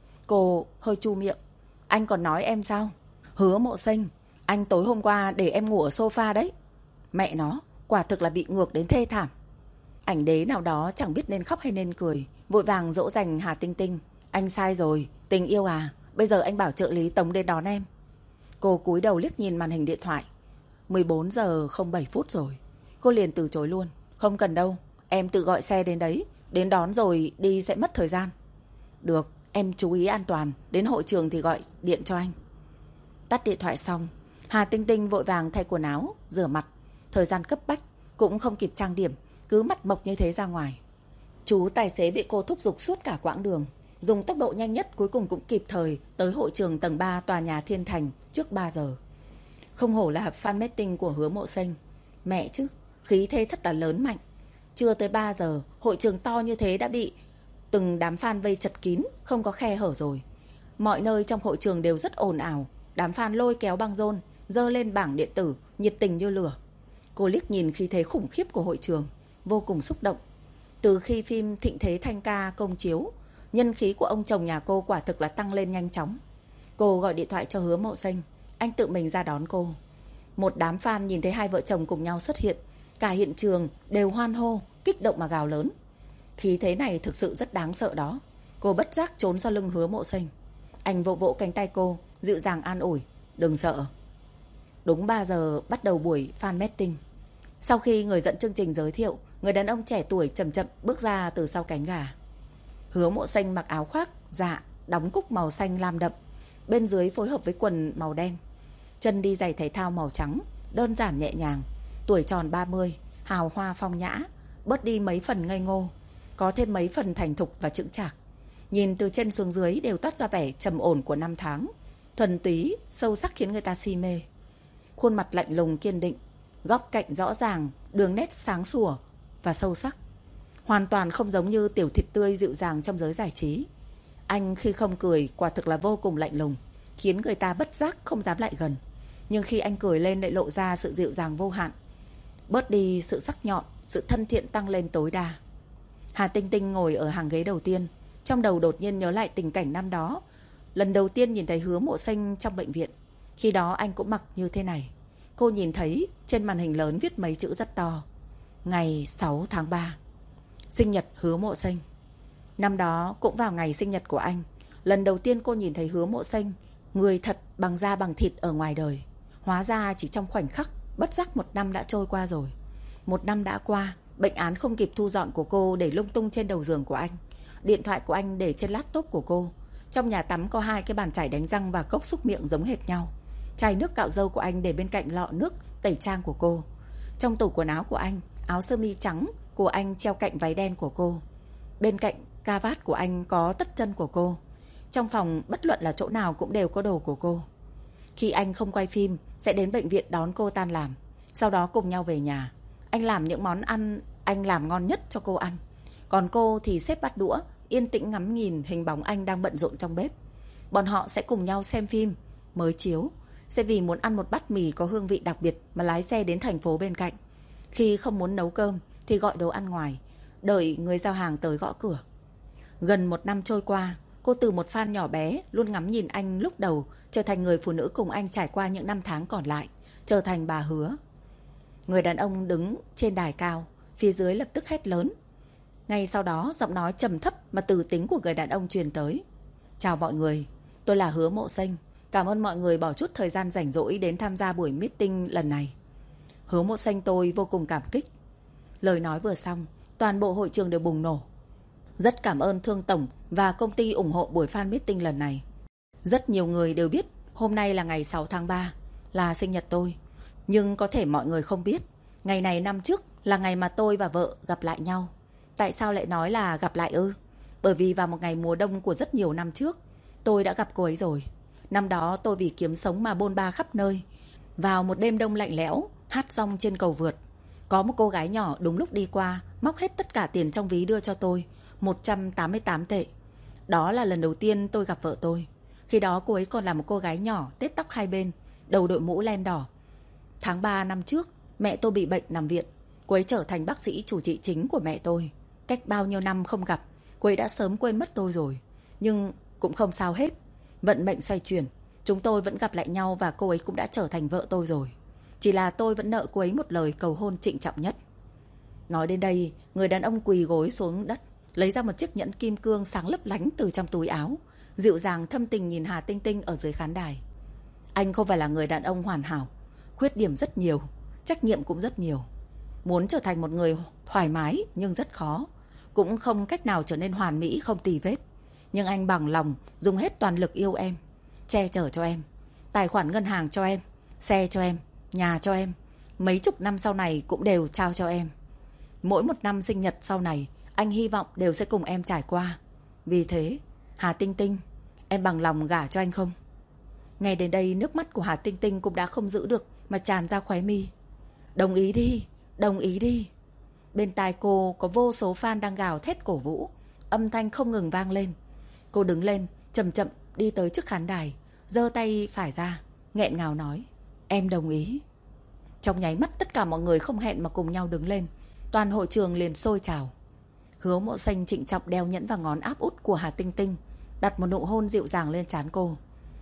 Cô hơi chu miệng. Anh còn nói em sao? Hứa Mộ Xanh, anh tối hôm qua để em ngủ ở sofa đấy. Mẹ nó, quả thực là bị ngược đến thê thảm. Ảnh đế nào đó chẳng biết nên khóc hay nên cười, vội vàng dỗ dành Hà Tinh Tinh. Anh sai rồi, tình yêu à, bây giờ anh bảo trợ lý Tống đến đón em. Cô cúi đầu liếc nhìn màn hình điện thoại. 14 giờ 07 phút rồi. Cô liền từ chối luôn. Không cần đâu, em tự gọi xe đến đấy. Đến đón rồi đi sẽ mất thời gian. Được, em chú ý an toàn. Đến hội trường thì gọi điện cho anh. Tắt điện thoại xong, Hà Tinh Tinh vội vàng thay quần áo, rửa mặt. Thời gian cấp bách, cũng không kịp trang điểm, cứ mặt mộc như thế ra ngoài. Chú tài xế bị cô thúc giục suốt cả quãng đường, dùng tốc độ nhanh nhất cuối cùng cũng kịp thời tới hội trường tầng 3 tòa nhà Thiên Thành trước 3 giờ. Không hổ là fan meeting của Hứa Mộ Xanh. Mẹ chứ, khí thế thật là lớn mạnh. Chưa tới 3 giờ, hội trường to như thế đã bị từng đám fan vây chật kín, không có khe hở rồi. Mọi nơi trong hội trường đều rất ồn ào. Đám fan lôi kéo băng rôn, dơ lên bảng điện tử, nhiệt tình như lửa. Cô liếc nhìn khí thế khủng khiếp của hội trường, vô cùng xúc động. Từ khi phim Thịnh Thế Thanh Ca công chiếu, nhân khí của ông chồng nhà cô quả thực là tăng lên nhanh chóng. Cô gọi điện thoại cho Hứa Mộ Xanh, anh tự mình ra đón cô. Một đám fan nhìn thấy hai vợ chồng cùng nhau xuất hiện, cả hiện trường đều hoan hô, kích động mà gào lớn. Khí thế này thực sự rất đáng sợ đó. Cô bất giác trốn sau lưng Hứa Mộ Xanh. Anh vỗ vỗ cánh tay cô, dịu dàng an ủi, đừng sợ. Đúng 3 giờ bắt đầu buổi fan meeting. Sau khi người dẫn chương trình giới thiệu, người đàn ông trẻ tuổi chậm chậm bước ra từ sau cánh gà. Hứa Mộ Xanh mặc áo khoác dạ đóng cúc màu xanh lam đậm, bên dưới phối hợp với quần màu đen. Chân đi giày thể thao màu trắng, đơn giản nhẹ nhàng. Tuổi tròn 30, hào hoa phong nhã, bớt đi mấy phần ngây ngô, có thêm mấy phần thành thục và chững chạc. Nhìn từ trên xuống dưới đều toát ra vẻ trầm ổn của năm tháng, thuần túy, sâu sắc khiến người ta si mê. Khuôn mặt lạnh lùng kiên định, góc cạnh rõ ràng, đường nét sáng sủa và sâu sắc. Hoàn toàn không giống như tiểu thịt tươi dịu dàng trong giới giải trí. Anh khi không cười quả thực là vô cùng lạnh lùng, khiến người ta bất giác không dám lại gần. Nhưng khi anh cười lên lại lộ ra sự dịu dàng vô hạn, bớt đi sự sắc nhọn, sự thân thiện tăng lên tối đa. Hà Tinh Tinh ngồi ở hàng ghế đầu tiên, trong đầu đột nhiên nhớ lại tình cảnh năm đó, lần đầu tiên nhìn thấy Hứa Mộ Xanh trong bệnh viện. Khi đó anh cũng mặc như thế này. Cô nhìn thấy trên màn hình lớn viết mấy chữ rất to: ngày 6 tháng 3, sinh nhật Hứa Mộ Xanh. Năm đó cũng vào ngày sinh nhật của anh, lần đầu tiên cô nhìn thấy Hứa Mộ Xanh, người thật bằng da bằng thịt ở ngoài đời. Hóa ra chỉ trong khoảnh khắc, bất giác 1 năm đã trôi qua rồi. 1 năm đã qua, bệnh án không kịp thu dọn của cô để lung tung trên đầu giường của anh. Điện thoại của anh để trên laptop của cô. Trong nhà tắm có 2 cái bàn chải đánh răng và cốc xúc miệng giống hệt nhau. Chai nước cạo râu của anh để bên cạnh lọ nước tẩy trang của cô. Trong tủ quần áo của anh, áo sơ mi trắng của anh treo cạnh váy đen của cô. Bên cạnh cà vạt của anh có tất chân của cô. Trong phòng bất luận là chỗ nào cũng đều có đồ của cô. Khi anh không quay phim, sẽ đến bệnh viện đón cô tan làm. Sau đó cùng nhau về nhà. Anh làm những món ăn anh làm ngon nhất cho cô ăn. Còn cô thì xếp bát đũa, yên tĩnh ngắm nhìn hình bóng anh đang bận rộn trong bếp. Bọn họ sẽ cùng nhau xem phim mới chiếu, sẽ vì muốn ăn một bát mì có hương vị đặc biệt mà lái xe đến thành phố bên cạnh. Khi không muốn nấu cơm thì gọi đồ ăn ngoài, đợi người giao hàng tới gõ cửa. Gần 1 năm trôi qua, cô từ một fan nhỏ bé luôn ngắm nhìn anh lúc đầu, trở thành người phụ nữ cùng anh trải qua những năm tháng còn lại, trở thành bà Hứa. Người đàn ông đứng trên đài cao, phía dưới lập tức hét lớn. Ngay sau đó giọng nói trầm thấp mà từ tính của người đàn ông truyền tới: chào mọi người, tôi là Hứa Mộ Xanh. Cảm ơn mọi người bỏ chút thời gian rảnh rỗi đến tham gia buổi meeting lần này. Hứa Mộ Xanh tôi vô cùng cảm kích. Lời nói vừa xong, toàn bộ hội trường đều bùng nổ. Rất cảm ơn Thương Tổng và công ty ủng hộ buổi fan meeting lần này. Rất nhiều người đều biết hôm nay là ngày 6 tháng 3, là sinh nhật tôi. Nhưng có thể mọi người không biết, ngày này năm trước là ngày mà tôi và vợ gặp lại nhau. Tại sao lại nói là gặp lại ư? Bởi vì vào một ngày mùa đông của rất nhiều năm trước, tôi đã gặp cô ấy rồi. Năm đó tôi vì kiếm sống mà bôn ba khắp nơi. Vào một đêm đông lạnh lẽo, hát rong trên cầu vượt. Có một cô gái nhỏ đúng lúc đi qua, móc hết tất cả tiền trong ví đưa cho tôi, 188 tệ. Đó là lần đầu tiên tôi gặp vợ tôi. Khi đó cô ấy còn là một cô gái nhỏ, tết tóc hai bên, đầu đội mũ len đỏ. Tháng 3 năm trước, mẹ tôi bị bệnh nằm viện. Cô ấy trở thành bác sĩ chủ trị chính của mẹ tôi. Cách bao nhiêu năm không gặp, cô ấy đã sớm quên mất tôi rồi. Nhưng cũng không sao hết. Vận mệnh xoay chuyển, chúng tôi vẫn gặp lại nhau và cô ấy cũng đã trở thành vợ tôi rồi. Chỉ là tôi vẫn nợ cô ấy một lời cầu hôn trịnh trọng nhất. Nói đến đây, người đàn ông quỳ gối xuống đất, lấy ra một chiếc nhẫn kim cương sáng lấp lánh từ trong túi áo, dịu dàng thâm tình nhìn Hà Tinh Tinh ở dưới khán đài. Anh không phải là người đàn ông hoàn hảo, khuyết điểm rất nhiều, trách nhiệm cũng rất nhiều. Muốn trở thành một người thoải mái nhưng rất khó, cũng không cách nào trở nên hoàn mỹ không tì vết. Nhưng anh bằng lòng dùng hết toàn lực yêu em, che chở cho em, tài khoản ngân hàng cho em, xe cho em, nhà cho em, mấy chục năm sau này cũng đều trao cho em. Mỗi một năm sinh nhật sau này, anh hy vọng đều sẽ cùng em trải qua. Vì thế, Hà Tinh Tinh, em bằng lòng gả cho anh không? Nghe đến đây, nước mắt của Hà Tinh Tinh cũng đã không giữ được mà tràn ra khóe mi. Đồng ý đi, đồng ý đi. Bên tai cô có vô số fan đang gào thét cổ vũ, âm thanh không ngừng vang lên. Cô đứng lên, chậm chậm đi tới trước khán đài, giơ tay phải ra, nghẹn ngào nói, em đồng ý. Trong nháy mắt tất cả mọi người không hẹn mà cùng nhau đứng lên. Toàn hội trường liền sôi trào. Hứa Mộ Xanh trịnh trọng đeo nhẫn vào ngón áp út của Hà Tinh Tinh, đặt một nụ hôn dịu dàng lên trán cô.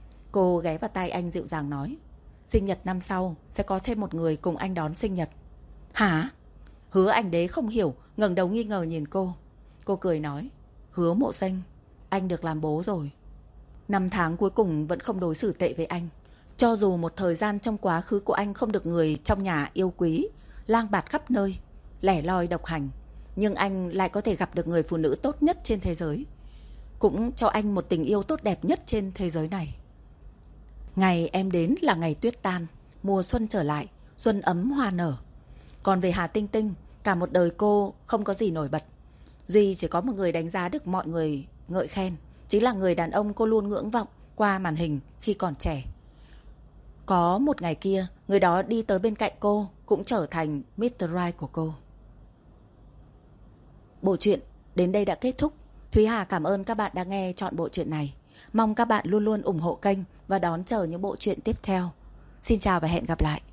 Cô ghé vào tai anh dịu dàng nói, sinh nhật năm sau sẽ có thêm một người cùng anh đón sinh nhật. Hả? Hứa Anh Đế không hiểu, ngẩng đầu nghi ngờ nhìn cô. Cô cười nói, Hứa Mộ Xanh, anh được làm bố rồi. 5 tháng cuối cùng vẫn không đối xử tệ với anh. Cho dù một thời gian trong quá khứ của anh không được người trong nhà yêu quý, lang bạt khắp nơi, lẻ loi độc hành, nhưng anh lại có thể gặp được người phụ nữ tốt nhất trên thế giới, cũng cho anh một tình yêu tốt đẹp nhất trên thế giới này. Ngày em đến là ngày tuyết tan, mùa xuân trở lại, xuân ấm hoa nở. Còn về Hà Tinh Tinh, cả một đời cô không có gì nổi bật. Duy chỉ có một người đánh giá được mọi người ngợi khen, chính là người đàn ông cô luôn ngưỡng vọng qua màn hình khi còn trẻ. Có một ngày kia, người đó đi tới bên cạnh cô, cũng trở thành Mr. Right của cô. Bộ truyện đến đây đã kết thúc. Thúy Hà cảm ơn các bạn đã nghe trọn bộ truyện này. Mong các bạn luôn luôn ủng hộ kênh và đón chờ những bộ truyện tiếp theo. Xin chào và hẹn gặp lại.